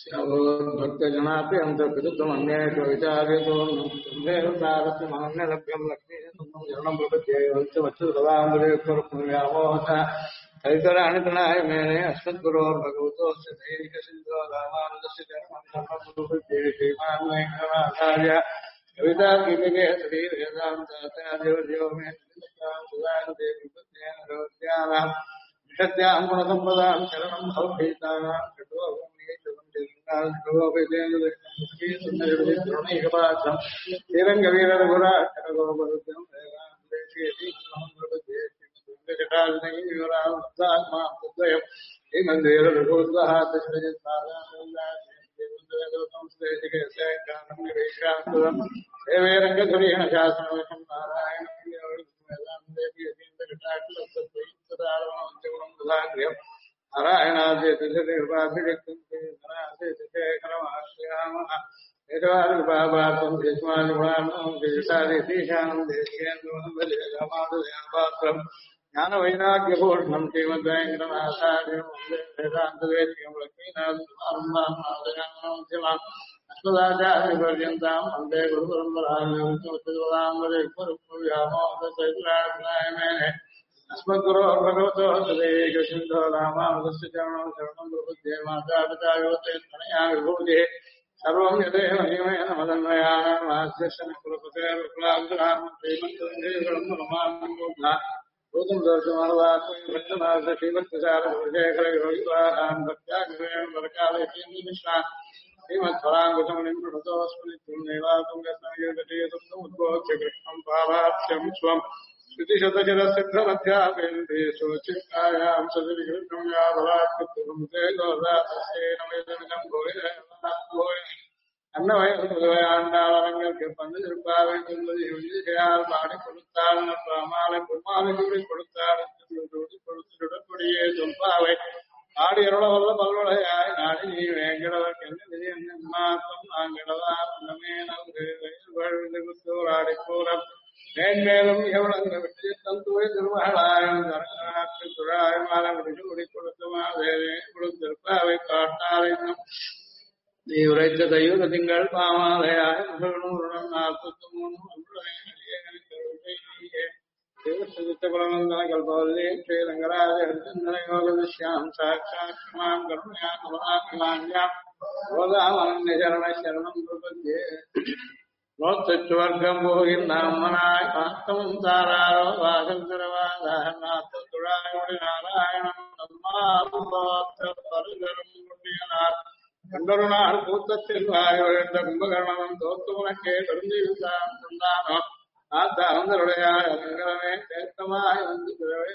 भक्तजनापि अन्तर्कृतमन्येषु विचार्यतोन्मेरुतारस्यमन्यलभ्यं लक्ष्मीशरणं प्रपद्ये वत्सवत्सदाम्बुरेश्वरपुण्यामोहः तैतराणितनाय मेने अस्मद्गुरोर्भगवतोऽस्य दैनिकसिन्धो रामानुजस्य चरणं श्रीमान् वेङ्कटनाथार्य कविताकीर्तिके श्रीवेदान्ताचार्यो मे विशद्यां गुणसम्पदां शरणं भवभीतानां ज्ञानवैराग्यभूषणं श्रीमद्वेङ्कटनाथार्यं वेदान्तदेशिकं लक्ष्मीनाथारम्भां अस्मदाचार्यपर्यन्तां वन्दे गुरुपरम्परामेने अस्मद्गुरोः भगवतो सदैकसिन्धो रामानुजस्य चरणं शरणं प्रपद्ये मातापिता योते तनया विभूतिः सर्वं यदेव नियमेन मदन्वयानामास्यशनकुलपतेर्विप्लाग्रामं श्रीमन्तवेङ्कटेश्वरं भूतं दर्शमानवात्मनाथ श्रीमत्प्रसारशेखरयोगिवाहां भक्त्याग्रेण वरकालयेन्द्रमिश्रा श्रीमत्फलाङ्कुशमुनिं प्रणतोऽस्मि नैवातुङ्गसंयोगतीयसुप्तमुद्बोध्य कृष्णं पावाप्स्यं स्वं श्रुतिशतशिरसिद्धमध्यापेन्द्रियशोचित्तायां सदविकृतं यावलात्कृतं ते गोदातस्येन वेदमिदं भूय அன்னவயந்தாளர்களுக்கு பந்து திருப்பாவை என்பது விஜயால் பாடி கொடுத்தாள் மாலை பொன்மாலை கூடி கொடுத்தாள் கொடுத்துடக்கூடியே சொல்பாவை ஆடி அருளவல்ல பல்வளையாய் நாடி நீ வேங்கடவர்க்கு என்ன விஜயம் மாத்தம் நாங்கடவா அன்னமே நல்குத்தோராடி கூறம் மேன்மேலும் எவ்வளவு வெற்றி தந்துவை திருமகளாயம் தரங்கநாட்டு துழாய் மாலை முடிச்சு முடி கொடுத்துமா தேவே கொடுத்திருப்பாவை காட்டாரை நீ உரைத்த தையுக திங்கள் பாமாலையாய் முகநூறுடன் 43 கல்பவல்லி ஸ்ரீரங்கராஜ ஹரிச்சந்திரயோகதிஷ்யாம் சாட்சாத்மாம் கருணையாம் கமலாக்கலாஞ்சாம் கோதாமனன்யசரண சரணம் பிரபத்யே நோத்தச்சுவர்க்கம் போகின் நாமனாய் ஆத்தமும் தாராரோ வாசல் திரவாதாரணாத்த துழாயோடி நாராயணம் நம்மாபோத்த பருகரும் புண்ணியனார் கண்டருணார் கூத்தத்தில் வாய்வழிந்த கும்பகர்ணவன் தோத்துவனக்கே பெருந்திருந்தான் சொன்னானோ ஆத்தாந்தருடைய அலங்கரமே தேத்தமாய் வந்து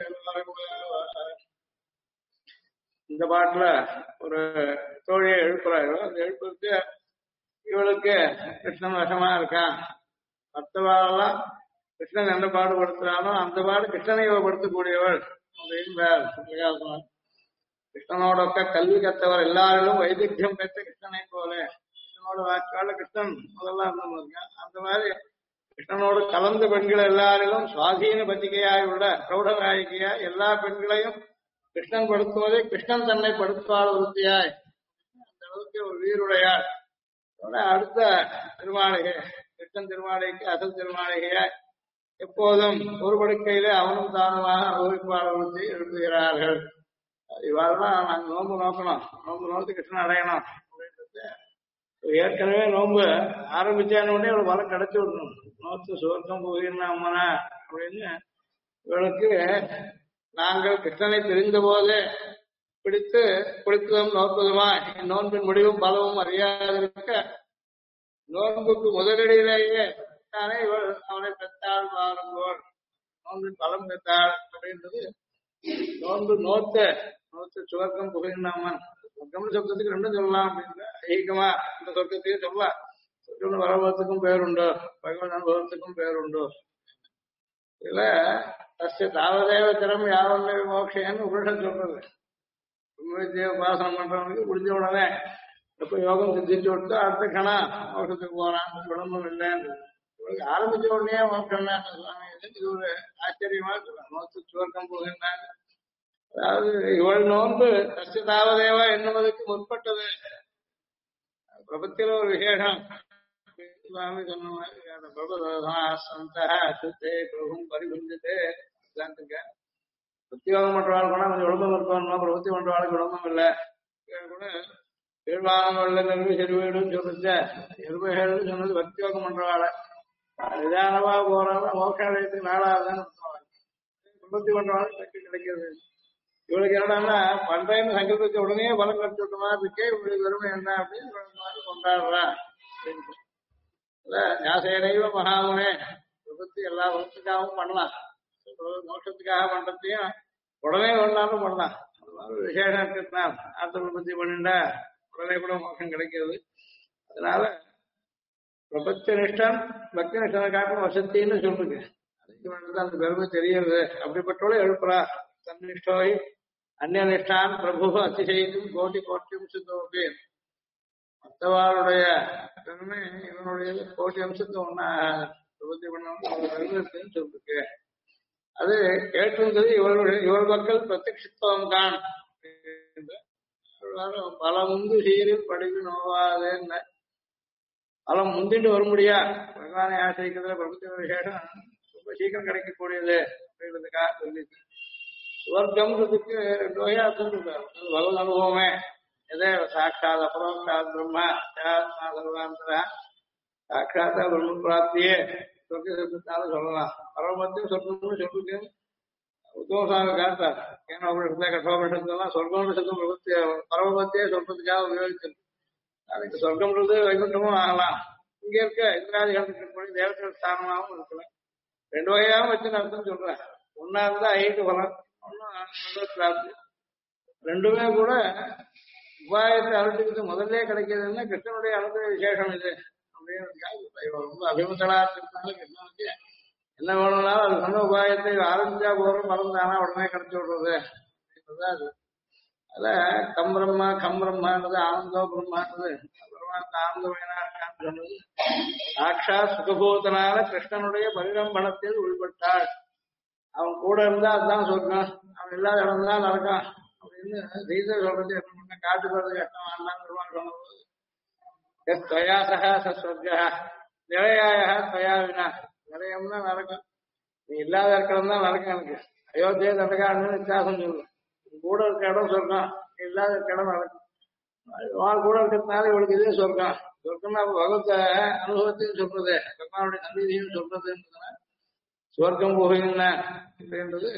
இந்த பாட்டுல ஒரு தோழியை எழுப்புறாங்க அந்த எழுப்புறதுக்கு இவளுக்கு கிருஷ்ணன் வசமா இருக்கான் மற்றவாளெல்லாம் கிருஷ்ணன் என்ன பாடுபடுத்துறானோ அந்த பாடு கிருஷ்ணனை இவப்படுத்தக்கூடியவள் அப்படின்னு கிருஷ்ணனோட கல்வி கத்தவர் எல்லாரிலும் வைத்தியம் பெற்ற கிருஷ்ணனை போல கிருஷ்ணனோட வாக்கால கிருஷ்ணன் முதல்ல இருந்திருக்காங்க அந்த மாதிரி கிருஷ்ணனோடு கலந்த பெண்கள் எல்லாரிலும் சுவாதீன பத்திகையாய் உள்ள பிரௌட நாயகியாய் எல்லா பெண்களையும் கிருஷ்ணன் படுத்துவதை கிருஷ்ணன் தன்னை படுத்துவாள் உறுதியாய் அந்த அளவுக்கு ஒரு வீருடையாள் அடுத்த திருமாளிகை கிருஷ்ணன் திருமாளிகைக்கு அசல் திருமாளிகையாய் எப்போதும் ஒரு படுக்கையிலே அவனும் தானுமாக அனுபவிப்பாளர் உறுதி எழுப்புகிறார்கள் இவ்வாறுதான் நாங்க நோன்பு நோக்கணும் நோன்பு நோக்கி கிருஷ்ணன் அடையணும் அப்படின்றது ஏற்கனவே நோன்பு ஆரம்பிச்சான உடனே இவளுக்கு வரம் கிடைச்சி விடணும் நோத்து சுவர்க்கம் போகிறா அம்மனா அப்படின்னு இவளுக்கு நாங்கள் கிருஷ்ணனை தெரிந்த போதே பிடித்து குளித்ததும் நோக்குவதுமா நோன்பின் முடிவும் பலவும் அறியாதிருக்க நோன்புக்கு முதலடியிலேயே தானே இவள் அவனை பெற்றாள் பாருங்கோள் நோன்பின் பலம் பெற்றாள் அப்படின்றது நோன்பு நோத்த சுவர்க்கம் புகையினாமன் சொர்க்கம் சொர்க்கத்துக்கு ரெண்டும் சொல்லலாம் அப்படின்ற ஐகமா இந்த சொர்க்கத்தையும் சொல்லலாம் சொர்க்கம் வரவத்துக்கும் பேருண்டோ பகவன் அனுபவத்துக்கும் பேருண்டோ இதுல தாவதேவ திறம் யாவன்ன மோட்சேன்னு உபனிஷத் சொல்றது வித்தியை உபாசனம் பண்றவனுக்கு முடிஞ்ச உடனே எப்ப யோகம் சித்திச்சு விட்டு அடுத்த கணம் மோட்சத்துக்கு போறான் விளம்பரம் இல்லைன்னு ஆரம்பிச்ச உடனே மோட்சம் சுவாமி இது ஒரு ஆச்சரியமா சொல்றாங்க நோத்து சுவர்க்கம் போகின்றாங்க அதாவது இவள் நோன்பு கஷ்டதாவதேவா என்னுவதற்கு முற்பட்டது பிரபத்தில ஒரு விசேஷம் சுவாமி சொன்ன மாதிரி அந்த பிரபுதே பிரபும் பரிபுஞ்சதே பிரத்தியோகம் பண்றவாள் கூட கொஞ்சம் விளம்பரம் இருக்கணும், பிரபத்தி பண்றவாளுக்கு விளம்பரம் இல்லை கூட பெரும்பாலும் செருவீடுன்னு சொல்றது எருமைகள் சொன்னது பக்தியோகம் பண்றவாள நிதானமா போறவங்க மோட்சாலயத்துக்கு நாளாகுதுன்னு பிரபத்தி பண்றவாள் சக்தி கிடைக்கிறது. இவளுக்கு என்னன்னா பண்றேன்னு சங்கல்பிச்ச உடனே பலம் கிடைச்சிட்ட மாதிரி இருக்கே, இவளுக்கு வெறுமை என்ன அப்படின்னு கொண்டாடுறான். ஞாசேனைவ மகாமுனே விபத்து எல்லா விபத்துக்காகவும் பண்ணலாம், மோட்சத்துக்காக பண்றதையும் உடனே ஒன்னாலும் பண்ணலாம். அது மாதிரி விசேஷம் இருக்கிறதுனால ஆத்த விபத்தி பண்ணிட்டா உடனே கூட மோட்சம் கிடைக்கிறது. அதனால பிரபத்தி நிஷ்டன் பக்தி நிஷ்டனை காட்டும் வசத்தின்னு சொல்லுங்க, அதுக்கு அந்த பெருமை தெரியுது. அப்படிப்பட்டவளை எழுப்புறா. தன்னிஷ்டோய் அந்நிய நிஷ்டான் பிரபு அதிசயிக்கும் கோட்டி கோட்டியும் சுத்தோபி. மற்றவாளுடைய பெருமை இவனுடைய கோட்டி அம்சத்தை ஒன்னா பிரபத்தி பண்ண சொல்லிருக்கு. அது கேட்டிருந்தது இவள் மக்கள் பிரத்யக்ஷத்துவம் தான். பல முந்து சீரில் படிவு நோவாதுன்னு பலம் முந்திட்டு வர முடியா பகவானை ஆசிரிக்கிறதுல பிரபுத்தி விசேஷம் ரொம்ப சீக்கிரம் கிடைக்கக்கூடியது அப்படின்றதுக்காக சொல்லிச்சு. சுவர்க்கம்ன்றதுக்கு ரெண்டு வகையா சொல்லிருக்காரு. பகவத் அனுபவமே எதே சாட்சாத் அபரோக்ஷாத் பிரம்மா சர்வாந்தரா சாட்சாத்தா பிரம்ம பிராப்தியே சொர்க்கத்தால சொல்லலாம். பரமத்தையும் சொர்க்கம்னு சொல்லிருக்கு. உத்தமசாமி காட்டார் ஏன்னா கட்டோபனிஷத்துலாம் சொர்க்கம்ன்றதுக்கும் பிரபத்தி பரமத்தையே சொல்றதுக்காக உபயோகிச்சிருக்கு. அதுக்கு சொர்க்கம்ன்றது வைகுண்டமும் ஆகலாம், இங்க இருக்க இந்திராதிகள் இருக்கக்கூடிய தேவர்கள் ஸ்தானமாகவும் இருக்கலாம். ரெண்டு வகையாகவும் வச்சு அர்த்தம் சொல்றேன். ஒன்னா இருந்தா ஐந்து பலம், ஒன்னும் ரெண்டுமே கூட உபாயத்தை அருட்டுக்கு முதல்ல கிடைக்கிறதுன்னா கிருஷ்ணனுடைய அனுகிற விசேஷம் இது அப்படின்னு ரொம்ப அபிமுகலா இருக்கிறதுனால கிருஷ்ணனுக்கு என்ன வேணும்னாலும் அது சொன்ன உபாயத்தை ஆரம்பிச்சா போறோம் மறந்தானா உடனே கிடைச்சி விடுறது அப்படின்றதா அது. அத கம் பிரம்மான்றது ஆனந்தோ பிரம்மான்றது ஆனந்தமயனா இருக்கான்னு சொன்னது. சாட்சா சுகபூதனால கிருஷ்ணனுடைய பரிரம்பணத்தில் உள்பட்டாள். அவன் கூட இருந்தா அதுதான் சொர்க்கம், அவன் இல்லாத இடம் தான் நடக்கும் அப்படின்னு சீதை சொல்றது. என்ன காட்டு போறது கஷ்டம் ஆண்டான்னு சொன்னபோது துவயா சகா சஸ்வர்கா நிலையாய துவயா வினா நிலையம்னா நடக்கும், நீ இல்லாத இருக்கிறது தான் நடக்கும். எனக்கு அயோத்தியை நடக்கான்னு வித்தியாசம் சொல்லும். கூட இருக்க இடம் சொர்க்கம், இல்லாத இருக்க இடம் நடக்கும். வாழ் கூட இருக்கிறதுனால இவளுக்கு இதே சொர்க்கம். சொர்க்கம்னா பகவத் அனுபவத்தையும் சொல்றது, பகவானுடைய சந்நிதியும் சொல்றதுன்றதுனால சுவர்க்கம் போகுதுன்ன அப்படின்றது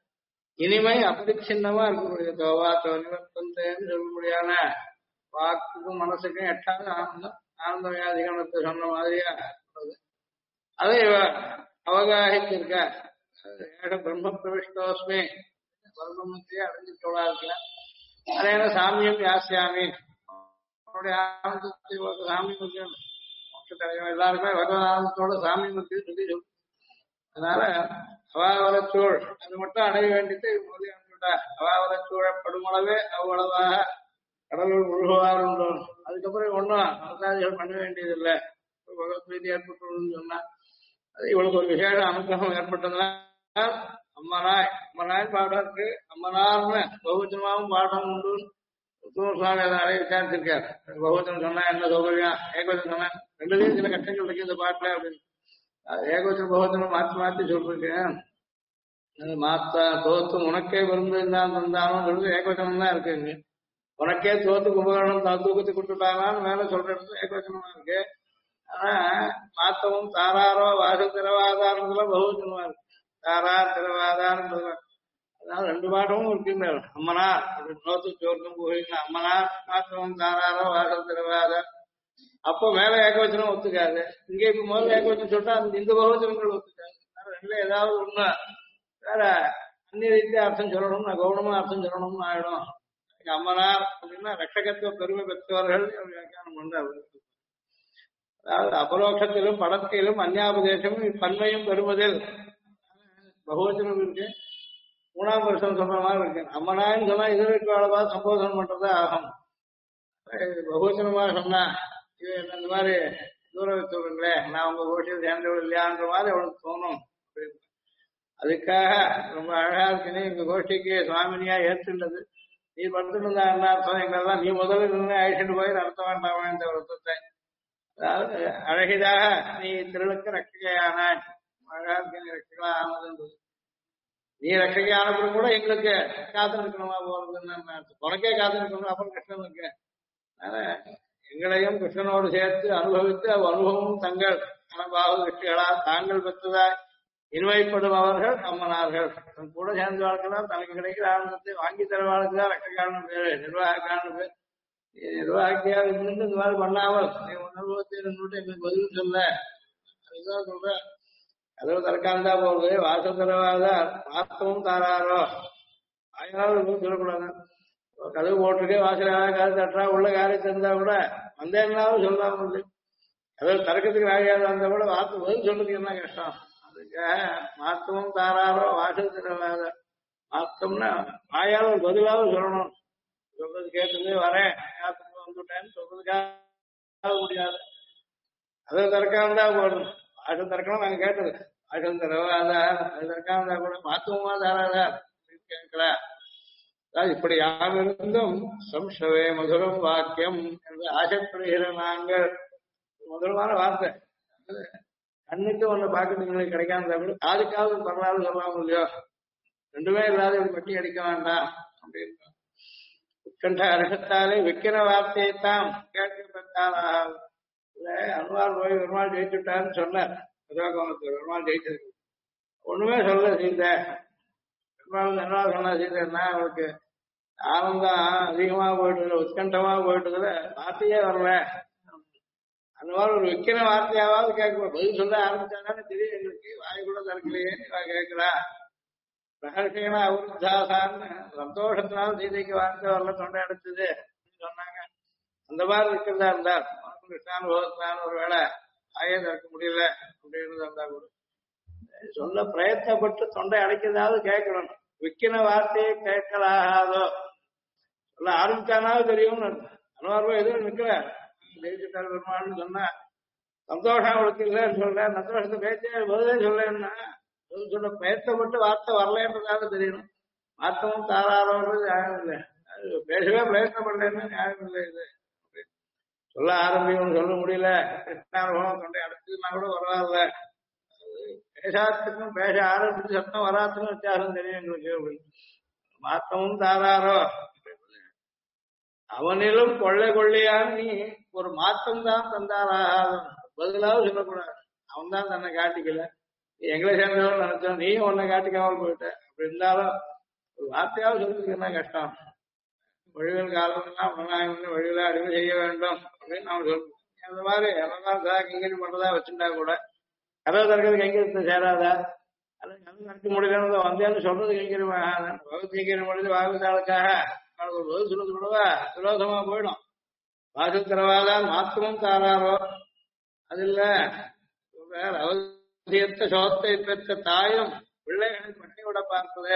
இனிமை அப்பரிச்சின்னமா இருக்கக்கூடிய தோவாத்தோ நிவர்த்தந்தேன்னு சொல்ல முடியாத வாக்குக்கும் மனசுக்கும் எட்டாவது ஆனந்தம் ஆனந்த வியாதிகணத்தை சொன்ன மாதிரியா சொல்றது. அதை அவகாசித்திருக்க ஏக பிரம்ம பிரவிஷ்டோஸ்மி பிரம்மத்தையே அடைஞ்சு தோழா இருக்கலாம். அதே சாமியம் யாசியாமி அவனுடைய ஆனந்தத்தை சாமியம் எல்லாருமே பகவத் ஆனந்தத்தோட சாமியம் சொல்லி சொல்லு. அதனால அவாவரச்சூழ் அது மட்டும் அடைய வேண்டிட்டு அவாவரச்சூழப்படுமளவே அவ்வளவாக கடவுள் முழுகுவார் உண்டு. அதுக்கப்புறம் ஒன்றும் அவதாதிகள் பண்ண வேண்டியதில்லை. பகவத் பிரீதி ஏற்பட்டுள்ளதுன்னு சொன்னா அது இவளுக்கு ஒரு விசேஷ அனுகிரகம் ஏற்பட்டதுன்னா அம்மனாய் பாடம் இருக்கு. அம்மனார்னு பகுஜனமாவும் பாடம் உண்டு. உத்தம சுவாமி அதை நிறைய விசாரிச்சிருக்காரு. பகுஜனம் சொன்னா என்ன சௌகரியம், ஏகவச்சனம் சொன்னா ரெண்டுலேயும் சில கஷ்டங்கள் இருக்கு இந்த பாட்டுல அப்படின்னு. ஏகவச்சன பகுஜனம் மாற்றி மாற்றி சொல்றேன். மாத்தா தோத்து உனக்கே விரும்பிருந்தான் தந்தாலும் சொல்றது ஏகவச்சனம் தான் இருக்கு. இங்க உனக்கே தோத்து கும்பகரணம் தூக்கத்தை கொடுத்துட்டாங்கன்னு மேல சொல்றது ஏகவச்சனமா இருக்கு. ஆனா மாத்தவும் தாராரோ வாச திரவாதாரத்துல பகுஜனமா இருக்கு. தாரார் திரவாதாரம் அதனால ரெண்டு பாடமும் இருக்குங்க. அம்மனார் அப்படின்னு நோத்து சோர்க்கும் போகிறீங்க. அம்மனார் மாத்தவும் தாராரோ வாச திரவாதார். அப்போ மேல ஏகவச்சனம் ஒத்துக்காது. இங்க இப்ப முதல்ல ஏகவச்சனம் சொல்லிட்டா அந்த இந்த பகுவச்சனங்கள் ஒத்துக்காது. ரெண்டுல ஏதாவது ஒண்ணு வேற அந்நிய ரீதியா அர்த்தம் சொல்லணும், கௌனமா அர்த்தம் சொல்லணும்னு ஆயிடும். அம்மனார் அப்படின்னா ரட்சகத்துவ பெருமை பெற்றவர்கள் வியாக்கியானம் பண்றாரு. அதாவது அபரோக்ஷத்திலும் படத்திலும் அந்நியாபதேசமும் இப்பன்மையும் பெறுவதில் பகுவச்சனம் இருக்கு. மூணாம் வருஷம் சொல்ற மாதிரி இருக்கு. அம்மனான்னு சொன்னா இதற்கு அளவா சம்போதனம் பண்றதே ஆகும். பகுவச்சனமா சொன்னா இது இந்த மாதிரி தூர வச்சுங்களே நான் உங்க கோஷியில் சேர்ந்தவள் இல்லையான்ற மாதிரி அவளுக்கு தோணும். அதுக்காக ரொம்ப அழகா இருக்குன்னு எங்க கோஷ்டிக்கு சுவாமினியா ஏற்றுள்ளது. நீ படுத்துட்டு இருந்தா என்ன அர்த்தம் எங்களெல்லாம் நீ முதல்ல நின்று அழிச்சுட்டு போய் நடத்த வேண்டாமா இந்த வருத்தத்தை. அதாவது அழகிதாக நீ திருளுக்கு ரட்சகையானாய், அழகாக ரட்சகா ஆனது. நீ ரட்சகை ஆனப்படும் கூட எங்களுக்கு காத்திருக்கணுமா போறதுன்னு உனக்கே காத்திருக்கணும் அப்புறம் கிருஷ்ணனுக்கு. அதனால எங்களையும் கிருஷ்ணனோடு சேர்த்து அனுபவித்து அனுபவமும் தங்கள் அனுபாவ வெற்றிகளால் தாங்கள் பெற்றதாய் இன்மைப்படும் அவர்கள் அம்மனார்கள். தன் கூட சேர்ந்து வாழ்க்கலாம் தனக்கு கிடைக்கிற ஆனந்தத்தை வாங்கி தர வாழ்க்கைதான் ரட்சகாரன் பேரு, நிர்வாகக்காரன் பேர். நிர்வாகியா இருந்து இந்த மாதிரி பண்ணாமல் நீ அனுபவத்தை இருந்துட்டு எங்களுக்கு பதில் சொல்ல, அதுதான் சொல்றேன். கதவு திறக்காமதா போகுது, வாசல் தரவாதா வாஸ்தவம் தாராரோ ஆயிரம் சொல்லக்கூடாது. கதவு போட்டிருக்கே வாசலாக காது தட்டுறா உள்ள காரியத்தை இருந்தா கூட வந்தேன்னாலும் சொல்லாம இல்லை. கதவு திறக்கிறதுக்கு ஆகியாத வந்தா கூட வார்த்தை பதில் சொல்றதுக்கு என்ன கஷ்டம். அதுக்காக மாத்தமும் தாராரோ வாசல் தரவாத மாத்தம்னா வாயால ஒரு பதிலாக சொல்லணும். சொல்றது கேட்டது வரேன் காத்துக்கு வந்துட்டேன்னு சொல்றதுக்காக முடியாது. அதை திறக்காம தான் போடணும். வாசல் திறக்கணும் நாங்க கேட்டது வாசல் தரவாதா அது திறக்காம தான் கூட மாத்தமுமா தாராதா கேட்கல. இப்படி யாமிருந்தும் சம்சவே மதுரம் வாக்கியம் என்று ஆசைப்படுகிற நாங்கள் மதுரமான வார்த்தை. கண்ணுக்கு ஒண்ணு பார்க்கறதுக்கு கிடைக்காம கூட காதுக்காவது பரவாயில்ல சொல்லாம இல்லையோ, ரெண்டுமே இல்லாத இப்படி பட்டி அடிக்க வேண்டாம் அப்படின்னு உட்கண்ட அரசத்தாலே விற்கிற வார்த்தையைத்தான் கேட்கப்பட்டால் இல்ல. அனுமார் போய் பெருமாள் ஜெயிச்சுட்டான்னு சொன்னார். விரோகோணத்துல பெருமாள் ஜெயிச்சது ஒண்ணுமே சொல்ல சீதை. பெருமாள் என்ன சொன்னா சீதைன்னா அவளுக்கு ஆனந்தம் அதிகமா போயிட்டு உத்கண்டமா போயிட்டதுல வார்த்தையே வரல. அந்த மாதிரி ஒரு விற்கிற வார்த்தையாவது கேட்க பதில் சொல்ல ஆரம்பிச்சாதானே தெரியும் எங்களுக்கு. வாய் கூட திறக்கலையே கேட்கிறா. பிரகர்ஷனா அவருத்தாசான்னு சந்தோஷத்தினால சீதைக்கு வார்த்தை வரல, தொண்டை அடைச்சது சொன்னாங்க. அந்த மாதிரி இருக்கிறதா இருந்தா கிருஷ்ணானுபவத்தினால ஒரு வேளை வாயே திறக்க முடியல அப்படின்னு இருந்தா கூட சொல்ல பிரயத்தப்பட்டு தொண்டை அடைக்கிறதாவது கேட்கணும். விற்கின வார்த்தையை கேட்கலாகாதோ சொல்ல ஆரம்பிச்சானாலும் தெரியும்னு அனுபவம் எதுவும் நிக்கல. ஜெயிச்சுட்டார் பெருமாள்னு சொன்னா சந்தோஷம் அவளுக்கு இல்லைன்னு சொல்றேன். சந்தோஷத்தை பேச்சே பதிலே சொல்லேன்னா பதில் சொல்ல பிரயத்தப்பட்டு வார்த்தை வரலன்றதாக தெரியணும். மாத்தமும் தாராளம்ன்றது நியாயம் இல்லை. அது பேசவே பிரயத்தப்படலன்னு நியாயம் இல்லை. இது சொல்ல ஆரம்பிக்கணும்னு சொல்ல முடியல. கிருஷ்ணானுபவம் தொண்டை அடைச்சதுன்னா கூட பரவாயில்ல. பேசாத்துக்கும் பேச ஆரம்பிச்சு சத்தம் வராத்துக்கும் வித்தியாசம் தெரியும் எங்களுக்கு. மாத்தமும் தாராரோ அவனிலும் கொள்ளை கொள்ளையான நீ ஒரு மாத்தம் தான் தந்தாராக பதிலாவது சொல்லக்கூடாது. அவன் தான் தன்னை காட்டிக்கல, எங்களை சேர்ந்தவன் நினைச்சோம், நீயும் உன்னை காட்டிக்காமல் போயிட்ட. அப்படி இருந்தாலும் ஒரு வார்த்தையாவது சொல்றதுக்கு என்ன கஷ்டம். வழிகள் காலம்லாம் பிரணாயம் வழியில அடிமை செய்ய வேண்டும் அப்படின்னு நம்ம சொல்றோம். அந்த மாதிரி எல்லாம் கைங்கறி பண்றதா வச்சுட்டா கூட கதவை திறக்கிறது கைங்கரியத்தை சேராதா, அது கதை நடக்க முடியலன்னு வந்தேன்னு சொல்றது கைங்கரியமாக கைங்கரியம் முடிஞ்சு வாக்குதாளுக்காக ஒரு பதில் சொல்றது கூடவா விரோதமா போயிடும். வாசல் தரவாதான் மாத்திரமும் தாராரோ அது இல்ல. அவசியத்த சோத்தை பெற்ற தாயும் பிள்ளைகளை பண்ணி விட பார்ப்பதே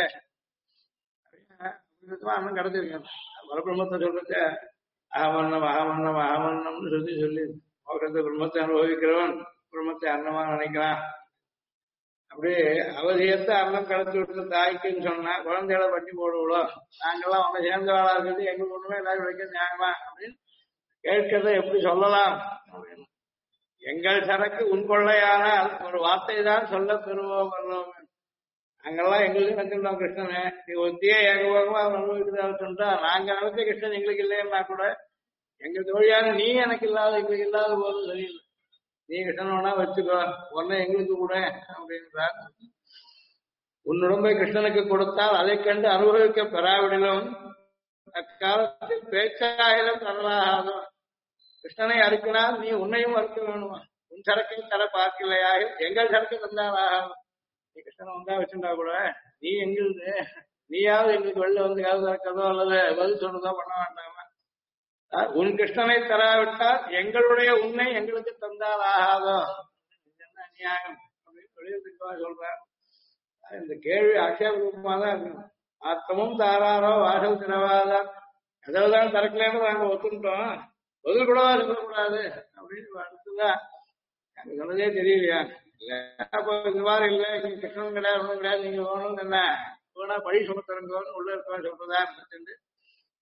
அண்ணன் கிடைச்சிருக்கேன். பரபிரம்மத்தை சொல்றது அகமன்னம் அகமன்னம் அகமன்னம்னு சொல்லி மோகத்தை பிரம்மத்தை அனுபவிக்கிறவன் பிரம்மத்தை அன்னமா நினைக்கிறான். அப்படியே அவசியத்தை அன்னம் கடத்தி விட்டு தாய்க்குன்னு சொன்னா குழந்தைகளை பட்டி போடுவோம். நாங்கெல்லாம் அவங்க சேர்ந்த வாழா இருக்கிறது எங்களுக்கு ஒண்ணுமே எல்லாரும் கிடைக்க நியாயமா அப்படின்னு கேட்கிறத எப்படி சொல்லலாம் அப்படின்னு. எங்கள் சரக்கு உன் கொள்ளையான ஒரு வார்த்தை தான் சொல்ல பெறுவோம் வருவோம். நாங்கெல்லாம் எங்களுக்கு நினைச்சிருந்தோம் கிருஷ்ணனே, நீ ஒத்தியே ஏகபோகமா அனுபவிக்கிறதா சொல்றா. நாங்க நினைச்ச கிருஷ்ணன் எங்களுக்கு இல்லைன்னா கூட எங்க தோழியான நீ எனக்கு இல்லாத எங்களுக்கு இல்லாத போது சரியில்லை. நீ கிருஷ்ணனா வச்சுக்கோ, உன்னை எங்களுக்கு கூட அப்படின்றார். உன்னுடம்பை கிருஷ்ணனுக்கு கொடுத்தால் அதை கண்டு அனுபவிக்க பெறாவிடலும் அக்காலத்தில் பேச்சாயிரம் தரலாகாதோ. கிருஷ்ணனை அறுக்கினால் நீ உன்னையும் அறுக்க வேணுமா? உன் சரக்கை தர பார்க்கலையாக எங்கள் சரக்கு தந்தாலாகும். நீ கிருஷ்ணனை வந்தா வச்சுட்டா கூட நீ எங்களுக்கு நீயாவது எங்களுக்கு வெளில வந்து காது திறக்கிறதோ அல்லது பதில் சொல்றதோ பண்ண வேண்டாமா? உன் கிருஷ்ணனை தராவிட்டால் எங்களுடைய உன்னை எங்களுக்கு தந்தால் ஆகாதோ. என்ன அநியாயம் அப்படின்னு சொல்லியிருக்கா சொல்றேன். இந்த கேள்வி ஆட்சேபமா தான் இருக்கணும். ஆத்தமும் தாராரோ வாசல் திறவாதான் எதாவது திறக்கலன்னு நாங்க ஒத்துக்கிட்டோம், பதில் கூடவா சொல்லக்கூடாது அப்படின்னு அடுத்துதான் எனக்கு சொன்னதே தெரியலையா. அப்போ இந்த மாதிரி இல்லை கிருஷ்ணன் கிடையாது ஒன்றும் கிடையாது நீங்க வேணும்னு என்ன வேணா பழி சுமத்தரங்கன்னு உள்ள இருக்கா சொல்றதா நினைச்சிருந்து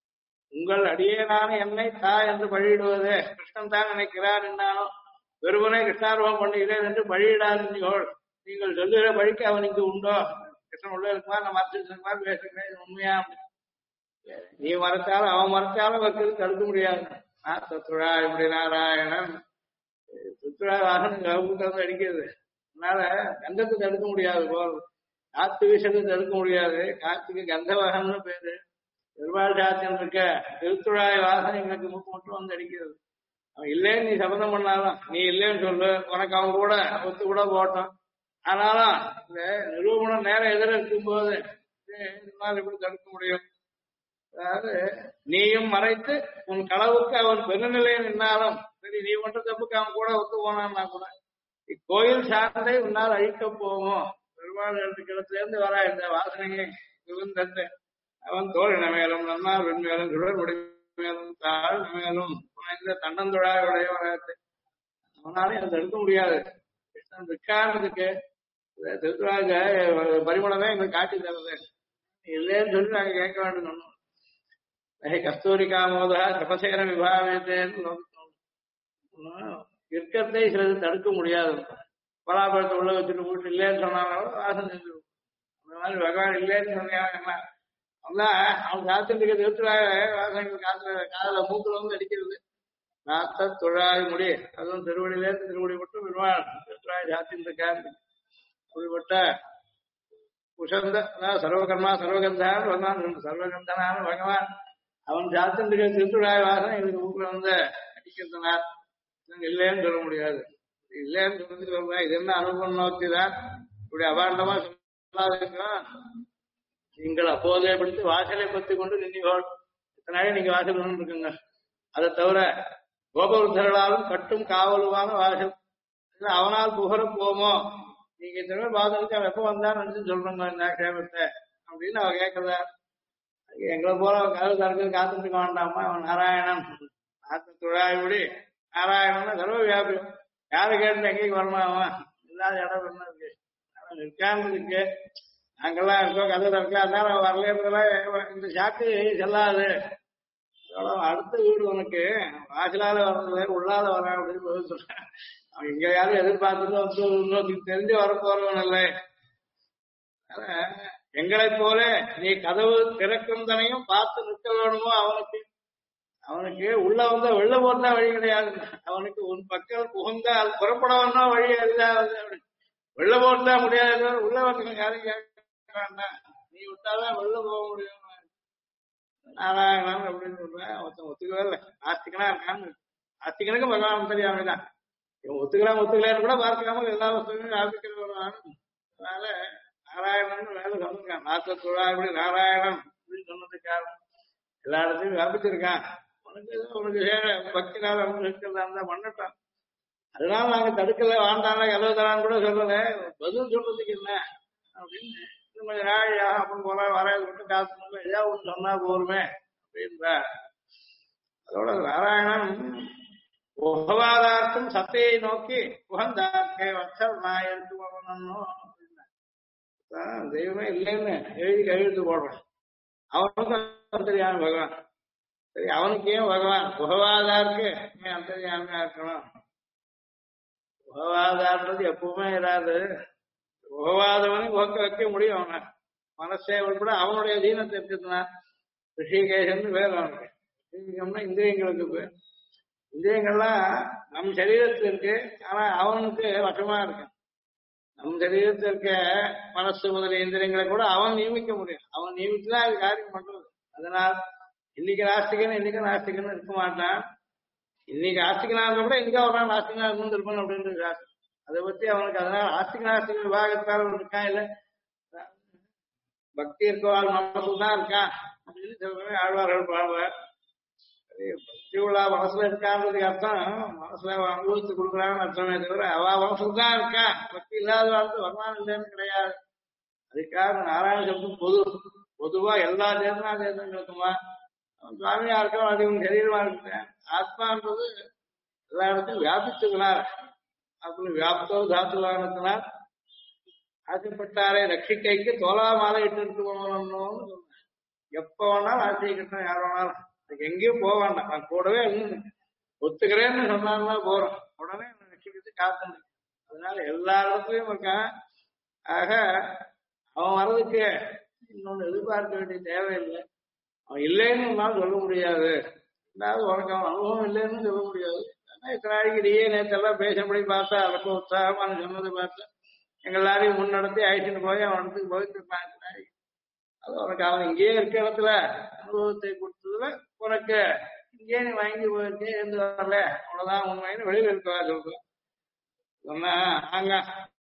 உங்கள் அடியேனான என்னை தா என்று பழியிடுவது கிருஷ்ணன் தான் நினைக்கிறார் என்னாலும் வெறுமனே கிருஷ்ணார்வம் பண்ணுகிறேன் என்று பழியிடாதீர்கள். நீங்கள் சொல்லுகிற பழிக்கு அவனுக்கு உண்டோ? கிருஷ்ணன் உள்ள இருக்குமா, நம்ம மறைச்சிருக்குமா பேசுகிறேன், இது உண்மையா? நீ மறைச்சாலும் அவன் மறைச்சாலும் வைக்கிறது தடுக்க முடியாது. சத்துழா இப்படி நாராயணன் சுற்றுலா வாகனம் அடிக்கிறது. அதனால கந்தத்தை தடுக்க முடியாது. போல் காத்து வீசத்தை தடுக்க முடியாது. காத்துக்கு கந்த வாகனம்னு பேரு. பெருமாள் சாத்தியம் இருக்க திருத்துழாய் வாசனை எங்களுக்கு மூக்கு மட்டும் வந்து அடிக்கிறது. அவன் இல்லேன்னு நீ சபதம் பண்ணாலும், நீ இல்லைன்னு சொல்லு, உனக்கு அவன் கூட ஒத்து கூட போட்டோம். ஆனாலும் இந்த நிரூபணம் நேரம் எதிர இருக்கும்போது எப்படி தடுக்க முடியும்? அதாவது நீயும் மறைத்து உன் களவுக்கு அவன் பெருநிலையை நின்னாலும் சரி, நீ பண்ற தப்புக்கு அவன் கூட ஒத்து போனான்னா கூட இக்கோயில் சார்ந்தே உன்னால் அழிக்க போவோம். பெருமாள் கிடத்துல இருந்து வர இந்த வாசனையை விழுந்தது அவன் தோழின மேலும் நன்னால் வெண்மேலும் சுடர் முடி மேலும் தாழ் மேலும் இந்த தன்னந்தொழாய் உடையவராத்து அவனாலே அதை தடுக்க முடியாது. கிருஷ்ணன் இருக்கான்றதுக்கு திருத்துறாக பரிமளமே எங்களுக்கு காட்டி தருது. இல்லைன்னு சொல்லி நாங்க கேட்க வேண்டும். கஸ்தூரி காமோதா தபசேன விபாகத்தேன்னு இருக்கத்தை சிலது தடுக்க முடியாது. பலாபழத்தை உள்ள வச்சுட்டு போட்டு இல்லைன்னு சொன்னாலும் வாசம் செஞ்சு அந்த மாதிரி பகவான் இல்லைன்னு சொன்னா அவன்தான் அவன் காத்துட்டு திருத்துறாக வாசனைகள் காதல மூக்குல வந்து அடிக்கிறது. நாத்த தொழாய் முடி அதுவும் திருவடியிலேருந்து திருவடி மட்டும் விடுவான். திருத்துறாய் சாத்தின்னு இருக்காரு. அப்படிப்பட்ட குஷந்த சர்வகர்மா சர்வகந்தான்னு வந்தான். சர்வகந்தனான பகவான் அவன் சாத்தின் திருத்துழாய் வாசனை இதுக்கு மூக்குல வந்து அடிக்கிறதுனார் இல்லைன்னு சொல்ல முடியாது. இல்லைன்னு சொல்லி சொல்றேன். இது என்ன அனுபவம் நோக்கிதான் இப்படி அபாண்டமா சொல்லாதுன்னா நீங்கள் அப்போதே படித்து வாசலை பத்தி கொண்டு நின்றீர்கள். இத்தனை நீங்க வாசல் கொண்டு இருக்குங்க. அதை தவிர கோபவருத்தர்களாலும் கட்டும் காவலுமான வாசல் அவனால் புகழ போமோ நீங்க இந்த வாசலுக்கு அவன் எப்ப வந்தான்னு நினைச்சு சொல்றோங்க இந்த கேமத்தை அப்படின்னு அவ கேட்கறா. எங்களை போல கதவு தரக்கு காத்துட்டு இருக்க வேண்டாமா? அவன் நாராயணன் ஆத்த துழாய்படி நாராயணன் சர்வ வியாபி. யாரு கேட்டு எங்கேயும் வரணும்? அவன் இல்லாத இடம் என்ன இருக்கு? அவன் இருக்கான்னு இருக்கு. நாங்கெல்லாம் இருக்கோம் கதை தரக்கு. அதனால வரலாம். இந்த சாக்கு செல்லாது. அடுத்த வீடு உனக்கு வாசலால வர்றது உள்ளாத வர அப்படின்னு பதில் சொல்றேன். அவன் எங்க யாரும் எதிர்பார்த்துட்டு தெரிஞ்சு வரப்போறவன் இல்லை. எங்களை போல நீ கதவு திறக்கும் தனையும் பார்த்து நிற்க வேணுமோ அவனுக்கு. அவனுக்கு உள்ள வந்தா வெளில போறதா வழி கிடையாது. அவனுக்கு உன் பக்கம் புகுந்தா அது புறப்படவன்னா வழி அறியாது. வெளில போறதா முடியாது. உள்ள வந்து யாரும் கேட்க வேண்டாம். நீ விட்டாதான் வெளில போக முடியும். நாராயணன் அப்படின்னு சொல்றேன். ஒருத்தன் ஒத்துக்கவே இல்லை. ஆஸ்திகனா இருக்கான்னு. ஆஸ்திகனுக்கு பகவான் தெரியாமதான் இவன் ஒத்துக்கலான்னு கூட பார்க்காம எல்லா வசதியும் ஆரம்பிக்கிறவன். அதனால நாராயணன் வேலை சொல்லிருக்கான். நாத்த தொழாய்படி நாராயணன் அப்படின்னு சொன்னதுக்காக எல்லா இடத்தையும் வியாபிச்சிருக்கான். உனக்கு பக்தினால இருக்கிறதா இருந்தா பண்ணட்டான். அதனால நாங்க தடுக்கல வாழ்ந்தாங்க எவ்வளவு தரான்னு கூட சொல்லல. பதில் சொல்றதுக்கு என்ன அப்படின்னு கொஞ்சம் நாழியா அப்படின்னு போல வராது மட்டும் காசு ஏதாவது ஒன்று சொன்னா போருமே அப்படின்ற அதோட நாராயணன் உகவாதார்த்தம் சத்தையை நோக்கி உகந்தார்க்கே வச்சல் நான் எடுத்து போகணும் அப்படின்னா தெய்வமே இல்லைன்னு எழுத்து போடுறேன். அவனுக்கும் அந்தரியாம பகவான். சரி அவனுக்கு ஏன் பகவான் உகவாதாருக்கு ஏன் அந்தரியாமையா இருக்கணும்? உகவாதார்ன்றது எப்பவுமே இராது. உகவாதவனுக்கு உகக்க வைக்க முடியும். அவனை மனசே உட்பட அவனுடைய தீனத்தை இருக்கிறதுனா ரிஷிகேஷன் பேர் அவனுக்கு. ரிஷிகம்னா இந்திரியங்களுக்கு பேர். இந்திரியங்கள்லாம் நம் சரீரத்தில் இருக்கு. ஆனா அவனுக்கு வசமா இருக்கு. நம் சரீரத்தில் இருக்க மனசு முதலிய இந்திரியங்களை கூட அவன் நியமிக்க முடியும். அவன் நியமிச்சுதான் அது காரியம் பண்றது. அதனால் இன்னைக்கு நாஸ்திகன் இன்னைக்கு நாஸ்திகன் இருக்க மாட்டான். இன்னைக்கு ஆஸ்திகனா இருந்தா கூட எங்க ஒரு நாள் நாஸ்திகனா இருந்து இருப்பான் அப்படின்றது சாஸ்திரம். அதை பத்தி அவனுக்கு அதனால ஆஸ்திக நாஸ்திக விவாகத்தால் இருக்கான். இல்ல பக்தி இருக்கவாள் மனசுதான் இருக்கான் அப்படின்னு சொல்றேன். ஆழ்வார்கள் பாடுவார். பக்தி உள்ள மனசுல இருக்கான்றதுக்கு அர்த்தம் மனசுல அனுபவித்து கொடுக்குறான்னு அர்த்தமே தவிர அவ மனசுதான் இருக்கா. பக்தி இல்லாத வாழ்த்து வருமானம் இல்லைன்னு கிடையாது. அதுக்காக நாராயண சப்தம் பொதுவா எல்லா தேசங்களுக்குமா சுவாமியா இருக்கோம். அது உங்க சரீரமா இருக்கேன். ஆத்மான்றது எல்லா இடத்தையும் வியாபிச்சுக்கிறார். அப்படி வியாப்தோ தாத்துவானத்தினால் ஆசைப்பட்டாரே ரட்சிக்கைக்கு தோலா மாலை இட்டு போகணும்னு எப்ப வேணாலும் ஆசைக்கிட்டோம். யார் வேணாலும் அதுக்கு எங்கேயும் போக வேண்டாம், நான் கூடவே இருந்து ஒத்துக்கிறேன்னு சொன்னாங்கன்னா போறோம், உடனே ரட்சிக்கிறது காத்து. அதனால எல்லா இடத்துலயும் இருக்கான். ஆக அவன் வர்றதுக்கு இன்னொன்னு எதிர்பார்க்க வேண்டிய தேவையில்லை. அவன் இல்லைன்னு ஒன்னாலும் சொல்ல முடியாது, ரெண்டாவது உனக்கு அவன் அனுபவம் இல்லைன்னு சொல்ல முடியாது. ஆனா இத்தனை நாளைக்கு நீயே நேற்றெல்லாம் பேசப்படி பார்த்தா ரொம்ப உற்சாகமான சொன்னதை பார்த்தா எங்க எல்லாரையும் முன்னெடுத்து அழைச்சிட்டு போய் அவன் இடத்துக்கு போயிட்டு இருப்பான். இத்தனை நாளைக்கு அது உனக்கு அவன் இங்கேயே இருக்க இடத்துல அனுபவத்தை கொடுத்ததுல உனக்கு இங்கேயே நீ வாங்கி போயிருக்கே இருந்து வரல, அவ்வளவுதான் உண்மைன்னு வெளியில இருக்கவா சொல்றேன். சொன்னா ஆங்க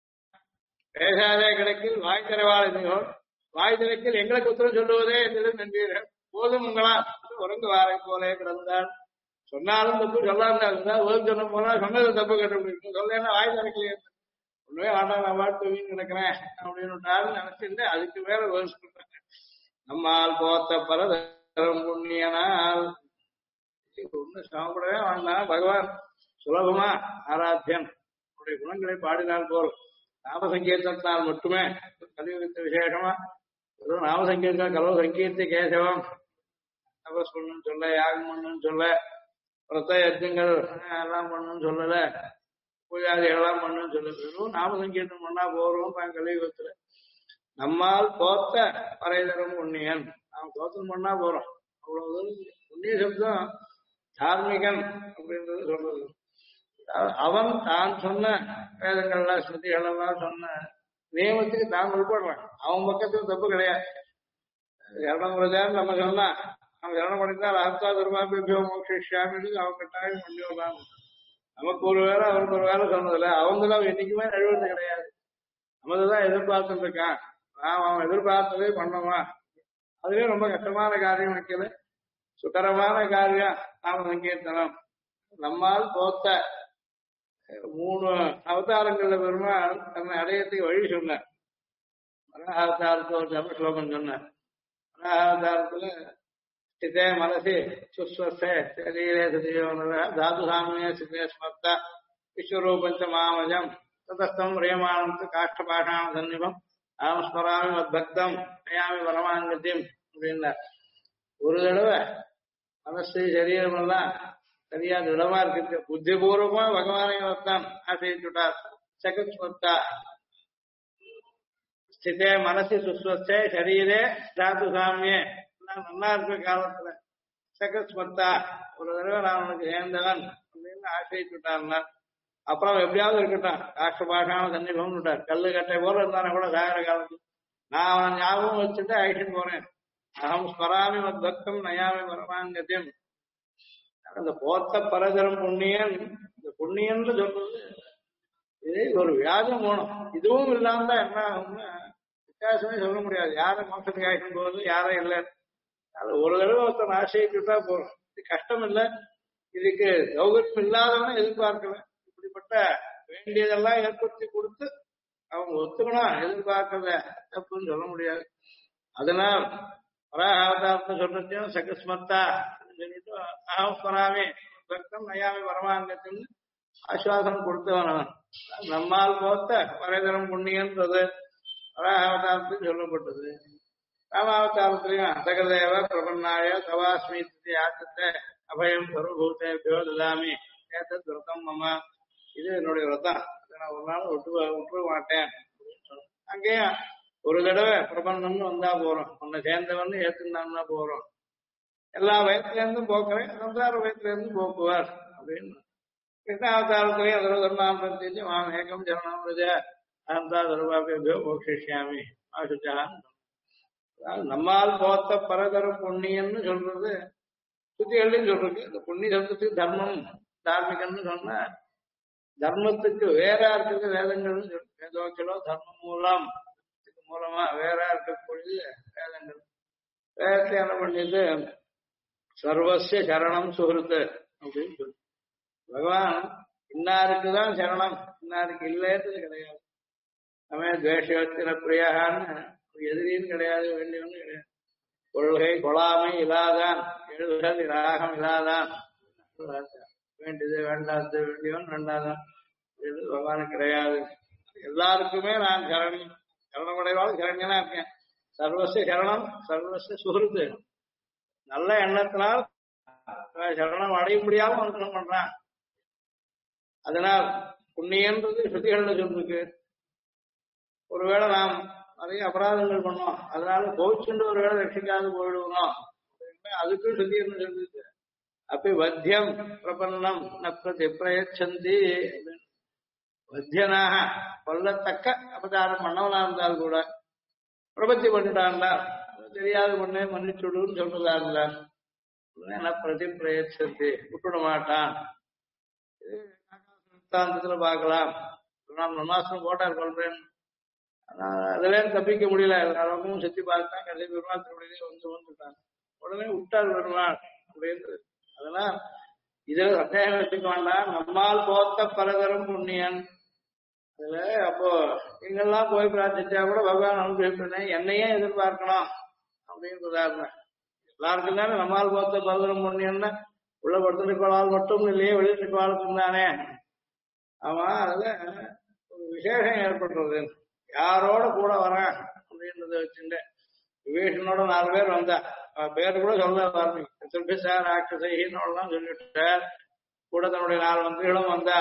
பேசாதே கிடைக்கில் வாய் திறவாளோ, வாய் திறக்கில் எங்களுக்கு உத்தரவு சொல்லுவதே என்னிடம் நம்பீர்கள் போதும் உங்களா உறங்கு வாரை போலே கிடந்தால் சொன்னாலும் தப்பு சொல்லாம இருந்தா ஓது சொன்ன போனா சொன்னது தப்பு கண்டுபிடிக்கும், சொல்லேன்னா வாய் திறக்கலையே ஒண்ணுமே வேண்டாம் நான் பாட்டு வீண் கிடக்கிறேன் அப்படின்னு நினைச்சிருந்து அதுக்கு மேல சொல்றாங்க. நம்மால் போத்த பரதரம் புண்ணியனால் ஒண்ணு சாப்பிடவே வேண்டாம், பகவான் சுலபமா ஆராத்தியன் அவருடைய குணங்களை பாடினால் போறோம். நாம சங்கீர்த்தத்தினால் மட்டுமே கலியுகத்த விசேஷமா வெறும் நாம சங்கீர்த்தம் கலவு சங்கீர்த்தி கேசவம் தபஸ் பண்ணணும்னு சொல்ல, யாகம் பண்ணணும்னு சொல்ல, பிரத்த யஜ்ஞங்கள் எல்லாம் பண்ணணும்னு சொல்லல, பூஜாதிகள் எல்லாம் பண்ணணும்னு சொல்ல, வெறும் நாம சங்கீர்த்தம் பண்ணா போறோம். கலியுகத்துல நம்மால் தோத்த பறைதரும் புண்ணியன், நாம் தோத்தம் பண்ணா போறோம். அவ்வளவு புண்ணிய சப்தம் தார்மிகன் அப்படின்றது சொல்றது. அவன் தான் சொன்ன வேதங்கள்லாம் ஸ்ருதிகள் எல்லாம் சொன்ன நியமத்துக்கு தான் உட்படுறான். அவன் பக்கத்துல தப்பு கிடையாது. சரணம் பிரஜான்னு நம்ம சொன்னா அவன் சரணம் பண்ணிருந்தா அர்த்தா துர்பாபியோ மோக்ஷாமி அவன் கட்டாயம் பண்ணி விடலாம். நமக்கு ஒரு வேலை அவனுக்கு ஒரு வேலை சொன்னதில்ல, அவங்களும் என்னைக்குமே நழுவுறது கிடையாது. நமக்குதான் எதிர்பார்த்துட்டு இருக்கான், அவன் எதிர்பார்த்ததே பண்ணவா. அதுவே ரொம்ப கஷ்டமான காரியம் வைக்கல, சுகரமான காரியம் நாம சங்கீர்த்தனம். நம்மால் தோத்த 3 அவதாரங்கள்ல பெருமாள் தன்னை அடையத்துக்கு வழி சொன்னார். அவதாரத்துல ஒரு தமிழ் ஸ்லோகம் சொன்னார். அவதாரத்துல ஸ்திதே மனசி சுஸ்வஸ்தே சரீரே சதியோனர தாது சாமியே ஸ்திதே ஸ்மர்த்தா விஸ்வரூபஞ்ச மாமஜம் ததஸ்தம் பிரியமானம் காஷ்டபாஷான சன்னிபம் நாமஸ்மராமி மத்பக்தம் நயாமி பரமாங்கத்தியம் அப்படின்னார். ஒரு தடவை மனசு சரீரம் எல்லாம் சரியா திடமா இருக்கு, புத்திபூர்வமா பகவானை வர்த்தான் ஆசைச்சுட்டார். சகஸ்மர்த்தா ஸ்திதே மனசு சுஸ்வஸ்தே சரீரே தாது சாமியே நல்லா இருக்கிற காலத்துல சகஸ்மர்த்தா ஒரு தடவை நான் உனக்கு சேர்ந்தவன் அப்படின்னு ஆசைச்சுட்டார்னா அப்புறம் எப்படியாவது இருக்கட்டும் காஷ்டபாஷான சன்னிபம் விட்டார். கல்லு கட்டை போல இருந்தானே கூட சாகர காலத்துல நான் அவன் ஞாபகம் வச்சுட்டு ஆயிட்டு போறேன். அகம் ஸ்மராமி மத் பக்தம் நயாமி பரமாங்கத்தியம். அந்த போத்த பரதரம் புண்ணியன், இந்த புண்ணியன்னு சொல்றது இது ஒரு வியாஜம் போகணும். இதுவும் இல்லாம தான் என்ன ஆகும்னா வித்தியாசமே சொல்ல முடியாது. யாரை மோசத்துக்கு ஆகிக்கும் போது யாரும் இல்லை. அது ஒரு தடவை ஒருத்தன் ஆசைக்கிட்டா போறோம். இது கஷ்டம் இல்லை, இதுக்கு சௌகரியம் இல்லாதவன எதிர்பார்க்கல. இப்படிப்பட்ட வேண்டியதெல்லாம் ஏற்படுத்தி கொடுத்து அவங்க ஒத்துக்கணும், எதிர்பார்க்கறத தப்புன்னு சொல்ல முடியாது. அதனால் பராவதாரத்தை சொல்றதையும் சகஸ்மர்த்தா சொல்லிட்டு அகஸ்மராமே பக்தம் நயாமி பரமாங்கத்தின்னு ஆசுவாசம் கொடுத்தவன். நம்மால் போத்த பரதரம் புண்ணியன்றது பராவதாரத்தில் சொல்லப்பட்டது. ராமாவதாரத்திலையும் சகதேவ பிரபன்னாய சவாஸ்மி ஆச்சத்தை அபயம் சர்வபூதேபியோ ததாமி ஏதத் விரதம் மம, இது என்னுடைய விரதம், நான் ஒரு நாள் விட்டுற மாட்டேன். அங்கேயும் ஒரு தடவை பிரபந்தம்னு வந்தா போறோம், உன்னை சேர்ந்தவன் ஏத்துனான்னா போறோம். எல்லா வயசுல இருந்தும் போக்குறேன், சம்சார வயசுல இருந்தும் போக்குவார் அப்படின்னு. கிருஷ்ணாவதாரத்திலேயே அதர்வதர்மாம் தெரிஞ்சு மாம் ஏகம் ஜனநாம் பிரஜ அகந்தா தர்வாபியோ மோக்ஷிஷ்யாமி ஆசுச்சான். நம்மால் போத்த பரதரம் புண்ணியன்னு சொல்றது சுத்திகள்லையும் சொல்றது. இந்த புண்ணிய சப்தத்துக்கு தர்மம் தார்மிகன்னு சொன்னா தர்மத்துக்கு வேற இருக்கிறது வேதங்கள்னு சொல்லு. வேதோக்கிலோ தர்ம மூலம் மூலமா வேற இருக்கக்கூடிய வேதங்கள். வேதத்தை என்ன பண்ணிட்டு சர்வசிய சரணம் சுகிருத்து அப்படின்னு சொல்லு. பகவான் இன்னாருக்குதான் சரணம், இன்னாருக்கு இல்லைன்றது கிடையாது. நம்ம துவேஷத்தின பிரியான்னு எதிரின்னு கிடையாது, வேண்டியவன்னு கிடையாது. கொள்கை கொளாமை இல்லாதான், எழுதுகள் ராகம் இல்லாதான், வேண்டியது வேண்டாது, வேண்டியவன் வேண்டாதான், இது பகவானுக்கு கிடையாது. எல்லாருக்குமே நான் சரணம், சரணமடைவாள் சரண்யனா இருக்கேன். சர்வசிய சரணம் சர்வசிய சுகிருத்து, நல்ல எண்ணத்தினால் சரணம் அடைய முடியாம அனுகிரகம் பண்றான். அதனால் புண்ணியன்றது ஸ்ருதிகள்ல சொல்லிருக்கு. ஒருவேளை நாம் நிறைய அபராதங்கள் பண்ணோம், அதனால கோவிச்சுண்டு ஒருவேளை ரட்சிக்காது போயிடுவோம், அதுக்கு ஸ்ருதி என்ன சொல்லிருக்கு? அப்படி வத்தியம் பிரபன்னம் நப்ரதி பிரயச்சந்தி. வத்தியனாக கொல்லத்தக்க அபதாரம் பண்ணவனா இருந்தால் கூட பிரபத்தி பண்ணிட்டான்டா, தெரியாத பொண்ணே மன்னிச்சுடுன்னு சொல்றதா இருந்தா பிரதி பிரயச்சந்தி விட்டுட மாட்டான். சித்தாந்தத்துல பார்க்கலாம். நாம் நமாசனம் போட்டார் கொள்றேன், அதுல தப்பிக்க முடியல. எல்லாருக்கும் சுத்தி பார்த்தா கடைசி பெருமாள் திருவடியிலே வந்துட்டாங்க. உடனே விட்டார் பெருமாள் அப்படின்னு. அதெல்லாம் இதுல சந்தேகம் வச்சுக்க வேண்டாம். நம்மால் போத்த பலதரும் புண்ணியன். அதுல அப்போ எங்கெல்லாம் போய் பிரார்த்திச்சா கூட பகவான் அனுபவிப்பேன், என்னையே எதிர்பார்க்கணும் அப்படின்றதா இருந்தேன். எல்லாருக்கும் தானே நம்மால் போத்த பலதரும் புண்ணியன்னா உள்ள படுத்துட்டு மட்டும் இல்லையே, வெளியிட்டு வாழ்க்கும் தானே. ஆமா, அதுல ஒரு விசேஷம் ஏற்படுறது. யாரோட கூட வரேன் அப்படின்றத வச்சுட்டு விவேஷனோட 4 பேர் வந்தா, பேரு கூட சொல்ல வரணும், திருபிசார் ராட்சசைனோடலாம் சொல்லிவிட்டார். கூட தன்னுடைய 4 மந்திரிகளும் வந்தா.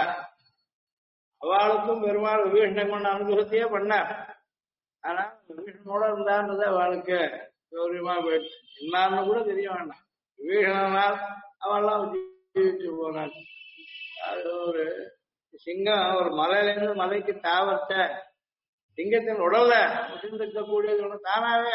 அவளுக்கும் பெருமாள் விபீஷனை கொண்ட அனுகிரகத்தையே பண்ணார். ஆனா விபீஷனோட இருந்தான்றது அவளுக்கு கௌரியமா போயிடுச்சு. என்னான்னு கூட தெரிய வேண்டாம். விபீஷனால் அவெல்லாம் ஜீவிச்சு போனாள். அது ஒரு சிங்கம் ஒரு மலையில இருந்து மலைக்கு தாவத்த சிங்கத்தின் உடல்ல முதிர்ந்திருக்கக்கூடியது ஒண்ணு தானாவே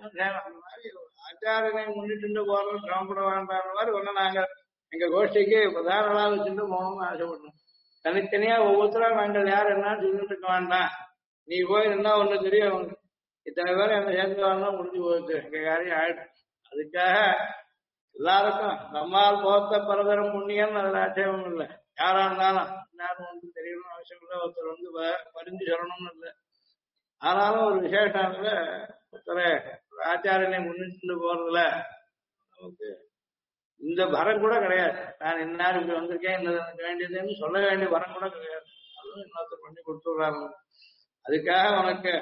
ஆச்சாரனை முன்னிட்டு போறோம், சிரமப்பட வேண்டாம் மாதிரி ஒண்ணு நாங்க எங்க கோஷ்டிக்கு பிரதான வச்சுட்டு போகணும்னு ஆசைப்படணும். தனித்தனியா ஒவ்வொருத்தரும் நாங்கள் யார் என்னன்னு சொல்லிட்டு இருக்க வேண்டாம். நீ போய் என்ன ஒண்ணு தெரியும், இத்தனை பேரும் என்ன சேர்ந்து வரணும், முடிஞ்சு போச்சு, எங்க காரியம் ஆயிடுச்சு. அதுக்காக எல்லாருக்கும் நம்மால் போத்த பரதரம் புண்ணியம் அதுல ஆட்சேபம் இல்லை. யாரா இருந்தாலும் எல்லாரும் வந்து தெரியணும்னு அவசியம் இல்லை, ஒருத்தர் வந்து பரிஞ்சு சொல்லணும்னு இல்லை. ஆனாலும் ஒரு விசேஷம் ஒருத்தரை ஆச்சாரனை முன்னிட்டு போறதுல நமக்கு இந்த வரம் கூட கிடையாது. நான் இன்னார் இப்படி வந்திருக்கேன், இந்த வேண்டியதுன்னு சொல்ல வேண்டிய வரம் கூட கிடையாது. அதுவும் இன்னொருத்தர் பண்ணி கொடுத்துடுறாங்க. அதுக்காக உனக்கு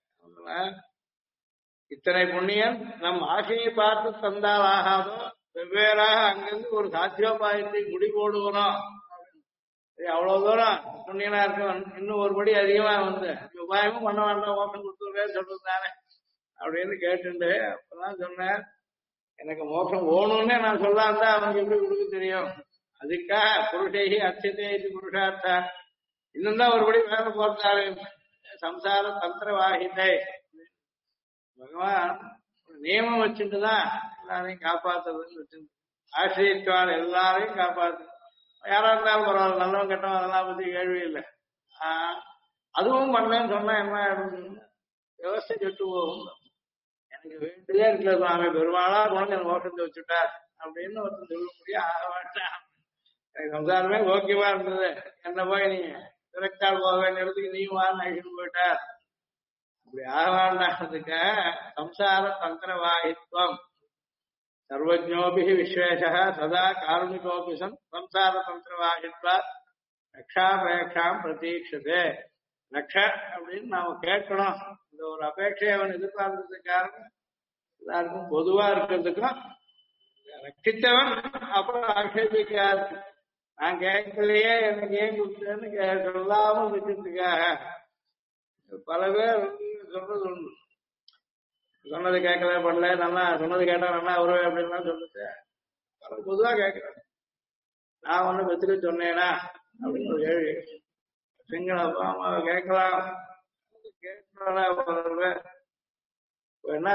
இத்தனை புண்ணியம் நம் ஆசையை பார்த்து தந்தால் ஆகாதோ, வெவ்வேறாக அங்கிருந்து ஒரு சாத்தியோபாயத்தை முடிபோடுகிறோம். அவ்வளவு தூரம் புண்ணியனா இருக்கும், இன்னும் ஒருபடி அதிகமா வந்து உபாயமும் பண்ண வேண்டாம், மோட்சம் கொடுத்துருக்கேன்னு சொல்றது தானே அப்படின்னு கேட்டுண்டு அப்பதான் சொன்னேன், எனக்கு மோட்சம் ஓணும்னே நான் சொல்லாந்தா அவனுக்கு எப்படி கொடுக்க தெரியும். அதுக்காக புருஷேகி அச்சதே இது புருஷார்த்தா, இன்னும் தான் ஒருபடி வேலை போட்டாரு. சம்சார தந்திர வாகிதை பகவான் நியமம் வச்சுட்டுதான் எல்லாரையும் காப்பாத்துறதுன்னு வச்சுட்டு ஆசிரியத்வான் எல்லாரையும் காப்பாத்து. யாரா இருந்தாலும் பரவாயில்ல, நல்லவன் கெட்டவன் அதெல்லாம் பத்தி கேள்வி இல்லை. அதுவும் பண்ணேன்னு சொன்னா என்ன ஆயிடும், விவசாயம் கெட்டு போகும். எனக்கு வேண்டியதே இருக்கல சுவாமி, பெருமாளா குழந்தை மோசத்தை வச்சுட்டார் அப்படின்னு ஒருத்தர் சொல்ல முடியும். ஆக வேண்டாம், எனக்கு சம்சாரமே ஓகேவா இருந்தது, என்ன போய் நீ திரைக்கால் போக வேண்டிய இடத்துக்கு நீ வான்னு போயிட்டார். அப்படி ஆக வேண்டாம்ன்றதுக்க சம்சார தந்திரவாகித்வம் சர்வஜோபி விஸ்வேஷ சதா காருணிகோபி சன் சம்சார தந்திரவாகித்வா ரக்ஷாபேட்சாம் பிரதீட்சதே. ரக்ஷ அப்படின்னு நாம கேட்கணும். இந்த ஒரு அபேட்சையை அவன் எதிர்பார்க்கறதுக்கு காரணம் எல்லாருக்கும் பொதுவா இருக்கிறதுக்கும், ரட்சித்தவன் அப்புறம் ஆட்சேபிக்காது நான் கேட்கலையே எனக்கு ஏன் கொடுத்தேன்னு சொல்லாம இருக்கிறதுக்காக பல பேர் சொல்றது உண்டு. சொன்னது கேட்கல பண்ணல, நல்லா சொன்னது கேட்டா நல்லா வருவேன் அப்படின்லாம் சொல்லிட்டு பல பொதுவா கேட்கிறேன். நான் ஒண்ணு பெற்றுக்க சொன்னேனா அப்படின்னு ஒரு கேள்வி. சிங்கள அப்பா அம்மாவை கேட்கலாம், கேட்கலாம். என்ன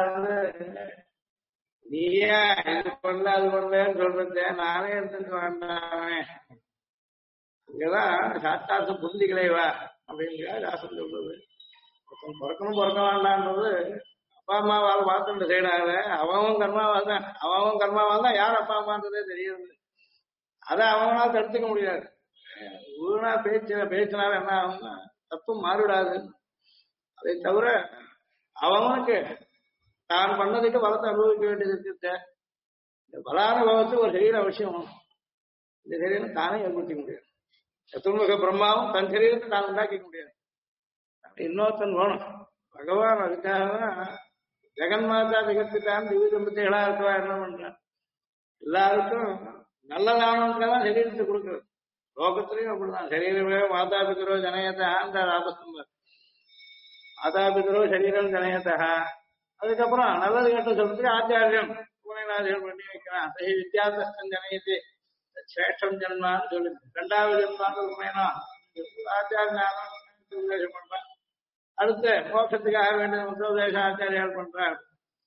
நீயா இது பண்ணல அது பண்ணலன்னு சொல்றது, நானே எடுத்துட்டு வேண்டாமே, இங்கதான் சாஸ்தாசு புரிஞ்சுக்கலைவா அப்படின்னு சாஸ்திரம் சொல்றது. பிறக்கணும் பிறக்க வேண்டான்றது அப்பா அம்மாவால் பார்த்துட்டு சைடாக அவன் கர்மாவாதான், அவன் கர்மாவாதான் யார் அப்பா அம்மான்றதே தெரியுது. அதை அவங்களால தடுத்துக்க முடியாது. ஊனா பேச்சினால என்ன ஆகும்னா தப்பும் மாறிவிடாது. அதை தவிர அவனுக்கு தான் பண்ணதுக்கு பலத்தை அனுபவிக்க வேண்டியது இருக்கு. இந்த பலானுபவத்துக்கு ஒரு சரீரம் அவசியம். இந்த சரீரம் தானே ஏற்படுத்திக்க முடியாது. சத்துர்முக பிரம்மாவும் தன் சரீரத்தை தான் உண்டாக்கிக்க முடியாது, இன்னொருத்தன் வேணும். பகவான் அதுக்காக தான் ஜெகன்மாதா ஜெகத்துக்கான திவ்ய தம்பதிகளா இருக்கவா என்ன பண்றான், எல்லாருக்கும் நல்லதானதான் சரீரத்தை கொடுக்குறது. லோகத்திலையும் அப்படிதான். சரீரமே மாதா பிதரோ ஜனயத்தான்ற ராபஸ்தம்பர். மாதா பிதரோ சரீரம் ஜனயத்தா. அதுக்கப்புறம் நல்லது கேட்ட சொல்றதுக்கு ஆச்சாரியம் பூனைநாதிகள் பண்ணி வைக்கிறான். சரி வித்யாசஸ்தம் ஜனயத்தை சேஷம் ஜன்மான்னு சொல்லி ரெண்டாவது ஜன்மான்னு உண்மைனா ஆச்சாரியம் உபதேசம் பண்றான். அடுத்து மோட்சத்துக்காக வேண்டிய உபதேசம் ஆச்சாரியால் பண்றார்.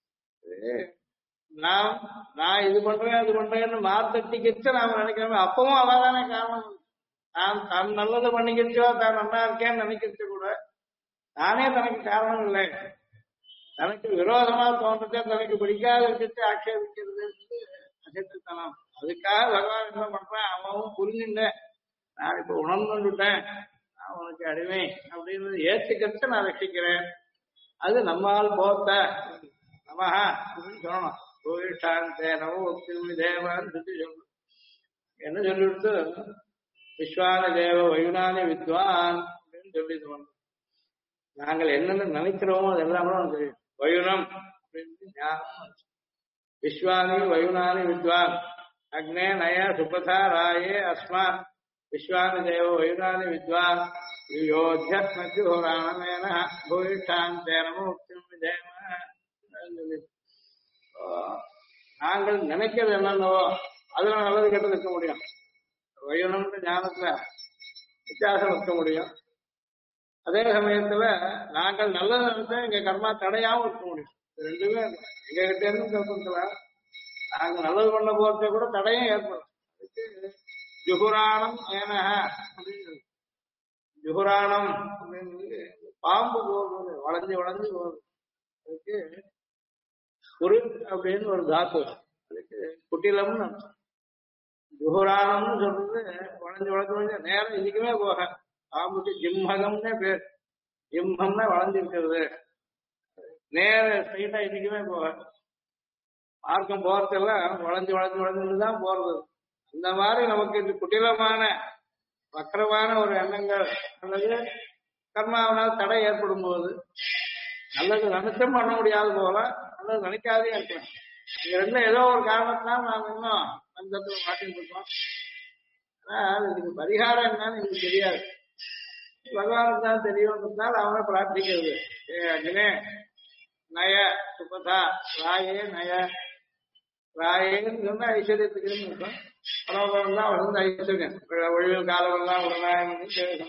நான் இது பண்றேன் அது பண்றேன்னு மாத்தட்டிக்கிச்சு நாம நினைக்கிறோம். அப்பவும் அதானே காரணம். தான் நல்லது பண்ணிக்கிச்சோ தான் நல்லா இருக்கேன்னு நினைக்கிறது கூட நானே தனக்கு காரணம் இல்லை. தனக்கு விரோதமா தோன்றதே தனக்கு பிடிக்காத விஷயத்தை ஆட்சேபிக்கிறது அசைத்துத்தனம். அதுக்காக பகவான் என்ன பண்றேன், அவனும் புரிஞ்சுங்க நான் இப்ப உணர்ந்துட்டேன், நான் உனக்கு அடிமை அப்படின்னு ஏற்றுக்கிறது நான் ரசிக்கிறேன். அது நம்மால் போத்த நமஹா அப்படின்னு சொல்லணும். கோயிஷாந்தே நமோ தேவான்னு சொல்லி சொல்லணும். என்ன சொல்லிவிட்டு விஸ்வான தேவ வயுனானி வித்வான் அப்படின்னு சொல்லி சொல்லணும். நாங்கள் என்னென்ன நினைக்கிறோமோ அதெல்லாம் கூட நமக்கு தெரியும். வயுனம் அப்படின்னு ஞானம். விஸ்வானி வயுனானி வித்வான் அக்னே நய சுபதா ராயே அஸ்மா விஸ்வானி தேவ வயுனானி வித்வான் யோத்தியோராணமேன பூயிஷ்டாந்தேனமோ தேவ. நாங்கள் நினைக்கிறது என்னென்னவோ அதுல நல்லது கெட்டது இருக்க முடியும். வயுனம்ன்ற ஞானத்துல வித்தியாசம் இருக்க முடியும். அதே சமயத்துல நாங்கள் நல்லது நினைச்சா எங்க கர்மா தடையாவும் இருக்க முடியும். ரெண்டுமே எங்க கிட்ட இருந்து கருத்துக்கலாம். நாங்க நல்லது பண்ண போறத கூட தடையும் ஏற்படும். அதுக்கு ஜுகுராணம் ஏனக அப்படின்னு ஜுகுராணம் அப்படின்னு பாம்பு போகுது, வளைஞ்சு வளைஞ்சு போகுது. அதுக்கு குரு அப்படின்னு ஒரு தாத்து, அதுக்கு குட்டிலம்னு அர்த்தம். ஜுகுராணம்னு சொல்றது வளைஞ்சு வளைஞ்சு வளைஞ்சு நேரம் இதுக்குமே போக. பாம்புக்கு ஜிம்மகம்னே பேர். ஜிம்மம்னா வளைஞ்சிருக்கிறது, நேர ஸ்ட்ரைட்டா இதுக்குமே போக. மார்க்கம் போறதெல்லாம் வளைஞ்சு வளைஞ்சு வளைஞ்சுதான் போறது. அந்த மாதிரி நமக்கு இது குட்டிலமான வக்கரமான ஒரு எண்ணங்கள் அல்லது கர்மாவனால் தடை ஏற்படும் போது நல்லது நினைச்சும் பண்ண முடியாது போல, நல்லது நினைக்காதே இருக்கலாம். இது ரெண்டும் ஏதோ ஒரு காரணத்தினால் நாம் இன்னும் பஞ்சத்துல மாட்டிட்டு இருக்கோம். ஆனா இதுக்கு பரிகாரம் என்னன்னு எனக்கு தெரியாது. பகவானுக்கு தான் தெரியும்ன்றதுனால அவனை பிரார்த்திக்கிறது. அக்னே நய சுபதா ராயே நய. ராயேன்னு சொன்னா ஐஸ்வர்யத்துக்கு இருக்கும். பரவாயில்ல தான் அவர் வந்து ஐஸ்வர்யம் ஒழிவு காலமெல்லாம் உடனாக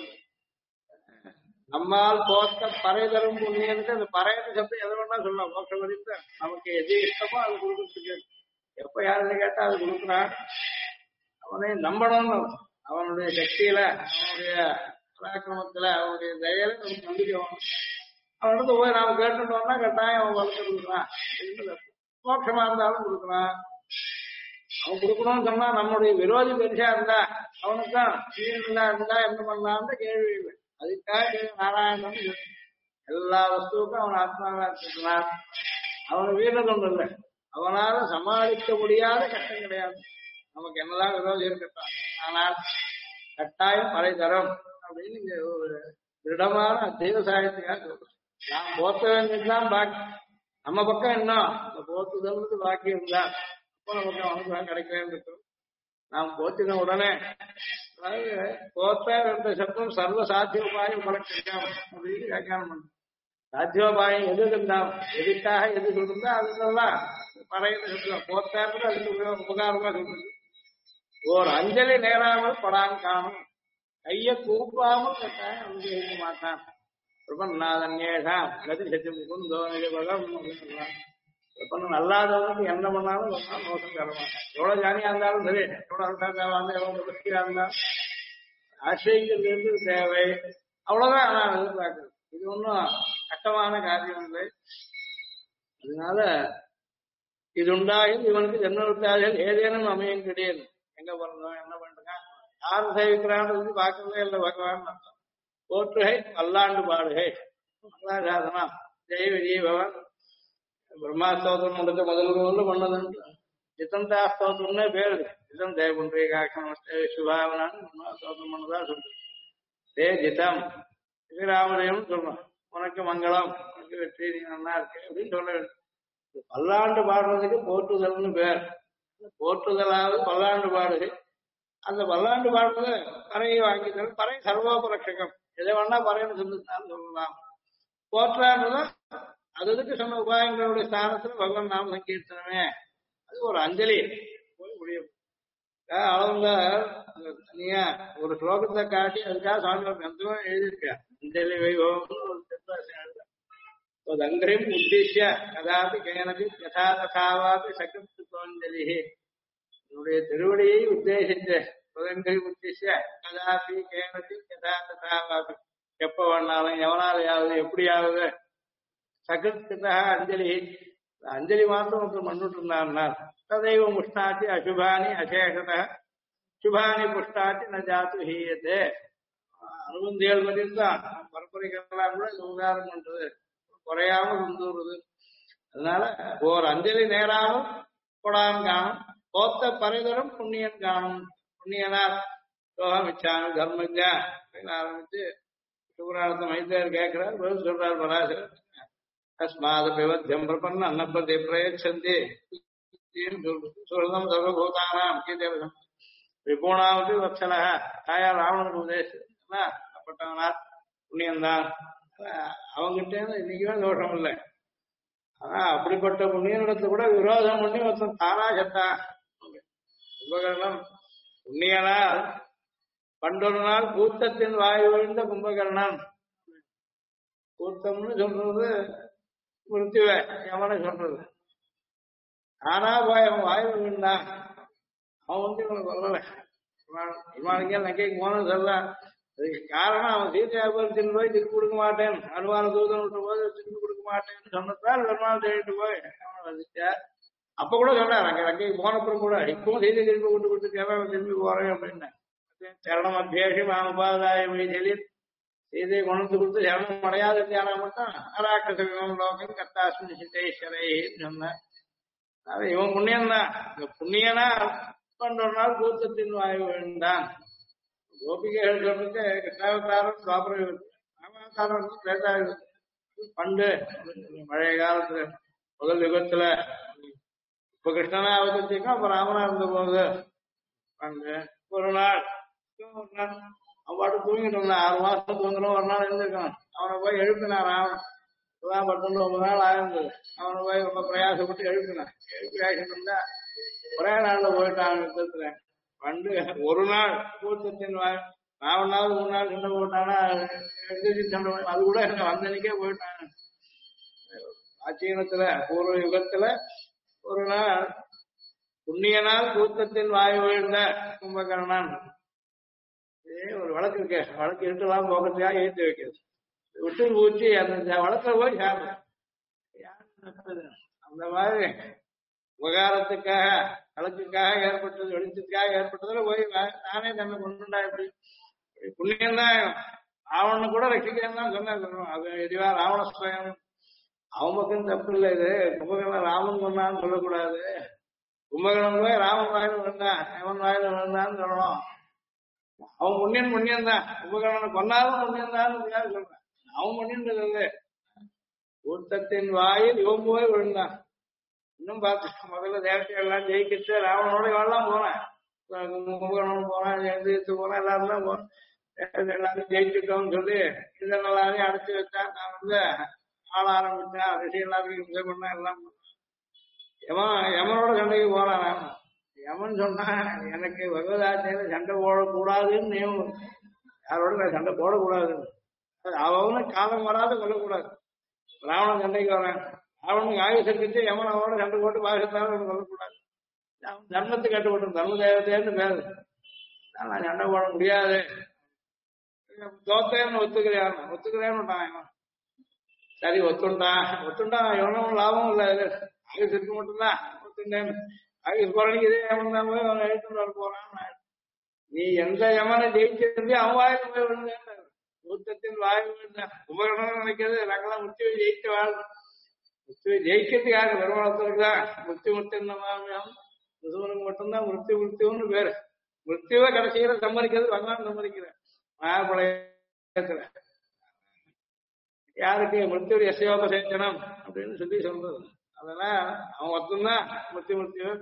நம்மால் போத்த பறை தரும் புண்ணியனுக்கு அந்த பறையன்னு சப்தம் எதை வேணா சொல்லலாம். மோட்ச வரைக்கும் நமக்கு எது இஷ்டமோ அது கொடுக்கறதுக்கு எப்ப யாருன்னு கேட்டா அது கொடுக்குறான். அவனை நம்பணும்னு அவனுடைய சக்தியில அவனுடைய பராக்கிரமத்துல அவனுடைய தயல நமக்கு நம்பிக்கை வேணும். அவனுக்கு போய் நாம கேட்டுட்டோம்னா கட்டாயம் அவன் வளர்த்து கொடுக்குறான். மோட்சமா இருந்தாலும் கொடுக்குறான். அவன் கொடுக்கணும்னு சொன்னா நம்முடைய விரோதி பெருசா இருந்தா அவனுக்கு தான் இருந்தா என்ன பண்ணலாம்னு கேள்வி இல்லை. அதுக்காக நாராயணன் எல்லா வஸ்துவுக்கும் அவன் ஆத்மாவா இருக்கிறான். அவனை வீரது ஒன்று இல்லை. அவனால சமாளிக்க முடியாத கஷ்டம் கிடையாது. நமக்கு என்னதான் விரோதி இருக்கட்டும், ஆனால் கட்டாயம் பறை தரம் அப்படின்னு இங்க ஒரு திருடமான தெய்வ சாயத்துக்காக சொல்றோம். நாம் போத்த வேண்டியதுதான் பாக்கி. நம்ம பக்கம் என்ன இந்த போத்துதல்னு பாக்கி இருந்தா அப்போ நமக்கு அவனுக்கு கிடைக்கலன்னு இருக்கும். நாம் போத்தின உடனே அதாவது போத்த என்ற சப்தம் சர்வ சாத்தியோபாயம் கிடைக்காம அப்படின்னு வியாக்கியானம் பண்ணணும். சாத்தியோபாயம் எது இருந்தால் எதுக்காக எது சொல்லிருந்தா அதுக்கெல்லாம் பறையில சொல்லுவோம். போத்தாரு அதுக்கு உபகாரமா சொல்றது. ஓர் அஞ்சலி நேராமல் படான் காணும், கைய கூப்பாமல் கட்டாயம் அனுபவிக்க மாட்டான். பிரபன்னாதன்யேஷாம் கதி சத்தி முகுந்தோ நிஜபகம் அப்படின்னு நல்லாதவனுக்கு என்ன பண்ணாலும் மோசம் தர மாட்டான். எவ்வளவு ஜானியா இருந்தாலும் சரி, எவ்வளவு அர்த்தாக்காவா இருந்தா எவ்வளவு பக்தியா இருந்தா ஆசிரியங்கிறது தேவை. அவ்வளவுதான் நான் எதிர்பார்க்கிறேன். இது ஒன்றும் கஷ்டமான காரியம் இல்லை. அதனால இது உண்டாகும் இவனுக்கு ஜென்மத்தார்கள் ஏதேனும் அமையும் கிடையாது. எங்க பிறந்தோம் என்ன பண்றான் யாரு சேவிக்கிறான்னு பார்க்கறதே இல்லை. பகவான் அர்த்தம். போற்றுகை பல்லாண்டு பாடுகை சாதனா ஜெய விஜய் பவன் பிரம்மாஸ்தோத்திரம் முடிச்ச முதல்ல பண்ணது ஜிதந்தா ஸ்தோத்திரம்னே பேரு. ஜிதம் தேவகுண்டேகாட்சம் சுபாவனான்னு பிரம்மாஸ்தோத்திரம் பண்ணதான் சொல்றது. தே ஜிதம் ஸ்ரீராமதேவன் சொல்லணும். உனக்கு மங்களம், உனக்கு வெற்றி, நீ நல்லா இருக்கு அப்படின்னு சொல்ல வேண்டும். பல்லாண்டு பாடுறதுக்கு போற்றுதல்னு பேர். போற்றுதலாவது பல்லாண்டு பாடு. அந்த பல்லாண்டு பாடுறத பறையை வாங்கித்தல். பறை சர்வோபலட்சகம். எதை வேணா பறைன்னு சொல்லலாம். போற்றான்றதான் அதுக்கு சொன்ன உபாயங்களுடைய ஸ்தானத்துல பகவான் நாம சங்கீர்த்தனமே. அது ஒரு அஞ்சலி போய் முடியும். அவங்க தனியா ஒரு ஸ்லோகத்தை காட்டி அதுக்காக சுவாமி கிரந்தமும் எழுதியிருக்கார். அஞ்சலி வைபவம் உத்திஷ்ய கதாபி கேனபி யதா ததாவாபி சகத்வஞ்சலி. என்னுடைய திருவடியை உத்தேசித்து புதன்கை உத்திஷ்ய கதாபி கேனபி யதா ததாவாபி, எப்ப வேணாலும் எவனாலையாவது எப்படியாவது சகத்கிருதா அஞ்சலி. அஞ்சலி மாத்திரம் ஒருத்தர் மண்ணுட்டு இருந்தார்னா ததைவ முஷ்டாச்சி அசுபானி அசேஷத சுபானி புஷ்டாச்சி ந ஜாத்து ஹீயத்தே. 67 மதிதான் பரப்புரைக்கெல்லாம் கூட இந்த உதாரணம் பண்றது குறையாம இருந்துருது. அதனால ஓர் அஞ்சலி நேராமல் கொடான் காணும், போத்த பரிதரும் புண்ணியன் காணும். புண்ணியனார் சோகம் இச்சாமி தர்மஜா அப்படின்னு ஆரம்பிச்சு சுபராணத்தை மைத்தேர் கேட்கிறார், பதில் சொல்றார் பராசரர். தஸ்மாத் பிவத்தியம் பிரபன்ன அன்னப்பதி பிரயச்சந்தி சுரதம் சர்வபூதானாம் கீதேவசம் விபூணாவது வத்சல. தாயார் ராவணனுக்கு உபதேசம் அப்பட்டவனார் புண்ணியந்தான். அவங்கிட்ட இன்னைக்குமே தோஷம் இல்லை. ஆனா அப்படிப்பட்ட புண்ணியனிடத்துல கூட விரோதம் பண்ணி ஒருத்தன் தானா செத்தான். கும்பகர்ணம் புண்ணியனால் பண்டொரு நாள் கூத்தத்தின் வாய் விழுந்த கும்பகர்ணன். கூத்தம்னு சொல்றது மிருத்துவ யமனை சொல்றது. ஆனா போய் அவன் வாய் விழுந்தான். அவன் இவனை சொல்லல. இவனுக்கே நக்கைக்கு போனது சொல்ல. அதுக்கு காரணம் அவன் சீதையாபுரத்தின் போய் திருப்பி கொடுக்க மாட்டேன், அனுமான தூதன் விட்டு போது திருப்பி கொடுக்க மாட்டேன்னு சொன்னதால் பெருமாள் தேடிட்டு போய் அவனை வசிச்சார். அப்ப கூட சொன்னார், அங்க நக்கைக்கு போனப்புறம் கூட இப்பவும் சீதை திருப்பி கொண்டு கொடுத்துருக்கேன் திரும்பி போறேன் அப்படின்னு. சரணம் அத்தியாசி மாமபாதாய சொல்லி சீதையை கொண்டு கொடுத்து சரணம் அடையாத தியானம் மட்டும் அராக்கச விமம் லோகம் கத்தாஸ்மி சித்தேஸ்வரைன்னு சொன்னார். அது இவன் புண்ணியன்தான். இந்த புண்ணியனா பண்டொரு நாள் கூத்தத்தின் வாய் விழுந்தான். கோபிகைகள் சொல்றது கிருஷ்ணாவதாரம் சுவாபரம், ராமாவதாரம் திரேதாயுகம். பண்டு பழைய காலத்துல முதல் யுகத்துல இப்ப கிருஷ்ணனா அவதரிச்சிருக்கான், அப்ப ராமனா இருந்த போது பண்டு ஒரு நாள் அவன் பாட்டு தூங்கிட்டு இருந்தான். 6 மாசம் தூங்குறோம். ஒரு நாள் இருந்திருக்கான். அவனை போய் எழுப்பினான் ராமன். இப்பதான் 19 நாள் ஆயிருந்தது. அவனை போய் ரொம்ப பிரயாசப்பட்டு எழுப்பினான். எழுப்பி ஆகிட்டு இருந்தா ஒரே நாள்ல போயிட்டான் யுத்தத்துல. பண்டு ஒரு நாள் கூட்டத்தின் 4 நாள் 3 நாள் சண்டை போட்டானா சண்டை, அது கூட வந்தனைக்கே போயிட்டான். ஆச்சீனத்துல பூர்வ யுகத்துல ஒரு நாள் புண்ணியனால் கூத்தத்தின் வாய் விழுந்த கும்பகர்ணன். ஒரு வழக்கு இருக்க, வழக்கு இருட்டெல்லாம் போகிறதுக்காக ஏற்றி வைக்கிறது. விட்டு ஊற்றி அந்த வழக்கில் போய் சாப்பிடும். அந்த மாதிரி உபகாரத்துக்காக வழக்குக்காக ஏற்பட்டது, வெளிச்சத்துக்காக ஏற்பட்டதுல போய் நானே தன்னை கொண்டுண்டா இப்படி புண்ணியம்தான். ராவணனை கூட ரட்சிக்கிறேன்னு தான் சொன்னேன். அது எதுவா ராவண ஸ்வயம் அவன் பக்கம் தப்பு இல்லை. இது கும்பகர்ணன் ராமன் கொண்டான்னு சொல்லக்கூடாது. கும்பகர்ணன் போய் ராமன் வாயில விழுந்தான், எவன் வாயில விழுந்தான்னு சொல்லணும். அவன் புண்ணியன் தான். கும்பகர்ணனை கொண்டாலும் புண்ணியன் தான் சொல்றேன். அவன் புண்ணியன்றது கூட்டத்தின் வாயில் இவன் போய் விழுந்தான். இன்னும் பார்த்து முதல்ல தேவத்தை எல்லாம் ஜெயிக்கிட்டு ராவணனோட இவெல்லாம் போனேன். கும்பகர்ணன் போனான், எழுந்திரித்து போனா எல்லாரும் தான் போனேன். எல்லாரும் ஜெயிச்சுட்டோம்னு சொல்லி இந்த நல்லாரையும் அடைச்சு வச்சான். நான் ஆள ஆரம்பிச்சேன். விஷயம் எல்லாருக்கும் இதை பண்ணா எல்லாம் யமனோட சண்டைக்கு போறான். ராமன் யமன் சொன்னா எனக்கு பகவதாச்சையில சண்டை போடக்கூடாதுன்னு நியமம். யாரோட நான் சண்டை போடக்கூடாதுன்னு. அவனும் காலம் வராது கொல்லக்கூடாது. ராவணன் சண்டைக்கு வரேன். ராவனுக்கு ஆயுசம் கிட்டு யமன் அவனோட சண்டை போட்டு பாகிஸ்தான் கொல்லக்கூடாது. அவன் தர்மத்துக்கு கட்டுப்பட்டு தர்ம தேவத்தைன்னு பேரு. நான் சண்டை போட முடியாது. தோத்தேன்னு ஒத்துக்கிறேன்னு சரி ஒத்துண்டான். எவனும் லாபம் இல்லை. ஆயுசு இருக்கு மட்டும்தான் ஒத்துண்டேன்னு. ஆயுசு போறதுக்கு இதே யமன் தான் போய் அவன் எழுத்துட்டு வர போறான். நீ எந்த யமனை ஜெயிச்சிருந்தே அவன் வாயில போய் விழுந்தேன். கூட்டத்தின் வாயில் விழுந்தான். கும்பகர்ணன் நினைக்கிறது நாங்களாம் முத்துவை ஜெயிக்க வாழணும். முத்துவை ஜெயிக்கிறதுக்காக பெருமாளத்துக்குதான் முத்துன்னு முசுவனுக்கு மட்டும்தான் முத்துன்னு பேரு. முத்துவை கடைசியில சம்மதிக்கிறது பகவான் சம்மதிக்கிறேன். மகாபலயத்துல யாருக்கு மிருத்யு எஸ்யோபசேச்சனம் அப்படின்னு சொல்லி சொல்றது. அதெல்லாம் அவன் ஒருத்தந்தான் மிருத்யு.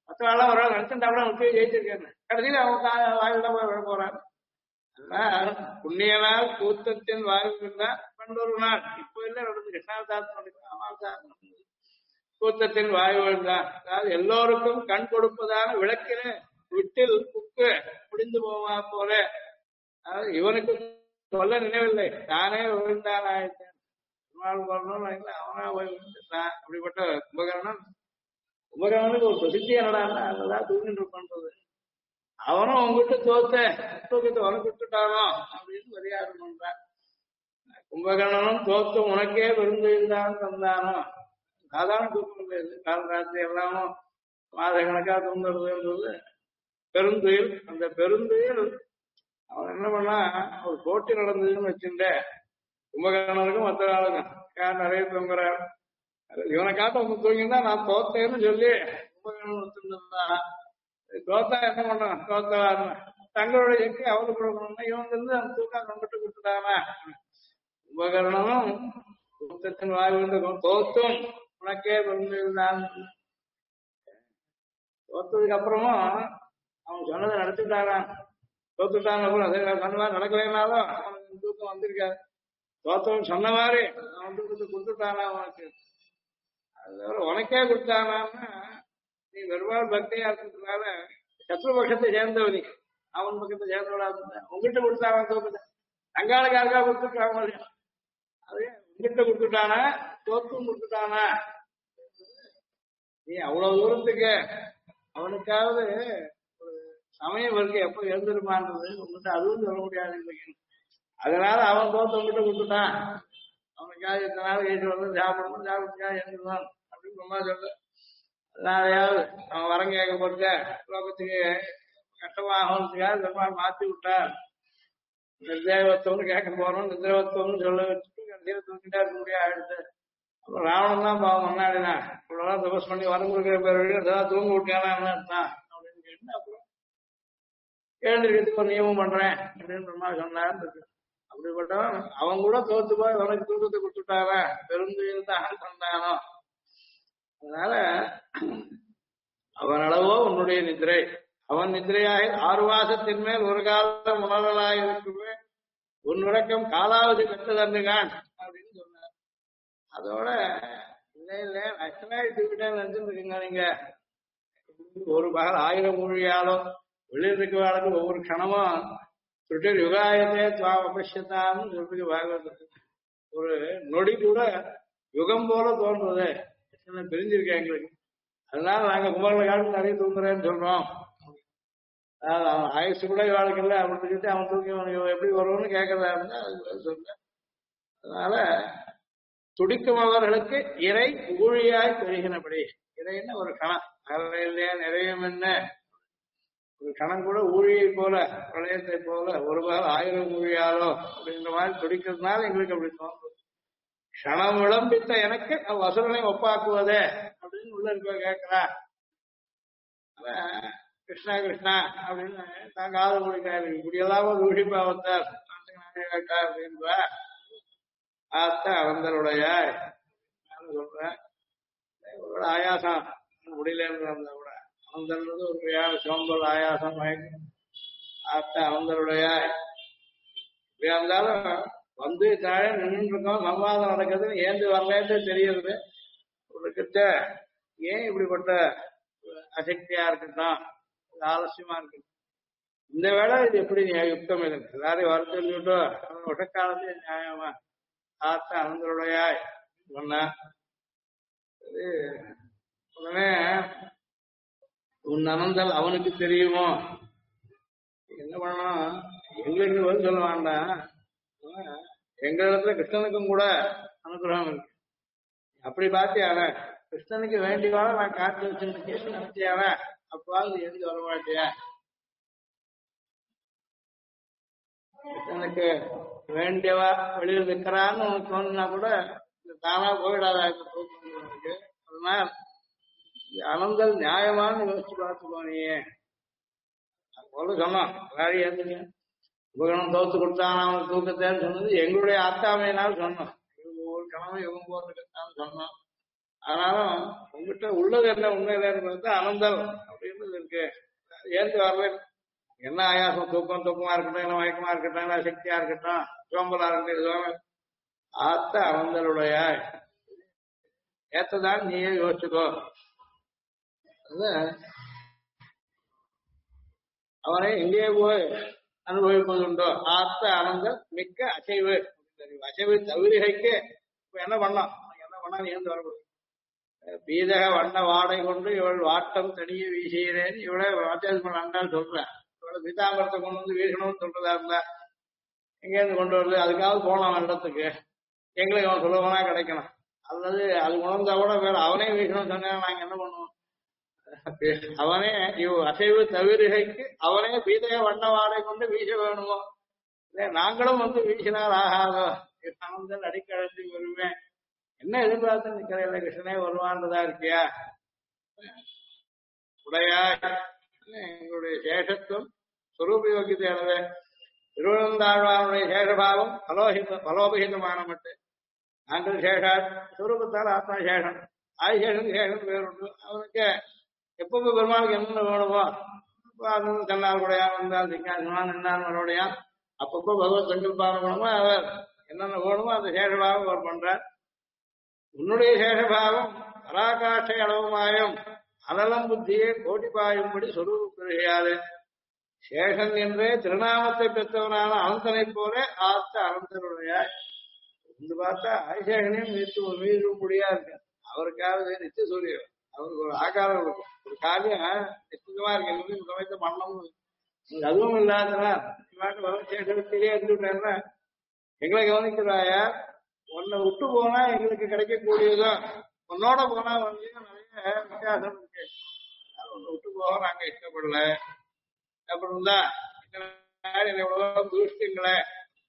மற்றவாள் ஒரு நினைச்சுட்டாப்புல முக்கிய ஜெயிச்சிருக்கேன்னு கடைசியில் அவங்க வாயில் தான் போய் விழ போறாங்க. அதனால புண்ணியனால் கூத்தத்தின் வாயில் இருந்தால் பண்டொரு நாள் இப்போ இல்லை நடந்து கிருஷ்ணாவதாரம் கூத்தத்தின் வாயு விழுந்தான். அதாவது எல்லோருக்கும் கண் கொடுப்பதான விளக்கில விட்டில் புக்கு முடிந்து போவா போல. அதாவது இவனுக்கு சொல்ல நினைவில்லை, தானே விழுந்தான் ஆயிட்டேன். அவனா போய் விழுந்துட்டான். அப்படிப்பட்ட கும்பகர்ணன் கும்பகர்ணனுக்கு ஒரு பிரசித்தி என்னடா அதெல்லாம் தூங்கிட்டு பண்றது. அவனும் உங்ககிட்ட தூக்கத்தை உனக்கு விட்டுட்டானோ அப்படின்னு மரியாதை பண்றான். கும்பகர்ணனும் தோத்து உனக்கே விருந்துதான் தந்தானோ. சாதாரண தூக்கம் கிடையாது, கால ராத்திரி எல்லாமும் மாத கணக்கா தூங்குறதுன்றது பெருந்துயில். அந்த பெருந்துயில் அவன் என்ன பண்ணா, ஒரு போட்டி நடந்ததுன்னு வச்சுட்டு கும்பகர்ணனுக்கும் மற்ற ஆளுக்கும் யார் நிறைய தூங்குறான். இவனை காட்ட அவங்க தூங்கினா நான் தோத்தேன்னு சொல்லி கும்பகர்ணன் வச்சிருந்தான். தோத்தா என்ன பண்றான், தோத்தவாருன்னு தங்களுடைய எக்கி அவருக்கு கொடுக்கணும்னா இவங்க இருந்து அந்த தூக்கம் கொண்டுட்டு கொடுத்துட்டானா. கும்பகர்ணனும் தூக்கத்தின் வாய்வு தோத்தும் உனக்கே விருந்திருந்தான். தோத்ததுக்கு அப்புறமும் அவன் சொன்னதை நடத்திட்டாரான். தோத்துட்டான் சொன்ன மாதிரி நடக்கலைனாலும் அவனுக்கு தூக்கம் வந்திருக்காது. தோத்தவன் சொன்ன மாதிரி அவன் தூக்கத்தை கொடுத்துட்டானா உனக்கு. அது உனக்கே கொடுத்தானான்னா நீ வெறுவாள் பக்தியா இருக்கிறதுனால சத்ருபக்ஷத்தை சேர்ந்தவனி அவன் பக்கத்தை சேர்ந்தவளா இருந்தா உங்ககிட்ட கொடுத்தானா தூக்கத்தை. தங்காளுக்காக கொடுத்துட்டான். அது உங்ககிட்ட கொடுத்துட்டானா தோத்தும் கொடுத்துட்டானா. நீ அவ்வளவு தூரத்துக்கு அவனுக்காவது ஒரு சமயம் இருக்கு எப்ப எழுந்திருமான்றது உங்ககிட்ட அதுவும் சொல்ல முடியாது. அதனால அவன் தோத்து உங்ககிட்ட கொடுத்துட்டான். அவனுக்காக இத்தனை நாள் கழிச்சு வந்து சாப்பிடணும், சாப்பிட்டுக்கா எழுந்துருவான் அப்படின்னு ரொம்ப சொல்ல. அதனாலயாவது அவன் வரம் கேட்கப்பட்ட லோகத்துக்கு கஷ்டமாகிறதுக்காக பெருமாள் மாத்தி விட்டார். நிர்தேவத்துவம்னு கேட்க போறோம், நிர்தேவத்துவம்னு சொல்ல வச்சுட்டு கடைசியில தூக்கிட்டே இருக்க முடியாது ஆயிடுச்சு. அப்புறம் ராவணன் தான் பாவம் முன்னாடினா இவ்வளவுதான் தபஸ் பண்ணி வரம் கொடுக்குற பேர் வழி அதான் தூங்க விட்டானா என்னத்தான் அப்படின்னு கேட்டு அப்புறம் எழுந்திருக்கிறதுக்கு ஒரு நியமம் பண்றேன் அப்படின்னு பெருமாள் சொன்னான்னு இருக்கு. அப்படிப்பட்டவன் அவன் கூட தோத்து போய் அவனுக்கு தூக்கத்தை கொடுத்துட்டாவ பெருந்துயில் தான் சொன்னானோ. அதனால அவன் அளவோ உன்னுடைய நிதிரை. அவன் நிதிரையாக 6 மாசத்தின் மேல் ஒரு காலம் உணரலாக இருக்குமே உன் உறக்கம் காலாவதி பெற்றதன்னுகான் அப்படின்னு சொன்னார். அதோட இல்ல நஷ்டமாயிட்டுக்கிட்டேன்னு நினைச்சுருக்கீங்க நீங்க. ஒரு பகல் 1000 மொழியாலும் வெளியில் இருக்கிறவர்களுக்கு ஒவ்வொரு கணமும் சுட்டு யுகாயத்தே துவாம் அபஷ்யத்தான்னு சொல்றது பாகவதற்கு. ஒரு நொடி கூட யுகம் போல தோன்றது பிரிஞ்சிருக்கேன் எங்களுக்கு. அதனால நாங்க கும்பகர்ண காலத்துல நிறைய தூங்குறேன்னு சொல்றோம். அவன் ஆயுசு கூட வாழ்க்கை இல்லை அப்படின்னு அவன் தூக்கி எப்படி வருவோம்னு கேட்கறதா இருந்தா அது சொல்ல. அதனால துடிக்கும் அவர்களுக்கு இறை ஊழியாய் பெருகினபடி. இறைன்னு ஒரு கணம் அரை இல்லையா நிறையும் என்ன ஒரு கணம் கூட ஊழியை போல பிரளயத்தை போல ஒரு பகல் 1000 ஊழியாலோ அப்படின்ற மாதிரி துடிக்கிறதுனால எங்களுக்கு அப்படி தோன்றும். கணம் விளம்பித்த எனக்கு வசூலை ஒப்பாக்குவதே அப்படின்னு உள்ள இருக்க கேட்கிறா. கிருஷ்ணா கிருஷ்ணா அப்படின்னு தாங்க ஆதரவு கொடுக்காரு. இப்படியெல்லாம் ஒரு ஊழிப்பாவத்தார் அப்படின்ற ஆத்த அவந்தருடைய சொல்றேன். ஒரு ஆயாசம் முடியல இருந்தா கூட அவந்தன்றது ஒரு சோம்பல் ஆயாசம் மயக்கம் ஆத்த அவந்தருடைய இப்படியா இருந்தாலும் வந்து தாழ நின்று இருக்கோம். சம்வாதம் நடக்குதுன்னு ஏந்து வரலேன்னு தெரியுது. ஒரு கிட்ட ஏன் இப்படிப்பட்ட அசக்தியா இருக்கட்டும் ஆலசியமா இருக்கு. இந்த வேலை இது எப்படி யுக்தம் இருக்கு எல்லாரையும் வர சொல்லிவிட்டோ உடற்காலத்தையே நியாயமா ஆத்த அவங்களுடைய சொன்ன உடனே உன் அனந்தல் அவனுக்கு தெரியுமோ என்ன பண்ணணும். எங்களுக்கு பதில் சொல்ல வேண்டாம். எங்க இடத்துல கிருஷ்ணனுக்கும் கூட அனுகிரகம் இருக்கு. அப்படி பாத்தியாவ கிருஷ்ணனுக்கு வேண்டியவாழ நான் காட்டு வச்சு நினைச்சியாவ அப்பாவது எழுதி வர மாட்டியா. கிருஷ்ணனுக்கு வேண்டியவா வெளியில் நிற்கிறான்னு உனக்கு தோணுனா கூட தானா போயிடாதா தூக்கு. அதனால அனந்தல் நியாயமான யோசிச்சு பார்த்துக்கோ. நீயே போல சொன்னோம் வேலையை ஏந்துங்க உபகரணம் தோத்து கொடுத்தான அவனுக்கு தூக்கத்தேன்னு சொன்னது எங்களுடைய ஆத்தாமையினால் சொன்னோம். ஒவ்வொரு கிழமை யுகம் போறதுக்குத்தான் சொன்னோம். ஆனாலும் உங்ககிட்ட உள்ளது என்ன உண்மையிலேன்னு பார்த்தா அனந்தல் அப்படின்னு இருக்கு. ஏந்து வரல என்ன ஆயாசம் தூக்கமா இருக்கட்டும், என்ன மயக்கமா இருக்கட்டும், என்ன சக்தியா இருக்கட்டும், சோம்பலா இருக்கட்டும், எதுவும் ஆத்த அனந்தலுடைய ஏத்ததான் நீயே யோசிச்சுக்கோ. அவனை எங்கேயே போய் அனுபவிப்பதுண்டோ ஆத்த ஆனந்த மிக்க அசைவு. அசைவு தவிரிகைக்கு இப்ப என்ன பண்ணலாம், என்ன பண்ணா நீ ஏந்து வரக்கூடாது. பீதக வண்ண வாடை கொண்டு இவள் வாட்டம் தனிய வீசுகிறேன் இவளை வாத்தியாசம் அண்டான்னு சொல்றேன். இவளை பீதாம்பரத்தை கொண்டு வந்து வீசணும்னு சொல்றதா இருந்தா எங்கேருந்து கொண்டு வருது? அதுக்காவது போகலாம் இடத்துக்கு, எங்களுக்கு அவன் சுலபமா கிடைக்கணும். அல்லது அது உணர்ந்தா கூட வேற அவனே வீசணும்னு சொன்னா நாங்க என்ன பண்ணுவோம்? அவனே இவ் அசைவு தவிர்கைக்கு அவனே பீதக வண்ண வாடை கொண்டு வீச வேணுமோ? நாங்களும் வந்து வீசினால் ஆகாதோ? ஆனந்தன் அடிக்கழந்து வருவேன். என்ன எதிர்பார்த்து நிற்கிறேன், கிருஷ்ணனே வருவான்றதா இருக்கியா? உடையா எங்களுடைய சேஷத்துவம் சுரூப யோகியத்தை அளவே திருவனந்தாழ்வானுடைய சேஷபாவம் பலோபகிதமான மட்டும் நாங்கள் சேஷா சுரூபத்தால் ஆத்மா சேஷன், ஆதிசேஷன் சேஷன் வேறுண்டு. அவனுக்கு எப்பப்போ பெருமாளுக்கு என்னென்ன வேணுமோ அது கண்ணால் கூடையா வந்தால் சிங்காசனான் என்னான் மறுபடியா அப்பப்போ பகவத் சங்கல்பான குணமா அவர் என்னென்ன வேணுமோ அந்த சேஷபாவம் அவர் பண்றார். உன்னுடைய சேஷபாவம் பராகாட்சை அளவுமாயும் அனலம் புத்தியை கோட்டி பாயும்படி சொரூபியாது சேஷன் என்றே திருநாமத்தை பெற்றவனான அனந்தனை போல ஆத்த அனந்தனுடைய இந்து பார்த்தா ஆதிசேஷனையும் மீது முடியா இருக்கு. அவருக்காவது நித்திய சூரியன், அவருக்கு ஒரு ஆகாரம் இருக்கும், ஒரு காரியம் நிச்சயமா இருக்கு. இந்த சமயத்தை பண்ணணும், அதுவும் இல்லாதனா சேஷத்திலேயே இருந்துட்டாருன்னா எங்களை கவனிக்கிறாயா? உன்னை விட்டு போனா எங்களுக்கு கிடைக்கக்கூடியதும் உன்னோட போனா வந்து நிறைய வித்தியாசம் இருக்கு. உன்னை விட்டு போக நாங்க இஷ்டப்படல. அப்புறம் தான் எவ்வளவோ தூஷ்டிங்களே,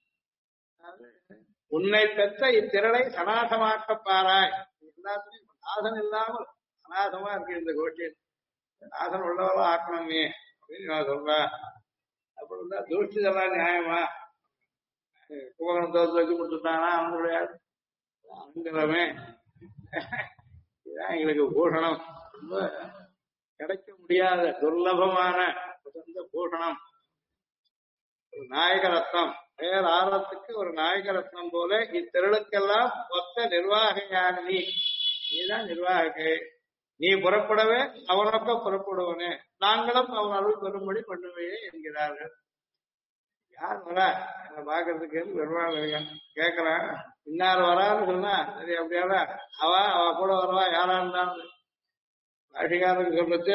உன்னை பெற்ற இத்திரளை சனாசமாக்க பாராய். எல்லாத்துலயும் நாசம் இல்லாமல் அநாசமா இருக்கு இந்த கோஷ்டியில். நாசம் உள்ளவளோ ஆக்கணும் நீ அப்படின்னு நான் சொல்றேன். அப்புறம் தான் தூஷ்டிதெல்லாம் நியாயமா? கும்பகோணம் தோத்து வச்சு கொடுத்துட்டானா அவனுடைய அங்கமே இதான் எங்களுக்கு பூஷணம். ரொம்ப கிடைக்க முடியாத துர்லபமான பூஷணம். ஒரு நாயக ரத்னம், பேர் ஆரத்துக்கு ஒரு நாயக ரத்னம் போல இத்திரளுக்கெல்லாம் ஒத்த நிர்வாகியான நீதான் நிர்வாகி. நீ புறப்படவே அவனொக்க புறப்படுவனே, நாங்களும் அவன் அருள் பெறும்படி பண்ணுவே என்கிறார்கள். யார் வரா என்ன பாக்குறதுக்கு பெருமாள் கேட்கறான். இன்னார் வரான்னு சொன்னா சரி அப்படியாவ அவ கூட வரவா யாரா இருந்தாலும் பாஷிகாரருக்கு சொல்லிட்டு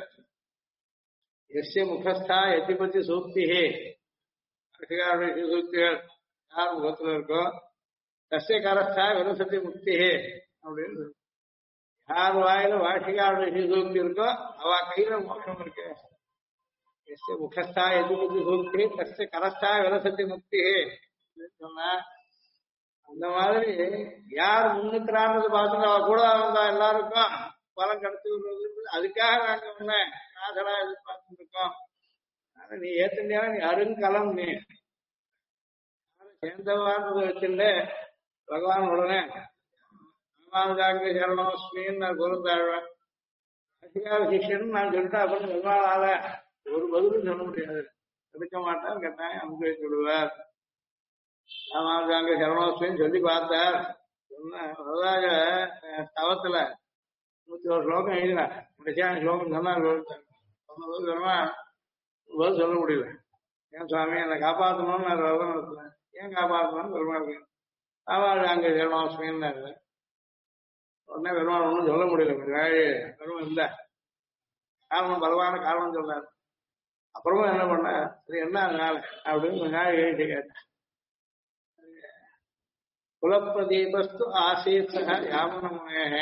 எஸ்ய முகஸ்தா எத்திபத்தி சூக்திஹே, பாஷிகாருடைய சூக்திகள் யார் முகத்துல இருக்கோ தஸ்ய கரஸ்தா விரசத்தி முக்திஹே அப்படின்னு யார் வாயில பாஷிகாருடைய சூக்தி இருக்கோ அவ கையில மோட்சம் இருக்கு. முகஸ்தா எதிர்புத்தி சூக்தி தஸ்ய கரஸ்தா விரசத்தி முக்தி சொன்ன அந்த மாதிரி யார் முன்னுக்கிறான்னு பார்த்துட்டு அவ கூட வந்தா எல்லாருக்கும் பலம் கிடைச்சி விடுறது. அதுக்காக நாங்க உன்னை நாதரா எதிர்பார்த்து இருக்கோம். ஆனா நீ ஏத்தண்டியா நீ அருங்கலம், நீ சேர்ந்தவான்றதை வச்சுட்டு பகவான் உடனே ராமானுஜாங்க சரணோஸ்மின்னு நான் குருந்தாழ்வேன் அதிகார சிஷ்யன் நான் சொல்லிட்டேன். அப்படின்னு பெருமாளால ஒரு பதிலும் சொல்ல முடியாது, எடுக்க மாட்டார், கட்டாயம் அனுபவிச்சு விடுவார். ராமானுஜாங்க சரணோஸ்மின்னு சொல்லி பார்த்தார். சொன்ன தவத்துல 101 ஸ்லோகம் எழுதினார். கடைசியான ஸ்லோகம் சொன்னார். சொன்னது பதில் சொல்ல முடியல. ஏன் சுவாமி என்னை காப்பாற்றணும்னு நான் விரதம் நடத்துறேன், ஏன் காப்பாற்றணும்னு பெருமாள் ராமானுஜாங்க சரணோஸ்மின்னு உடனே பெருமாள் ஒன்றும் சொல்ல முடியல. பெருமாள் இல்லை காரணம் பலவான காரணம் சொன்னார். அப்புறமா என்ன பண்ண சரி என்ன அதனால அப்படின்னு கொஞ்ச நாள் எழுதி கேட்டேன். குலப்பிரதீபஸ்து ஆசீத் யாமனமுனே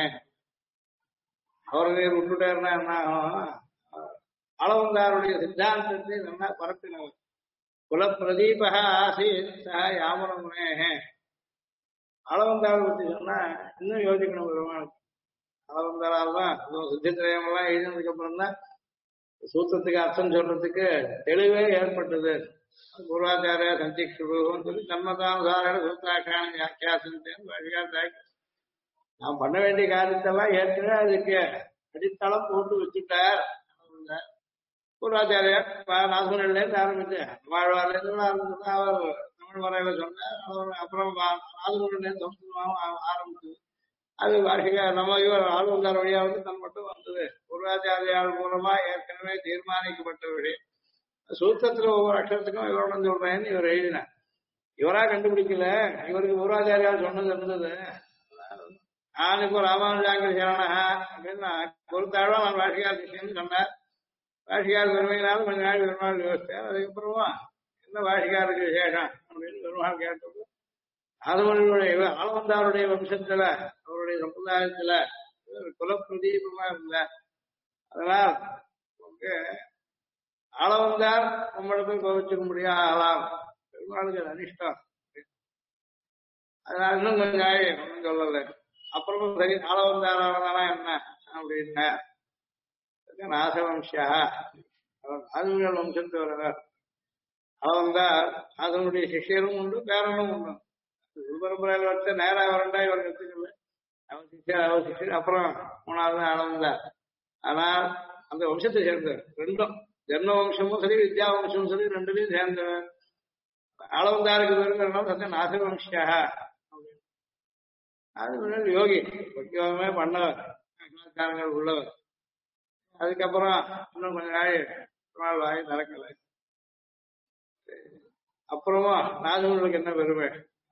அவரை விட்டுட்டாருன்னா என்ன ஆகும்? அளவந்தாருடைய சித்தாந்தத்தை நல்லா பரப்பினவர். குலப்பிரதீப ஆசீத் யாமனமுனே அளவந்தாரை பற்றி சொன்னா இன்னும் யோசிக்கணும். பெருமாள் அளவந்தாரால் தான் சித்தித்திரயம் எல்லாம் எழுதினதுக்கு அப்புறம் தான் சூத்திரத்துக்கு அர்த்தம் சொல்றதுக்கு தெளிவே ஏற்பட்டது. பூர்வாச்சாரிய சந்திக்ஷுன்னு சொல்லி தம்மதானுசார சூத்திராக்கான வியாக்கியாசம் நான் பண்ண வேண்டிய காரியத்தெல்லாம் ஏற்கனவே அதுக்கு அடித்தளம் போட்டு வச்சுட்டார். பூர்வாச்சாரியார் நாசமணிலேருந்து ஆரம்பிச்சு வாழ்வார்லேருந்து ஆரம்பிச்சு அவர் தமிழ் முறையில சொன்னார். அப்புறம் நாசமணிலேருந்து சம்ஸ்கிருதமாகவும் ஆரம்பிச்சது. அது வார்ஷிக நம்ம இவர் ஆளுநர் வழியா வந்து தன் மட்டும் வந்தது. பூர்வாச்சாரியார் மூலமா ஏற்கனவே தீர்மானிக்கப்பட்ட விஷயம். சூத்திரத்துல ஒவ்வொரு அக்ஷரத்துக்கும் இவரோட சொல்றேன்னு இவர் எழுதினார். இவரா கண்டுபிடிக்கல, இவருக்கு பூர்வாச்சாரியார் சொன்னது இருந்தது. நான் இப்போ ராமானுஜாங்கிற சரணா அப்படின்னு பொறுத்தாழ்வா நான் வாஷிகார் விஷயம்னு சொன்னார். வாஷிகார் பெருமையினாலும் கொஞ்ச நாள் பெருமாள் யோசித்தேன். அதுக்கப்புறமா என்ன வாஷிகாருக்கு விசேஷம் அப்படின்னு பெருமாள் கேட்டது. ஆதவனுடைய ஆளவந்தாருடைய வம்சத்துல அவருடைய சம்பிரதாயத்துல குலப்பிரதீபமா இருந்த அதனால் ஆளவந்தார் நம்மளுக்கும் கோவிச்சுக்க முடியாது ஆளாம் பெருமாளுக்கு அனிஷ்டம். அதனால இன்னும் கொஞ்சம் ஒன்றும் சொல்லலை. அப்புறமும் சரி ஆளவந்தாரானா என்ன அப்படின்னா நாசவம்சா ஆதவர்கள் வம்சத்து வருவார். ஆளவந்தார் அதனுடைய சிஷியரும் உண்டு, பேரனும் உண்டு. குருபரம்பரையில் வச்ச நேரா வரண்டா இவர் கத்துக்கல. அவன் சிஷியர் அப்புறம் மூணாவது ஆளவந்தார். ஆனால் அந்த வம்சத்தை சேர்ந்தவர் ரெண்டும் ஜென்ம வம்சமும் சரி வித்யா வம்சமும் சரி ரெண்டுலையும் சேர்ந்தவர். ஆளவந்தாருக்கு பெருங்கிறனால சத்த நாசவம்சா. அது யோகி முக்கியமே பண்ணவர், காரங்கள் உள்ளவர். அதுக்கப்புறம் இன்னும் கொஞ்ச நாள் வாங்கி நடக்கல. அப்புறமா நாதவர்களுக்கு என்ன பெருமை?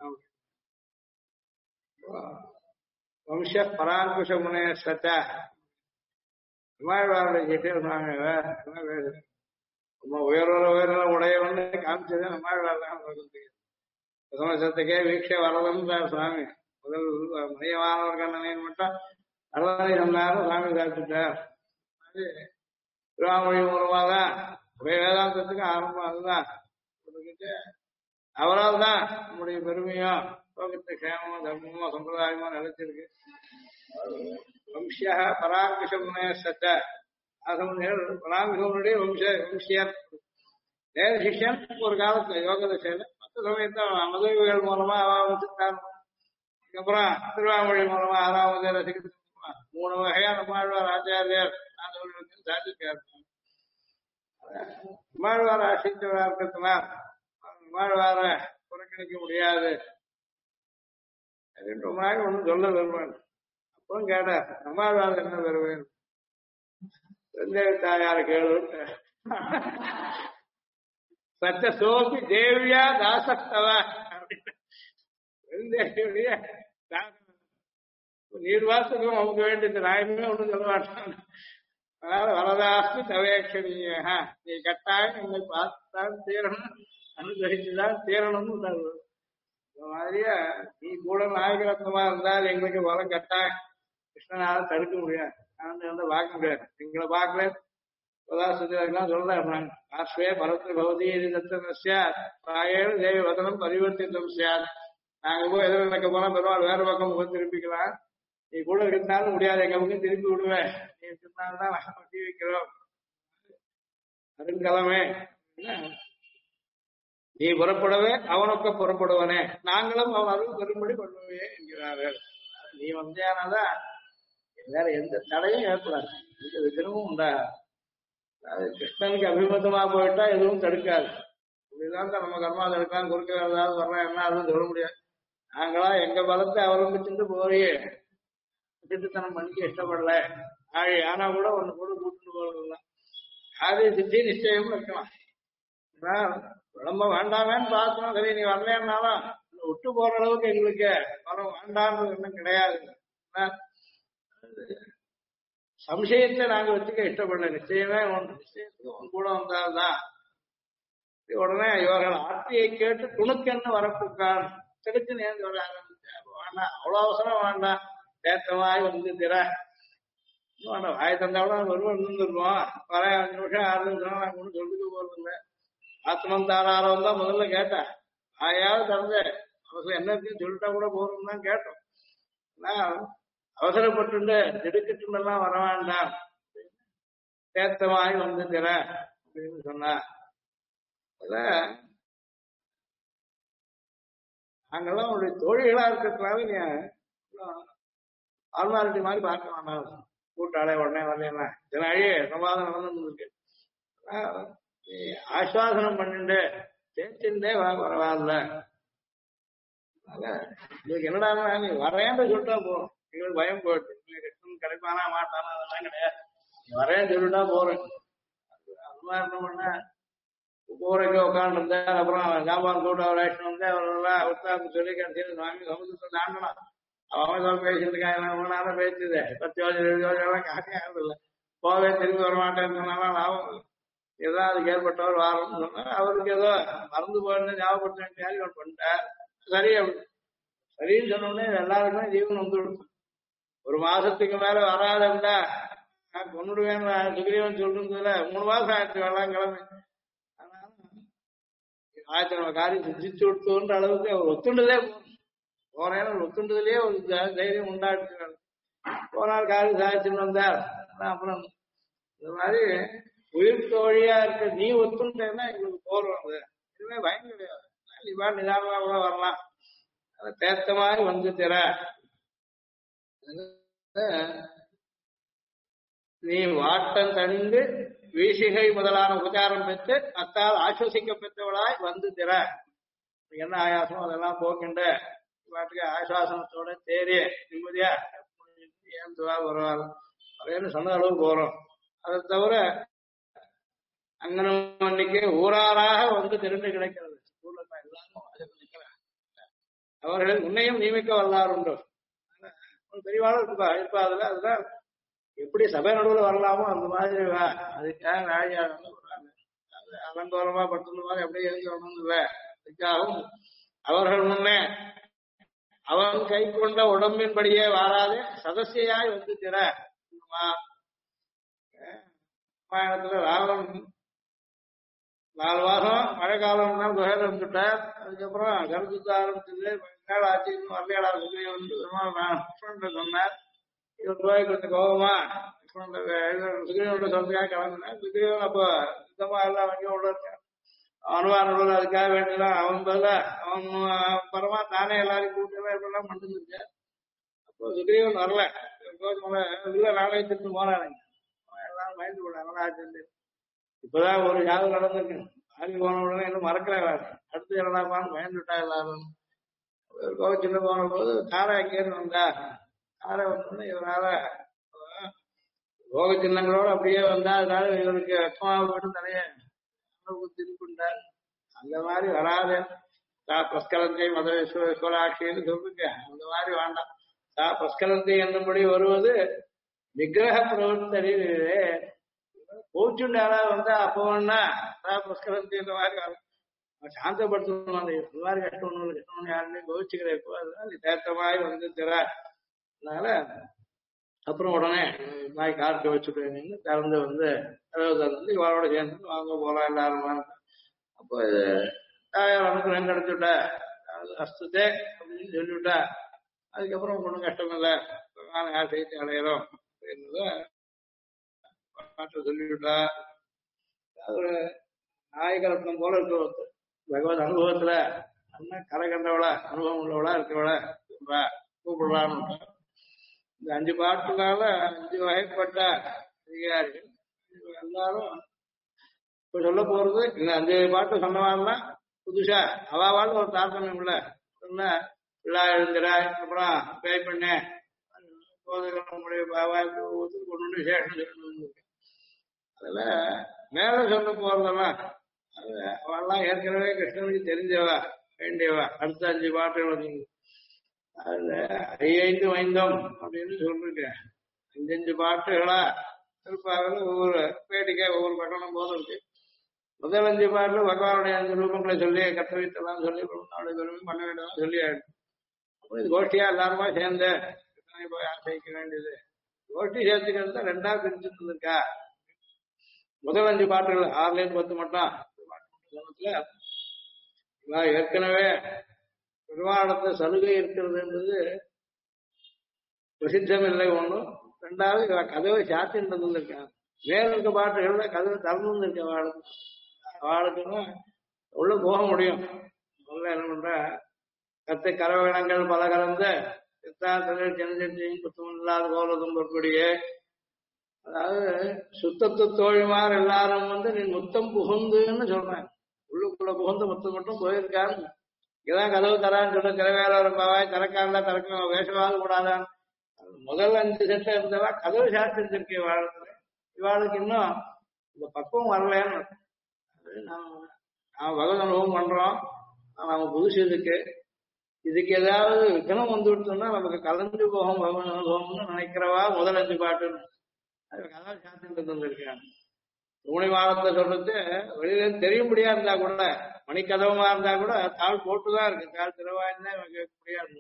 வம்ச பராங்குஷ முனைய சச்சா நம்மாழ்வாருடைய சிஷியர் சுவாமி ரொம்ப உயர்வர உடையவன்னு காமிச்சது நம்மாழ்வார் தான். சமசத்துக்கே வீக்ஷ வரதம் சுவாமி முதல் மையமானவர் கண்ணனின்னு மட்டும் வரதனை சொன்னாரும் சுவாமி சாப்பிட்டுட்டார். அது திருவாமொழி மூலமா தான் வேதாந்தத்துக்கு ஆரம்பம். அதுதான் அவரால் தான் நம்முடைய பெருமையும் லோகத்து கேமமும் தர்மமும் சம்பிரதாயமும் நிலைச்சிருக்கு. வம்சியா பராங்குஷமுனைய சத்த பராங்குஷனுடைய வம்சியர் வேத சிஷ்யன் ஒரு காலத்துல யோக தசையில மற்ற சமயத்தை மதுரைகள் மூலமா அவசித்தார். அதுக்கப்புறம் திருவாமொழி மூலமா ஆறாவது ரசிகத்து 3 வகையா நம்மாழ்வார் ஆச்சாரியர் நாதவர்களுக்கு சாதிக்கார். நம்மாழ்வார் ஆசிரியரா இருக்கிறதுனால் நம்மாழ்வார புறக்கணிக்க முடியாது அப்படின்ற மாதிரி ஒன்றும் சொல்ல வருவான். அப்புறம் கேட்டார் நம்மாழ்வார் என்ன வருவேன் தாயார கேளு சச்ச சோபி தேவியா தாசஸ்தவ நீர்வாசகம் அவங்க வேண்டியது நாயமே ஒன்றும் சொல்ல மாட்டான். அதனால வரதாஸ்தி தவேட்சணீய நீ கட்டாயம் என்னை பார்த்துதான் தீரணும், அனுகிரகிச்சுதான் தீரணும்னு சொல்றது. இந்த மாதிரியா நீ கூட நாயகரத்னமா இருந்தால் எங்களுக்கு வரம் கட்டாயம் கிருஷ்ணனால தடுக்க முடியாது, வந்து பார்க்க முடியாது. எங்களை பார்க்கல உதாசுலாம் சொல்றேன். ஆஸ்வே பரத்து பகுதி தாயேழு தேவி வதனம் பரிவர்த்தித்தம் சார். நாங்க போய் எதிர நடக்க போனா பெருமாள் வேற பக்கம் போய் திருப்பிக்கலாம். நீ கூட இருந்தாலும் முடியாது, எங்க பக்கம் திருப்பி விடுவேன். நீ இருந்தால்தான் நாங்க பட்டி வைக்கிறோம். அருங்கலமே நீ புறப்படவே அவனுக்கு புறப்படுவனே, நாங்களும் அவன் அருள் பெரும்படி கொள்ளுவே என்கிறார்கள். நீ வந்தேனாதான் வேற எந்த தடையும் ஏற்படாது, எந்த விதமும் உண்டாது. அது கிருஷ்ணனுக்கு அபிமதமா போயிட்டா எதுவும் தடுக்காது. இப்படிதான் நம்ம கர்மா தடுக்கலாம், குறுக்க ஏதாவது வரலாம், என்ன அதுவும் சொல்ல முடியாது. நாங்களா எங்க பலத்தை அவலம்பிச்சுட்டு போய் திட்டுத்தனம் பண்ணிக்க இஷ்டப்படல. ஆனா கூட ஒண்ணு கூட கூட்டிட்டு போறதுதான் அது சித்தி நிச்சயமும் இருக்கலாம். விளம்ப வேண்டாமேன்னு பார்க்கணும். சரி நீ வரலன்னாலும் விட்டு போற அளவுக்கு எங்களுக்கு வரம் வேண்டாம்ன்றது இன்னும் கிடையாது. சம்சயத்தை நாங்க வச்சுக்க இஷ்டப்படல. நிச்சயமே நிச்சயத்துக்கு உன் கூட வந்தால்தான். உடனே இவர்கள் ஆர்த்தியை கேட்டு துணுக்கன்னு வரக்கூடாது, திடுக்கு நேர்ந்து வர ஆரம்பிச்சு. வேண்டாம், அவ்வளவு அவசரம் வேண்டாம், ஏத்தமாய் வந்து திற வேண்டாம். வாய் தந்தாவோட வருவோம் இருந்துருவோம். வர 5 நிமிஷம் 6 நிமிஷம் நாங்க ஒன்றும் சொல்லிக்க போறது இல்லை. ஆத்மன் தாராரம் தான் முதல்ல கேட்டேன். ஆயாவது திறந்து அவசரம் என்ன இருக்குன்னு சொல்லிட்டா கூட போறோம் தான் கேட்டோம். அவசரப்பட்டு திடுக்கிட்டுலாம் வர வேண்டாம், ஏத்தமாய் வந்து திற அப்படின்னு சொன்னா. நாங்கெல்லாம் உங்களுடைய தோழிகளா இருக்கிறதுனால ஃபார்மாலிட்டி மாதிரி பார்க்க வேண்டாம். கூட்டாளே உடனே வரலன்னா இதனாலே சமாதம் நடந்துருக்கு. நீ ஆஸ்வாசனம் பண்ணிட்டு சேர்த்துட்டே பரவாயில்ல. உங்களுக்கு என்னடா நீ வரேன்னு சொல்லிட்டா போறோம். எங்களுக்கு பயம் போயிட்டு கிருஷ்ணன் கிடைப்பானா மாட்டானா அதெல்லாம் கிடையாது. நீ வரேன்னு சொல்லிட்டா போறேன். அது மாதிரி என்ன பண்ண ஊரைக்கு உட்காந்துருந்தார். அப்புறம் ஜாபான் கூட ஒரு ஆக்ஷன் வந்து அவரெல்லாம் உத்தாந்து சொல்லி கடைசியில் சுவாமி சமுதிரத்தை தாண்டலாம். அவன் தான் பேசிட்டு இருக்காங்க. பேசுது 10 யோஜனை 20 யோஜனை காட்டியாது இல்லை. போவே திரும்பி வரமாட்டேன்னு சொன்னாலும் லாபம் ஏதோ அதுக்கு ஏற்பட்டவர் வாரம்னு சொன்னா அவருக்கு ஏதோ மறந்து போயிருந்து ஞாபகப்படுத்த கேள்வி பண்ணிட்டார். சரி அப்படி சரின்னு சொன்ன உடனே எல்லாருக்குமே ஜீவன் வந்து கொடுக்கும். ஒரு மாசத்துக்கு மேல வராதுண்டா நான் கொண்டுடுவேன் சுக்ரீவன் சொல்றதுல 3 மாசம் ஆயிடுச்சு வெள்ளம் கிளம்பி. ஆயிரத்தி நம்ம காரியம் சிந்திச்சு கொடுத்தோன்ற அளவுக்கு அவர் ஒத்துண்டதே போறேன்னு ஒத்துண்டதுலயே ஒரு தைரியம் உண்டாடுச்சு. போனால் காரியம் சாதிச்சுன்னு வந்தார். அப்புறம் இந்த மாதிரி உயிர் தோழியா இருக்க நீ ஒத்துண்டேன்னா எங்களுக்கு போறோம். அது இதுவே பயம் கிடையாது. இவா நிதானமா கூட வரலாம். அதை தேர்த்த மாதிரி வந்து திற நீ வாட்டம் தணிந்து வீசிகை முதலான உபச்சாரம் பெற்று அத்தால் ஆஸ்வசிக்க பெற்றவளாய் வந்து திற. என்ன ஆயாசம் அதெல்லாம் போக்கின்ற பாட்டுக்கு ஆஸ்வாசனத்தோட தேறி நிம்மதியா ஏன் துவா பரவாயில்ல அப்படின்னு சொன்ன அளவு போறோம். அதை தவிர அங்கனம் அன்னைக்கு ஊராராக வந்து திரண்டு கிடைக்கிறது. எல்லாரும் நிற்கிறார். அவர்கள் உன்னையும் நியமிக்க வல்லார் உண்டு. பெரியவாளும் இருப்பா அதுல அதுதான் எப்படி சபை நடுவில் வரலாமோ அந்த மாதிரி அதுக்காக ராஜாங்க அது அலங்கோலமா பட்டு மாதிரி அப்படியே எழுதி வரணும் இல்லை. அதுக்காகவும் அவர்கள் முன்னே அவன் கை கொண்ட உடம்பின்படியே வாராது சதசியாய் வந்து திற. ராமாயணத்துல ராவணன் 4 மாசம் மழை காலம் தான் குகையில இருந்துட்டார். அதுக்கப்புறம் கருத்து ஆரம்பிச்சது நாள் ஆச்சு இன்னும் வரலையாடா வந்து சொன்னார். இவர் போய் கொஞ்சம் கோபமா சுக்ரீவனோட சொல்றதுக்காக கிளம்பினார். சுக்ரீவன் அப்போ சுத்தமா எல்லாம் வண்டியும் உள்ள இருக்கான். அவனும் அதுக்காக வேண்டியதான் அவன் பதில அவன் பரமா தானே எல்லாரையும் கூட்டலாம் இப்பெல்லாம் பண்ணிருந்துருக்கேன். அப்போ சுக்ரீவன் வரல. இல்ல நானே திருட்டு போனானுங்க. எல்லாரும் பயந்து போனாங்க. ஆச்சு இப்பதான் ஒரு யாரும் நடந்திருக்கு. ஆகி போன உடனே இன்னும் மறக்கிறேன். அடுத்து என்னடாப்பான்னு பயந்துட்டா எல்லாரும். சின்ன போன போது தாரை அங்கேருந்து வந்தா. தாரை வந்தோடனே இவரால ரோக சின்னங்களோட அப்படியே வந்தா. அதனால இவருக்கு அக்கமாவும் தலைய திருப்பிண்டார். அந்த மாதிரி வராது. பஸ்கலந்தை மதவேஸ்வராட்சின்னு சொல்லுங்க. அந்த மாதிரி வேண்டாம். பஸ்கலந்தை என்னபடி வருவது நிகிரக பிரவர்த்தறிவே கோச்சுண்டு யாராவது வந்தா அப்போ வேணா புஷ்கரந்தி இந்த மாதிரி சாந்தப்படுத்தணும். அந்த மாதிரி கஷ்டம் ஒண்ணு கஷ்டம் யாருமே கோவிச்சுக்கிற இப்போ அதனால தேர்த்தமாய் வந்து திற. அதனால அப்புறம் உடனே நாய் கார்க்க வச்சுட்டு திறந்து வந்து வந்து இவரோட சேர்ந்து வாங்க போலாம் எல்லாரும். அப்போ இது அனுகிரகம் கிடைச்சுட்ட அஸ்தே அப்படின்னு சொல்லிவிட்டா. அதுக்கப்புறம் ஒன்றும் கஷ்டம் இல்லை. யார் செய்தி அடையிறோம் அப்படின்றத சொல்லிவிட்டா. ஒரு நாயகரத்னம் போல இருக்கிற பகவத் அனுபவத்துல கரை கண்டவளா அனுபவம் உள்ளவளா இருக்கிறவளா கூப்பிடலான்னு. இந்த 5 பாட்டுனால 5 வகைப்பட்ட அதிகாரிகள் எல்லாரும் இப்ப சொல்ல போறது. இந்த 5 பாட்டு சொன்னவாள்னா புதுசா அவாவால் ஒரு தாற்பயம் இல்ல சொன்ன விழா எழுந்திராய் அப்புறம் பேய் பண்ண நம்முடைய கொண்டு விசேஷம். அதுல மேல சொல்ல போறதெல்லாம் அவெல்லாம் ஏற்கனவே கிருஷ்ணனுக்கு தெரிஞ்சவா வேண்டியவா. அடுத்த 5 பாட்டுகள் அதுல 5 வைந்தம் அப்படின்னு சொல்லிருக்கேன். 5 பாட்டுகளா திருப்பாவில் ஒவ்வொரு பேட்டிக்கை ஒவ்வொரு பட்டணம் போதும் இருக்கு. முதல் 5 பாட்டுல பகவானுடைய 5 ரூபங்களை சொல்லி கத்தவித்தெல்லாம் சொல்லி அவனுடைய பெருமை பண்ண வேண்டியதான் சொல்லி ஆயிடும். அப்புறம் இது கோஷ்டியா எல்லாருமா சேர்ந்து போய் ஆசைக்க வேண்டியது. கோஷ்டி சேர்த்துக்கிறது தான் 2ஆ பிரிச்சுட்டு இருக்கா. முதல் 5 பாட்டுகள் 6லேருந்து 10 மட்டும் ஏற்கனவே பெருமாளத்துல சலுகை இருக்கிறதுன்றது பிரசித்தம் இல்லை ஒண்ணும். 2வது கதவை சாத்தின்னு இருந்திருக்காங்க. மேல இருக்க பாட்டுகள்ல கதவை திறந்து இருக்க அவளுக்குன்னா உள்ள போக முடியும். முதல்ல என்ன பண்ற கத்தை கரவேணங்கள் பல கலந்து சின்னத்தையும் குத்தமும் இல்லாத போலதும் பொறுப்படியே அதாவது சுத்தத்து தோழிமார் எல்லாரும் நீ முத்தம் புகுந்துன்னு சொல்றேன். உள்ளுக்குள்ள புகுந்து முத்தம் மட்டும் போயிருக்கான்னு இதான் கதவு தரான்னு சொல்ல திறவேல பாவாய் திறக்காண்டா திறக்க வேஷவாது கூடாதான். முதல் 5 செட்ல இருந்தவா கதவு சாத்திருந்திருக்கு இவாளுக்கு. இவாளுக்கு இன்னும் இந்த பக்குவம் வரலன்னு நாம பகவத் அனுபவம் பண்றோம். நாம புதுசு இதுக்கு ஏதாவது விக்கனம் வந்து விட்டோம்னா நமக்கு கலந்து போகும் பகவத் அனுபவம்னு நினைக்கிறவா முதல் 5 பாட்டுன்னு அது கதவு சாத்திட்டு இருந்திருக்காங்க. துணை வாரத்தை சொல்றது வெளியில தெரிய முடியா இருந்தா கூட மணிக்கதவமா இருந்தா கூட தாள் போட்டுதான் இருக்கு. தாள் திறவாயிருந்தா கேட்க முடியாது.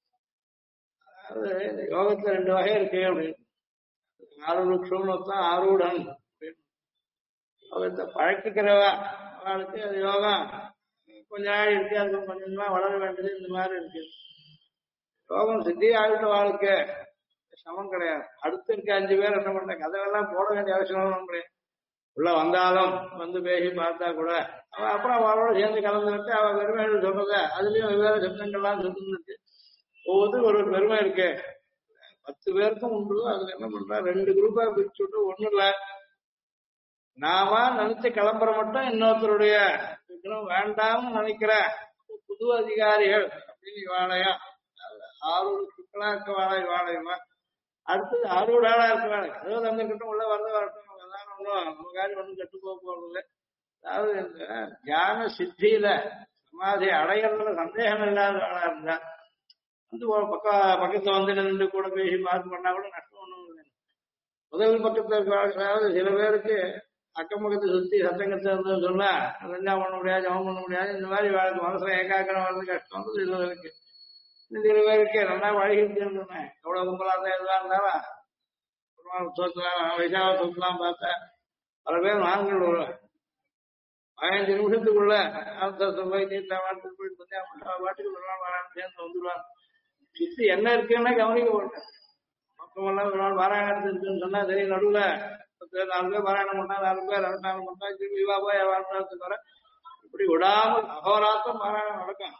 அதாவது யோகத்துல 2 வகை இருக்கு அப்படின்னு. ஆருட்சம்னு ஒருத்தன் ஆரூடன் யோகத்தை பழக்கிக்கிறவா அவளுக்கு அது யோகம் கொஞ்ச நாள் இருக்கு. அதுக்கு கொஞ்சம் கொஞ்சமா வளர வேண்டியது இந்த மாதிரி இருக்கு. யோகம் சித்தி ஆகிட்ட வாழ்க்கை சமம் கிடையாது. அடுத்து இருக்க 5 பேர் என்ன பண்ற கதவெல்லாம் போட வேண்டிய அவசியம் கிடையாது. உள்ள வந்தாலும் பேசி பார்த்தா கூட அவன் அப்புறம் அவளோட சேர்ந்து கலந்துட்டு அவ பெருமைகள் சொல்றத அதுலயும் வெவ்வேறு சப்தங்கள்லாம் சொல்லிருக்கு. ஒவ்வொருத்தரும் ஒரு பெருமை இருக்கு. 10 பேருக்கும் உண்டு. அதுல என்ன பண்றா 2 குரூப்பா பிரிச்சு விட்டு ஒண்ணு இல்ல நாம நினைச்சு கிளம்புற மட்டும் இன்னொருத்தருடைய விக்ரம் வேண்டாம்னு நினைக்கிற புது அதிகாரிகள் அப்படின்னு இவாளையா ஆரூர் சுக்களா இருக்க வாழை இவாளையுமா அடுத்தது ஆரூடாளா இருக்க வாழை கதவு தந்துக்கிட்டும் உள்ள வரட்டும் ஒன்றும் கெட்டு போக போறதில்லை. அதாவது இந்த தியான சித்தியில சமாதி அடையறதுல சந்தேகம் இல்லாத ஆளா இருந்தா பக்கத்துல நின்று கூட பேசி பார்த்து பண்ணா கூட நஷ்டம் ஒண்ணும் இல்லை. முதல் பக்கத்துல இருக்கிற சில பேருக்கு அக்கம் பக்கத்தை சுத்தி சத்தங்கத்தை இருந்ததுன்னு சொன்னா ரெண்டாம் பண்ண முடியாது ஜபம் பண்ண முடியாது. இந்த மாதிரி வாழ்க்கை மனசுல ஏகாக்கிரம் வர்றது கஷ்டம் சில பேருக்கு. சில பேருக்கு நல்லா வழிகிட்டு இருந்தேன் எவ்வளவு கும்பலா இருந்தா எதுவா இருந்தாலும் வைசாவ சொத்துலாம் பார்த்தா பல பேர் நாங்கள் ஒரு 15 நிமிஷத்துக்குள்ள போய் நீட்டா வாரத்துக்கு போயிட்டு பாட்டுக்கு வரான்னு சேர்ந்து வந்துடுவாங்க. சுத்தி என்ன இருக்குன்னா கவனிக்க போட்டேன். மக்கமெல்லாம் ஒரு நாள் பாராயணத்து இருக்குன்னு சொன்னா சரி நடுவுல 4 பேர் பாராயணம் பண்ணா 4 பேர் அரசாங்கம் பண்ணா திரும்பி இவா போய் வாழ்த்துக்கு வர இப்படி விடாமல் அகோராத்தம் பாராயணம் நடக்கும்.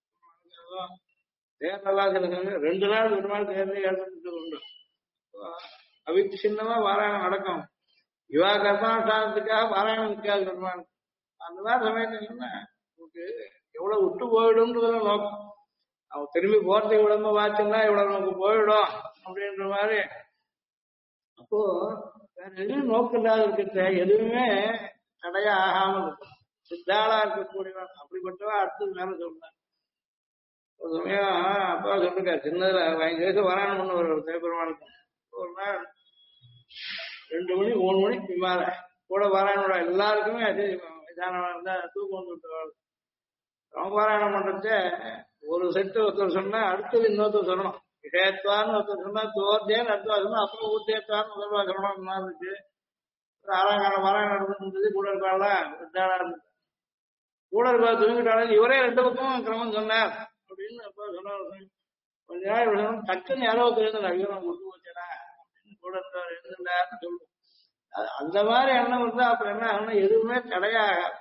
தேர்தலாம் சில 2 நாள் 1 நாள் தேர்தல் ஏற்பட்டு உண்டு. அவித்து சின்னமா பாராயணம் நடக்கும். இவா கர்மானுஷ்டானத்துக்காக பாராயணம் இருக்காது பெருமாள். அந்த மாதிரி சமயத்துல என்ன நமக்கு எவ்வளவு விட்டு போயிடும்ன்றதுல நோக்கம். அவன் திரும்பி போறதுக்கு விடாம வாச்சுன்னா இவ்வளவு நமக்கு போயிடும் அப்படின்ற மாதிரி. அப்போ வேற எதுவும் நோக்கம் இல்லாத இருக்கிற எதுவுமே தடையா ஆகாமல் இருக்கும். சித்தாளா இருக்கக்கூடியவன் அப்படிப்பட்டவா அடுத்தது மேல சொல்றேன். ஒரு சமயம் அப்பா சொல்லிருக்கா சின்னதுல 15 வயசு பாராயணம் பண்ண ஒரு தேவபெருமானுக்கு ஒரு நாள் 2 மணி 3 மணிக்கு மேல கூட பாராயணோட எல்லாருக்குமே அது இருந்தா தூக்கம் வந்துட்டு அவங்க பாராயணம் பண்றது ஒரு செட்டு ஒருத்தர் சொன்னா அடுத்தது இன்னொருத்தர் சொல்லணும். விஷயத்வான்னு ஒருத்தர் சொன்னா தோர்த்தேன்னு அடுத்த சொல்லணும். அப்புறம் ஊர்த்தேத்வான்னு முதல்வா சொல்லணும் இருந்துச்சு. 6ஆம் காலம் பாராயணம் நடந்துருந்தது. கூட இருக்காளா வித்தாளா இருந்துச்சு. கூட இருக்கா தூங்கிட்டாலும் இவரே 2 பக்கமும் கிரமம் சொன்னார் அப்படின்னு அப்பா சொன்னார். கொஞ்ச நாள் டக்குன்னு யாரோ தெரிஞ்சு நவீனம் கொண்டு போச்சடா அப்படின்னு கூட இருந்தார் எழுந்தாருன்னு சொல்லுவோம். அந்த மாதிரி எண்ணம் இருந்தா அப்புறம் என்ன ஆகணும் எதுவுமே தடையாகாது.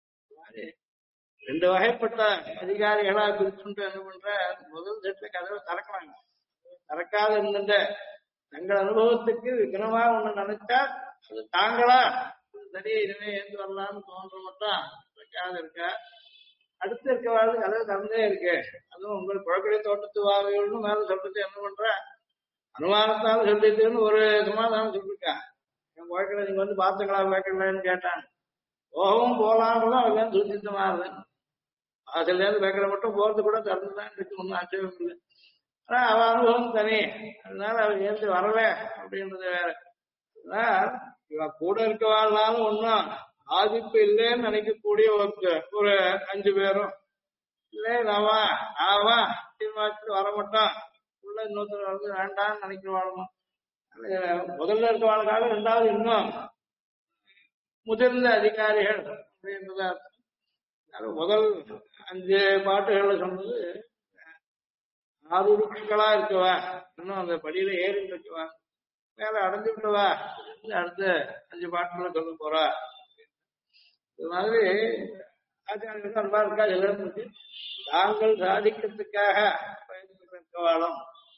2 வகைப்பட்ட அதிகாரிகளா பிரிச்சுட்டு என்ன பண்ற முதல் செட்ல கதவை திறக்கலாங்க. திறக்காத இருந்த தங்கள் அனுபவத்துக்கு விக்ரமா ஒண்ணு நினைச்சா அது தாங்களா சரி இனிமே ஏந்து வரலாம்னு தோன்ற மட்டும் வைக்காத இருக்க. அடுத்து இருக்கவாது கதவை திறந்தே இருக்கு. அதுவும் உங்கள் குழக்கடை தோட்டத்து வாவைகள்னு மேல சொல்றது என்ன பண்ற அனுமானத்தால சொல்லிட்டுன்னு ஒரு சமாதானம் சொல்லிருக்கா. என் குழக்கடை நீங்க பாத்துங்களா வைக்கலான்னு கேட்டாங்க. போகவும் போலான்றதும் அவெல்லாம் சுத்தித்தமா இருந்தேன். அதுல இருந்து வைக்கிற மட்டும் போறது கூட திறந்துதான் இருக்கு. ஒன்னும் ஆச்சரியம் இல்லை. ஆனா அவ அனுபவம் தனி. அதனால அவ ஏந்து வரல அப்படின்றது வேற. இவ கூட இருக்கவாழ்னாலும் ஒன்னும் பாதிப்பு இல்லைன்னு நினைக்கக்கூடிய ஒரு 5 பேரும் இல்லை நாம தீர்மானிச்சுட்டு வர மாட்டோம் உள்ள இன்னொருத்தர் வந்து வேண்டாம்னு நினைக்கிறவாளுமோ முதல்ல இருக்கவாளுக்காக 2வது இன்னும் முதிர்ந்த அதிகாரிகள் அப்படின்றதா. முதல் 5 பாட்டுகள்ல சொன்னது ஆருருக்களா இருக்கவா இன்னும் அந்த படியில ஏறி இருக்கவா மேல அடைஞ்சு விட்டவா அடுத்த 5 பாட்டுகளை சொல்ல போறா. இது மாதிரி ஆச்சாரியர்கள் அன்பா இருக்கா எல்லாரும் தாங்கள் சாதிக்கிறதுக்காக இருக்கவாளும்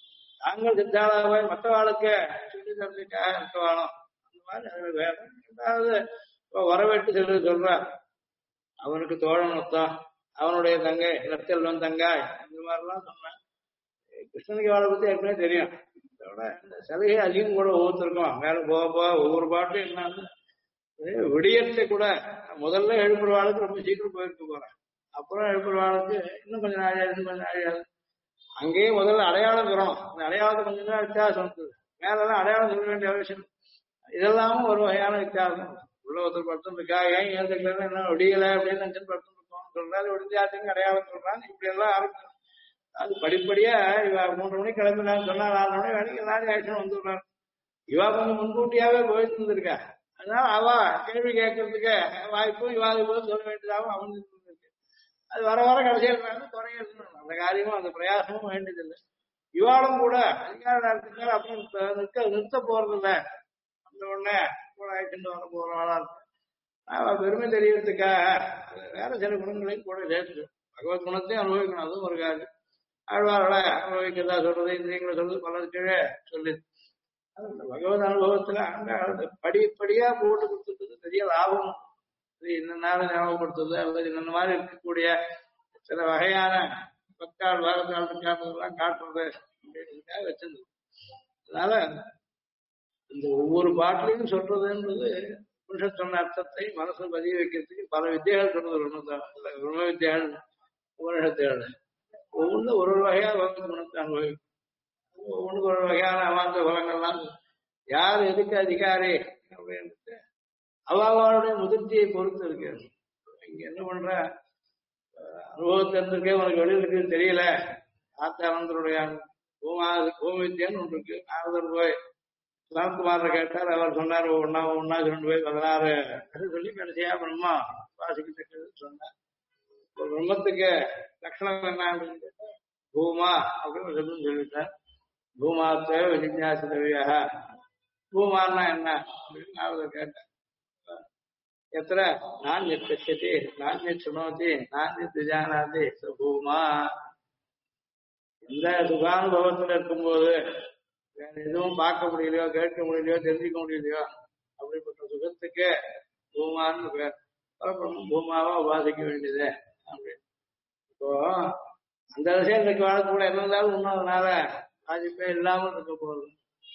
தாங்கள் சித்தாளாவாய் மற்றவாளுக்கு சொல்லி தரதுக்காக இருக்க வேணும். அந்த மாதிரி அது வேணும். ரெண்டாவது வரவேற்று சொல்றார், அவனுக்கு தோழன் ஒருத்தான், அவனுடைய தங்கை நற்செல்வன் தங்காய், இந்த மாதிரிலாம் சொன்னேன். கிருஷ்ணனுக்கு அவளை பத்தி ஏற்கனவே தெரியும். இதோட இந்த சலுகை அதிகம் கூட ஒவ்வொருத்தருக்கும் மேல போக போக ஒவ்வொரு பாட்டும் என்னன்னு விடியத்தை கூட முதல்ல எழுப்புறவாளுக்கு ரொம்ப சீக்கிரம் போயிட்டு போறேன். அப்புறம் எழுப்புறவாளுக்கு இன்னும் கொஞ்சம் நாழியாது, இன்னும் கொஞ்சம் நாழியாது. அங்கேயே முதல்ல அடையாளம் தரணும். அந்த அடையாளத்தை கொஞ்சம் தான் வித்தியாசம் இருக்குது. மேலெல்லாம் அடையாளம் சொல்ல வேண்டிய அவசியம். இதெல்லாமும் ஒரு வகையான வித்தியாசம். உள்ள ஒருத்தர் படுத்தும் இருக்கா, ஏன் ஏற்றுக்கல என்ன விடியலை அப்படின்னு நினைச்சு படுத்தும் இருக்கோம் சொல்றாரு. விடிஞ்சாத்துக்கு அடையாளம் சொல்றாங்க. இப்படி எல்லாம் ஆரம்பிச்சு அது படிப்படியா இவ 3 மணிக்கு கிளம்பினான்னு சொன்னா 4 மணி வரைக்கும் எல்லாரும் ஆக்ஷன் வந்துடுறாரு. இவா கொஞ்சம் முன்கூட்டியாவே போயிட்டு இருந்திருக்கா. அதனால அவ கேள்வி கேட்கறதுக்கு வாய்ப்பும் இவாது போது சொல்ல வேண்டியதாகவும் அவன் இருக்கு. அது வர வர கடைசியில் குறையாது. அந்த காரியமும் அந்த பிரயாசமும் வேண்டியதில்லை. இவாளும் கூட அதிகார நேரத்துக்கு அப்புறம் நிறுத்த போறது இல்லை. அந்த உடனே கூட ஆக்ஷன் வர போறவாளா இருக்கு. அவ பெருமை தெரியறதுக்காக வேற சில குணங்களையும் கூட சேர்த்து பகவத் குணத்தையும் அனுபவிக்கணும். அதுவும் ஒரு காரியம். ஆழ்வார்களை அனுபவிக்கிறதா சொல்றது, இந்திரியங்களை சொல்றது பலர் கீழே சொல்லி அந்த பகவத் அனுபவத்துல அங்க படிப்படியா போட்டு கொடுத்துட்டு பெரிய லாபம். இந்த நாள் ஞாபகப்படுத்துறது அல்லது இந்த மாதிரி இருக்கக்கூடிய சில வகையான பக்கால் வாரத்தால் இருக்காதெல்லாம் காட்டுறது அப்படின்றதுக்காக வச்சிருந்தது. அதனால இந்த ஒவ்வொரு பாட்டிலையும் சொல்றதுன்றது புருஷ சொன்ன அர்த்தத்தை மனசு பதிய வைக்கிறதுக்கு பல வித்தியாகள் சொன்னது ஒண்ணுதான். பிரம்ம வித்தியாகள், உபனிஷத்துகள் ஒவ்வொன்றும் ஒரு வகையா குணத்தை அனுபவிக்கும். ஒவ்வொன்றுக்கு ஒரு வகையான அவாந்த பலங்கள்லாம். யார் எதுக்கு அதிகாரி அப்படின்ட்டு அவளுடைய முதிர்ச்சியை பொறுத்து இருக்கு. இங்க என்ன பண்ற அனுபவத்தை இருந்திருக்கே உனக்கு வெளியில் இருக்குன்னு தெரியல. ஆத்தானந்தருடைய பூமித்தியன்னு ஒன்று இருக்கு. நாரதர் போய் ராம்குமார கேட்டார். அவர் சொன்னார் ஒன்னா 2 போய் 16 சொல்லி கடைசியா பிரம்மா வாசிக்கத்தக்கதுன்னு சொன்னார். பிரம்மத்துக்கு லட்சணம் என்ன அப்படின்னு கேட்டா பூமா அப்படின்னு சொல்லி சொல்லிட்டார். பூமாத்த விஜிஞாசிதவியா, பூமான்னா என்ன அப்படின்னு நாரதர் கேட்டேன். எத்தனை நான்யத் பசியதி நான்யத் சுனோதி நான்யத் விஜானாதி பூமா. இந்த சுகானுபவத்துல இருக்கும்போது வேற எதுவும் பார்க்க முடியலையோ, கேட்க முடியலையோ, தெரிஞ்சுக்க முடியலையோ, அப்படிப்பட்ட சுகத்துக்கு பூமான்னு பேர். பூமாவா உபாசிக்க வேண்டியது அப்படின்னு. இப்போ அந்த விஷயம் இன்னைக்கு வாழ்க்கை கூட என்ன இருந்தாலும் இன்னொருனால பாதிப்பே இல்லாமல் இருக்க போகுது.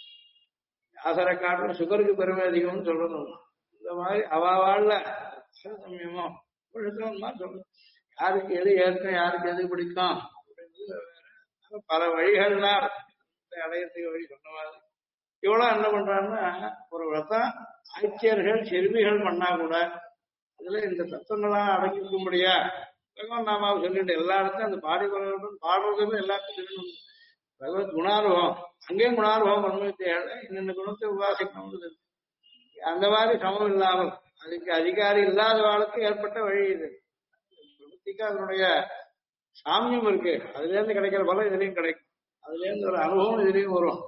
ஆசரை காட்டும் சுகருக்கு பெருமை அதிகம்னு சொல்லணும். இந்த மாதிரி வாழல சமயமோ சொல்றது. யாருக்கு எது ஏற்கும், யாருக்கு எது பிடிக்கும் அப்படின்றது பல வழிகள்லாம் அடையறதுக்கு வழி சொன்ன மாதிரி. இவ்வளவு என்ன பண்றாங்கன்னா ஒரு விரதம் ஆட்சியர்கள் செருமிகள் பண்ணா கூட அதுல இந்த தத்துவங்களாம் அடங்கிக்கும்படியா பகவான் நாமாவை சொல்லிட்டு எல்லா இடத்தையும் அந்த பாடுறதுன்னு எல்லாத்தையும் சொல்லணும். பகவத் குணானுபவம் அங்கேயும் குணானுபவம் பண்ணுவது இந்த குணத்தை உபாசிக்கணும். அந்த மாதிரி சமம் இல்லாமல் அதுக்கு அதிகாரி இல்லாத வாழ்க்கை ஏற்பட்ட வழி இது. பிரபத்திக்கு அதனுடைய சாமியம் இருக்கு. அதுல இருந்து கிடைக்கிற பலம் இதுலயும் கிடைக்கும். அதுல இருந்து ஒரு அனுபவம் இதுலயும் வரும்.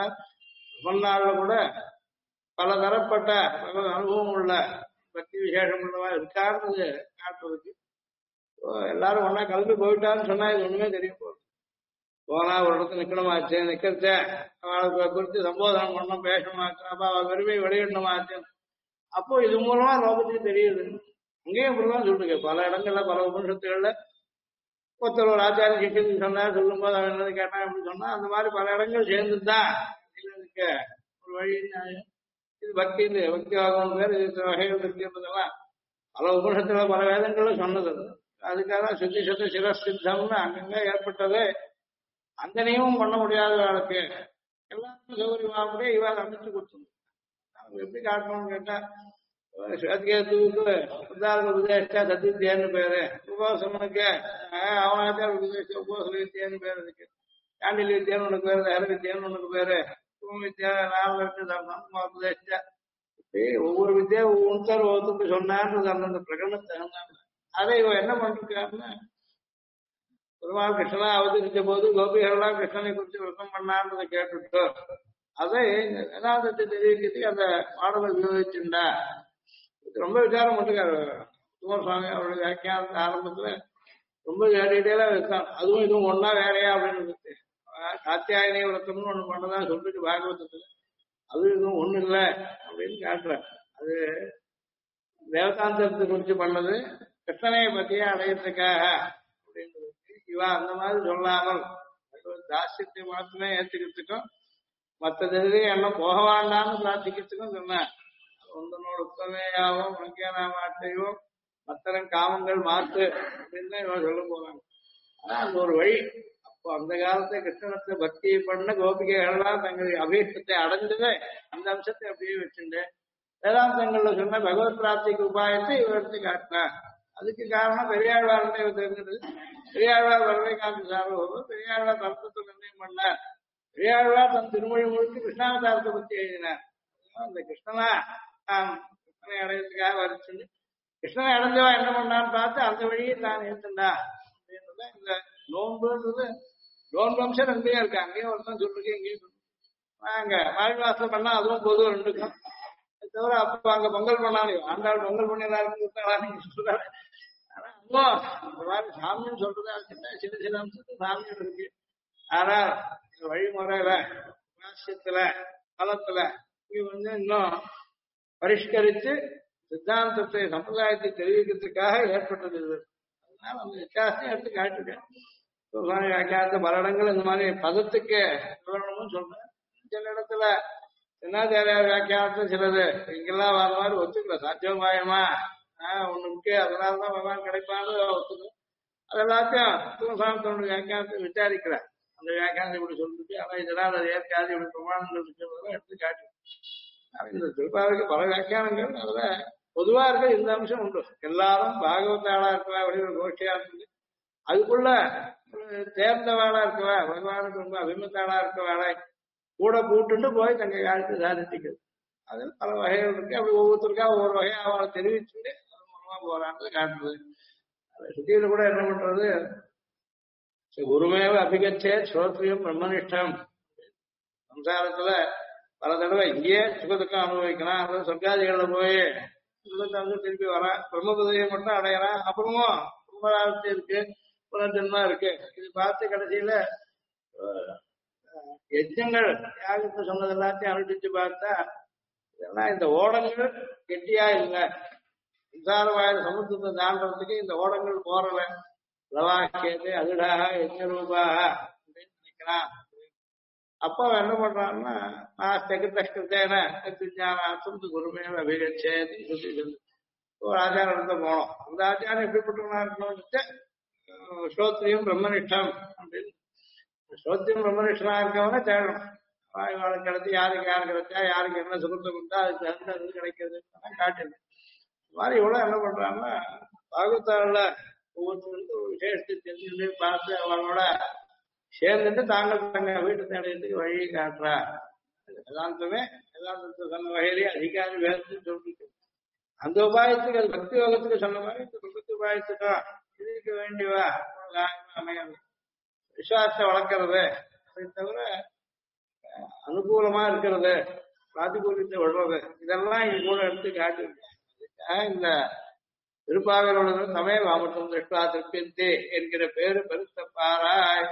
நாள்ல கூட பல தரப்பட்ட அனுபவம் உள்ள பக்தி விசேஷம் உள்ளவா இருக்காருன்னு காட்டுறதுக்கு எல்லாரும் ஒன்னா கலந்து போயிட்டான்னு சொன்னா இது ஒண்ணுமே தெரிய போகுது. போனா ஒரு இடத்துல நிக்கணுமாச்சு, நிக்கிறச்ச அவளுக்கு குறித்து சம்போதனம் பண்ணணும், பேசணுமாச்சு, அப்ப அவ பெருமை வெளியிடணுமாச்சு. அப்போ இது மூலமா லோகத்துக்கு தெரியுது. அங்கேயும் இப்படிதான் சொல்லிருக்கு. பல இடங்கள்ல பல உபனிஷத்துகள்ல ஒருத்தர் ஒரு ஆச்சாரிய சிஷ்யத்துக்கு சொன்னா சொல்லும் போது அவன் என்னது கேட்டான் அப்படின்னு சொன்னா அந்த மாதிரி பல இடங்கள் சேர்ந்துதான் இதுக்கு ஒரு வழி. இது பக்தி பக்தி ஆகும் பேர் இது வகைகள் இருக்குன்றதெல்லாம் பல உபனிஷத்துல பல வேதங்கள்ல சொன்னது. அதுக்காக சுத்தி சிரசித்தம்னு அங்கங்க ஏற்பட்டது. அந்த நியமம் பண்ண முடியாத வாழ்க்கை எல்லாருக்கும் சௌகரியமாகவே இவாள் அமைச்சு கொடுத்தது. எப்படி காட்டணும்னு கேட்டா ஸ்வேதகேதுவுக்கு உபதேஷ்டா சத்தியன்னு பேரு, உபோசனுக்கு அவனாச்சா உபோசன வித்தியான்னு பேர் இருக்கு. காண்டில் வித்தியான்னு உனக்கு பேரு, ஹர வித்தியான்னு உனக்கு பேரு, வித்யா நாலு உபதேஷ்டா. ஒவ்வொரு வித்தியா ஒவ்வொருத்தருக்கு சொன்னான்னு அந்த பிரகடனத்தை அதை இவன் என்ன பண்ணிருக்காருன்னு பெருமாள் கிருஷ்ணனா அவதரிச்ச போது கோபிகள்லாம் கிருஷ்ணனை குறித்து விருப்பம் பண்ணான்றதை கேட்டுட்டு அதை வேதாந்தத்தை தெரிவிக்கிறதுக்கு அந்த பாடலை உபயோகிச்சுண்டா. ரொம்ப விசாரம் பண்ணிருக்காரு குமாரசுவாமி. அவருடைய வியாக்கியான ஆரம்பத்துல ரொம்ப டீட்டெயிலா இருக்கான். அதுவும் இதுவும் ஒன்னா வேறையா அப்படின்னு காத்தியாயனி விரதம்னு ஒண்ணு பண்ணதான் சொல்லிட்டு பாகவதத்துல அது இதுவும் ஒண்ணு இல்லை அப்படின்னு காட்டுறேன். அது தேவதாந்தரத்தை குறிச்சு பண்ணது கிருஷ்ணனை பத்தியே அடையிறதுக்காக அப்படின்றது. இவா அந்த மாதிரி சொல்லாமல் தாசியத்தை மாத்திரமே ஏத்துக்கிறதுக்கும் மற்றதுலேயே எல்லாம் போக வேண்டாம்னு பிரார்த்திக்கிறதுக்கும் சொன்னேன். ஒன்றனோட உத்தமையாகவும் மங்கியானாமாட்டையும் மத்தனம் காமங்கள் மாற்று அப்படின்னு தான் இவன் சொல்ல போறாங்க. ஆனா அந்த ஒரு வழி. அப்போ அந்த காலத்தை கிருஷ்ணனத்தை பக்தி பண்ண கோபிகைகள்லாம் தங்களுடைய அபீஷ்டத்தை அடைஞ்சது அந்த அம்சத்தை அப்படியே வச்சுட்டு வேதாந்தங்கள்ல சொன்ன பகவத் பிராப்திக்கு உபாயத்தை இவர் எடுத்து காட்டினார். அதுக்கு காரணம் பெரியாழ்வார்னு இவர் தெரிஞ்சது. பெரியாழ்வார் வரவேகாந்த சார்பு பெரியாழ்வார் தர்மத்தை நிர்ணயம் பண்ணார். பெரியாழ்வார் தன் திருமொழி முழுக்க கிருஷ்ணாவதாரத்தை பத்தி எழுதினார். அந்த கிருஷ்ணனை அடையிறதுக்காக வரைச்சு கிருஷ்ணனை அடைஞ்சவா என்ன பண்ணான்னு பார்த்து அந்த வழியை தான் ஏற்றுண்டா அப்படின்றத இந்த நோன்புன்றது நோன்பு அம்சம் ரெண்டையும் இருக்கு. அங்கேயும் ஒருத்தன் சொல்லிருக்கேன், இங்கேயும் நாங்க மாழி மாசம் பண்ணா அதுவும் பொதுவாக ரெண்டுக்கும். அது தவிர அப்ப அங்க பொங்கல் பண்ணாலும் ஆண்டாள் பொங்கல் பண்ணிடுறாருன்னு சொல்றாரு. ஆனா அங்கும் இந்த மாதிரி சாமின்னு சொல்றதா இருக்குன்னா சின்ன சின்ன அம்சத்துக்கு சாமியோட இருக்கு. ஆனா வழிமுறையில வாசியத்துல காலத்துல இது இன்னும் பரிஷ்கரித்து சித்தாந்தத்தை சமுதாயத்தை தெரிவிக்கிறதுக்காக ஏற்பட்டது இது. அதனால அந்த வித்தியாசம் எடுத்து காட்டுட்டேன். சுவாமி வியாக்கியானத்தை பல இடங்கள் இந்த மாதிரி பதத்துக்கு விவரணமும் சொல்றேன். சில இடத்துல சின்னாச்சாரியார் வியாக்கியானத்தை சிலது இங்கெல்லாம் வர மாதிரி ஒத்துக்கல. சாத்தியமாயமா ஒண்ணுக்கு அதனாலதான் பகவான் கிடைப்பான்னு ஒத்துக்கணும். அது எல்லாத்தையும் சுவாமி வியாக்கியானத்தை விசாரிக்கிறார். அந்த வியாக்கியானத்தை இப்படி சொல்லிட்டு அவன் இதனால் அது ஏற்காது இப்படி பிரமாணங்கள் இருக்கிறதெல்லாம் எடுத்து காட்டு. இந்த திருப்பாவைக்கு பல வியாக்கியானங்கள் அதுல பொதுவா இருக்க இந்த அம்சம் உண்டு. எல்லாரும் பாகவத்தாளா இருக்கவா, வெளியூர் கோஷ்டியா இருக்கு, அதுக்குள்ள தேர்ந்தவாளா இருக்கவா, பகவானுக்கு ரொம்ப அபிமத்தாளா இருக்கவாளை கூட கூட்டுட்டு போய் தங்க காலத்தை சாதிச்சுக்கிறது. அது பல வகைகள் இருக்கு. அப்படி ஒவ்வொருத்தருக்கா ஒவ்வொரு வகையை அவளை தெரிவிச்சுட்டு அது மூலமா போறான்னு காட்டுறது. சுத்தியில கூட என்ன பண்றது, குருமேவ அபிகச்சே ஸ்ரோத்ரியம் பிரம்மனிஷ்டம். சம்சாரத்துல பல தடவை இங்கேயே சுகத்துக்கம் அனுபவிக்கலாம், அப்புறம் சொர்க்காதிகள்ல போய் சுகத்தை வந்து திருப்பி வரான், பிரம்மபுதியை மட்டும் அடையறான், அப்புறமும் கும்பராட்சி இருக்கு, புனர்ஜன்மா இருக்கு. இது பார்த்து கடைசியில யஜ்ஞங்கள் யாகத்தை சொன்னது எல்லாத்தையும் அனுப்பிச்சு பார்த்தா இதெல்லாம் இந்த ஓடங்கள் கெட்டியா இல்லை. விசாரவாயிர சமுத்திரத்தை தாண்டறதுக்கு இந்த ஓடங்கள் போறல. லவாக்கியது அதுடாக யஜ்ஞரூபாக அப்படின்னு நினைக்கிறான். அப்போ என்ன பண்றான்னா தெகுத்தேன ஞானார்த்தம் குருமே அபிகச்சேன்னு சொல்லி ஒரு ஆச்சாரம் எடுத்து போனோம். அந்த ஆச்சாரம் எப்படிப்பட்டவனா இருக்கணும்னு ஸ்ரோத்ரியம் பிரம்மனிஷ்டம் அப்படின்னு. ஸ்ரோத்ரியம் பிரம்மனிஷ்டனா இருக்கவன தேடணும். வாய்வாளுக்கு கிடைச்சி யாருக்கு யாரு கிடைச்சா யாருக்கு என்ன சுருத்தம் கொடுத்தா அதுக்கு தகுந்த இது கிடைக்கிறதுன்னு காட்டுது. இந்த மாதிரி இவ்வளவு என்ன பண்றாங்கன்னா பாகவத்தால ஒவ்வொருத்தருக்கு ஒரு விசேஷத்தை தெரிஞ்சு பார்த்து அவங்களோட சேர்ந்துட்டு தாங்கள் தங்க வீட்டு தேடையத்துக்கு வழியை காட்டுறா. வேதாந்தமே வேதாந்தத்தை சொன்ன வகையிலேயே அதிகாரி வேதத்துன்னு சொல்லிட்டு அந்த உபாயத்துக்கு அது பக்தி யோகத்துக்கு சொன்ன மாதிரி இந்த பிரபத்தி உபாயத்துக்கும் இதுக்கு வேண்டியவா அமையாது. விசுவாசத்தை வளர்க்கறது, அதை தவிர அனுகூலமா இருக்கிறது, பிராதிகூலத்தை விடுறது, இதெல்லாம் இது கூட எடுத்து காட்டிருக்கு. இந்த திருப்பாவையோட சமய வாமட்டம் திருஷ்டா திருப்தி என்கிற பேரு பெருத்த பாராய்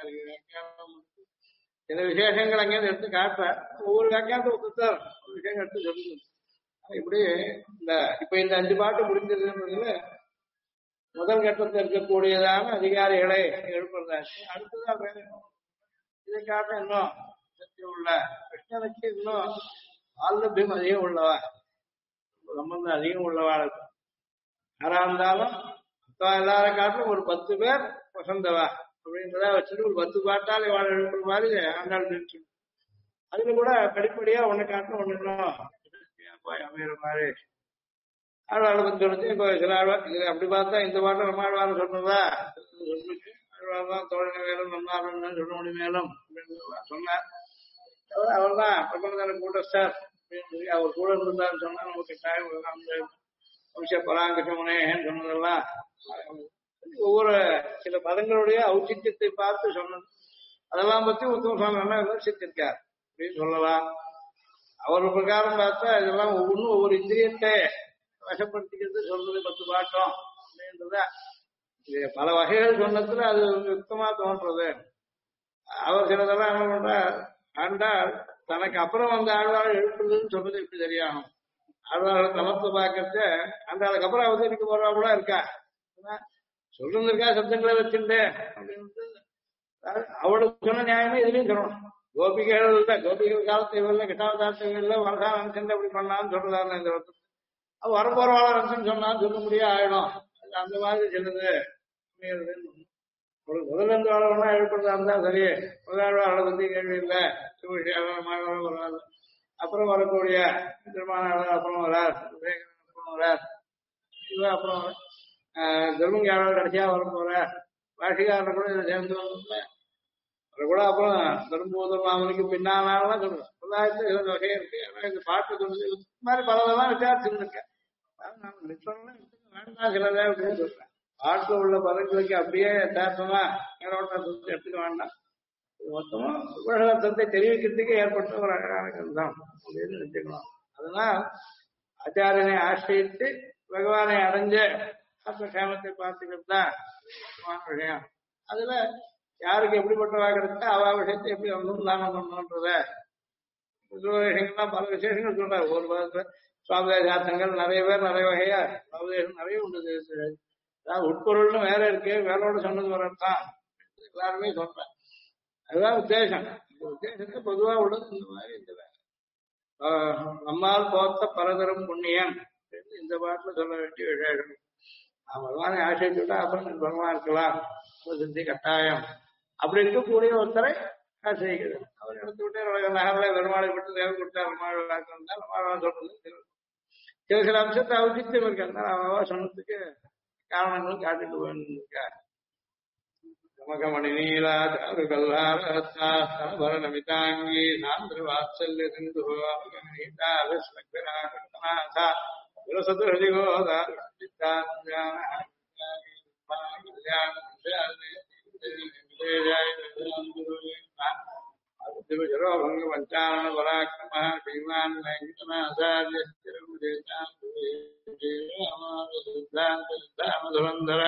சில விசேஷங்கள் அங்கேயிருந்து எடுத்து காட்டுற. ஒவ்வொரு வியாக்கியானத்தை ஒருத்தர் ஒரு விஷயம் எடுத்து சொல்லுங்க. இப்படி இந்த இப்ப இந்த 5 பாட்டு முடிஞ்சதுன்றதுல முதல் கட்டத்தில் இருக்கக்கூடியதான அதிகாரிகளை எழுப்புறதாச்சு. அடுத்ததான் வேற இதை காட்ட இன்னும் சத்தியம் உள்ள கிருஷ்ணனுக்கு இன்னும் ஆல்லபியம் அதிகம் உள்ளவா, சம்பந்தம் அதிகம் உள்ளவா இருக்கும். யாரா இருந்தாலும் எல்லார காட்டிலும் ஒரு 10 பேர் வசந்தவா அப்படின்றத வச்சுட்டு ஒரு 10 பாட்டால் வாழ எழுப்புற மாதிரி ஆண்டாள் நினைச்சு அதுல கூட படிப்படியா ஒண்ணு காட்டணும் ஒண்ணு போய் அமைகிற மாதிரி ஆழ்வாளை பத்தி சொல்லிச்சு. இப்போ சில ஆழ்வார் இது அப்படி பார்த்தா இந்த பாட்டை நம்ம ஆழ்வார் சொன்னதா சொல்லிச்சு. ஆழ்வார் தான் தோழனை மேலும் நன்னாருன்னு சொல்ல முடியும் மேலும் அப்படின்னு சொன்னார். அவர் தான் பிரபந்தன கூட்டஸ்டார் அப்படின்னு சொல்லி அவர் கூட இருந்தாருன்னு சொன்னா நமக்கு டைம் அந்த வம்ச பராங்கமுனேன்னு சொன்னதெல்லாம் ஒவ்வொரு சில பதங்களுடைய ஔச்சித்தியத்தை பார்த்து சொன்னது. அதெல்லாம் பத்தி உத்தம சுவாமி நல்லா விமர்சித்திருக்கார் அப்படின்னு சொல்லலாம். அவர் பிரகாரம் பார்த்தா இதெல்லாம் ஒவ்வொன்றும் ஒவ்வொரு இந்திரியத்தை வசப்படுத்திக்கிறது சொல்றது 10 பாட்டம் அப்படின்றத இது பல வகைகள் சொன்னதுல அது யுக்தமா தோன்றது. அவர் சிலதெல்லாம் என்ன பண்றார், ஆண்டாள் தனக்கு அப்புறம் வந்த ஆழ்வாரை எழுப்புறதுன்னு சொல்றது எப்படி தெரியாகும். ஆழ்வாரை தமத்தை பார்க்கறது அந்த அதுக்கப்புறம் அவதரிக்க போறவங்களா இருக்கா சொல்றது இருக்கா சப்தங்களை வச்சுட்டு அப்படின்னு. அவளுக்கு சொன்ன நியாயமே இதுலயும் சொல்லணும். கோபிகைகள் இல்ல, கோபிகள் காலத்தை இல்ல, கிட்டாவதாரத்தை இல்ல, வரதா நினைச்சு அப்படி பண்ணலாம்னு சொல்றதாரு இந்த வருஷம். அது வரப்போறவாள நினைச்சுன்னு சொன்னான்னு சொல்ல முடியாது ஆயிடும். அந்த மாதிரி சின்னது ஒரு முதல்ல இருந்து வாழணும்னா எழுப்புறதா இருந்தா சரி, முதலாளர்களை பத்தி கேள்வி இல்லை, வராது. அப்புறம் வரக்கூடிய திருமான அப்புறம் வரார், அப்புறம் வரார், இவ அப்புறம் திருமங்கையாளர் கடைசியா வர போற பாஷிகாரர் கூட இதை சேர்ந்து வரல. அதை கூட அப்புறம் பெரும்போது மாமனுக்கு பின்னாலாம் சொல்றேன். சமுதாயத்துல இருந்த வகை இருக்கு. ஆனா இந்த பாட்டு சொல்றது இந்த மாதிரி பலதெல்லாம் விசாரிச்சுருக்கேன். நான் லிட்டரலாம் வேண்டாம் சிலதே அப்படின்னு சொல்றேன். பாட்டுல உள்ள பதங்களுக்கு அப்படியே யதார்த்தமா மேலோட்டத்தை எடுத்துக்க வேண்டாம். மொத்தமா உலகத்தை தெரிவிக்கிறதுக்கு ஏற்பட்ட ஒரு அழகான கிரந்தம் அப்படின்னு வச்சுக்கலாம். அதனால் ஆச்சாரியனை ஆசிரியித்து பகவானை அடைஞ்ச ஆத்மகேமத்தை பார்த்துக்கிறது தான் விஷயம். அதுல யாருக்கு எப்படிப்பட்டவாக இருக்கா அவ விஷயத்தை எப்படி அனுசந்தானம் பண்ணணுன்றத விஷயங்கள்லாம் பல விசேஷங்கள் சொல்றாரு. ஒரு பதத்துல சுவாமிதாசார்த்தங்கள் நிறைய பேர் நிறைய வகையா சுவாமிதேசம் நிறைய உண்டு. உட்பொருள்னு வேற இருக்கு, வேறோட சொன்னது வரத்தான் எல்லாருமே சொல்றேன். அதுதான் உத்தேசம். இந்த உத்தேசத்தை பொதுவா உள்ளது இந்த மாதிரி இந்த நம்மால் போத்த பரதரும் புண்ணியம் இந்த பாட்டுல சொல்ல வேண்டிய விசேஷம். நான் பகவானை ஆசைச்சுட்டா அப்புறம் பகவான் இருக்கலாம் சிந்தி கட்டாயம் அப்படி இருக்கக்கூடிய ஒருத்தரை ஆசைக்கிறது. அவர் எடுத்து விட்டு நகரில் பெருமாளை விட்டு தேவை கொடுத்தா பெருமாள் சொல்றது சில சில அம்சத்தை அவசியம் இருக்கு. அதனால அவ சொன்னதுக்கு காரணங்களும் காட்டிட்டு போயிருக்க. மகமணி நீலா சாரு கல்லாரமிதாங்கி சாந்திர வாத்சல்ய சிந்து விரசது ஹரிகோதா ஜரோபங்க பஞ்சாரண பராக்கிரம ஸ்ரீமான் வெங்கடநாசாரிய சித்தாந்தர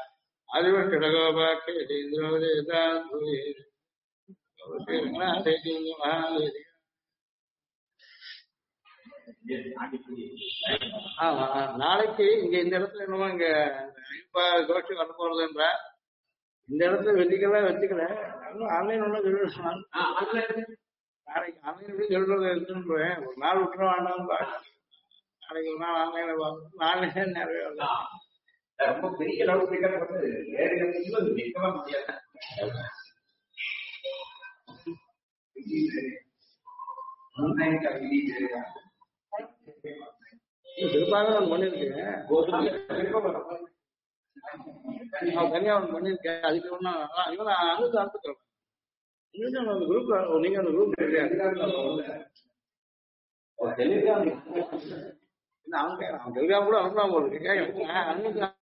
ஆமா நாளைக்கு இங்க இந்த இடத்துல என்னமோ இங்க கோஷ்டி வர போறதுன்ற இந்த இடத்துல வெள்ளிக்கல வச்சுக்கல ஆன்லைன் ஒன்றும் சொல்லிடுவாங்க. நாளைக்கு ஆன்லைன் எப்படி சொல்றது இருக்குன்றேன். ஒரு நாள் விட்டுற வேண்டாம். நாளைக்கு ஒரு நாள் ஆன்லைன்ல பார்க்கணும். ஆன்லைன் நிறைய ரொம்ப பெரிய லவுட் ஸ்பீக்கர் வந்து நிற்கவே முடியாது. சிறப்பாக ஒன்று பண்ணிருக்கேன். தனியா ஒன்று பண்ணிருக்கேன். அதுக்கு ஒண்ணு இவன் அனுத்து அனுப்புறேன். அந்த குரூப் நீங்க அந்த குரூப் அவங்க டெலிகிராம் கூட அனுப்பலாம் போல இருக்கு.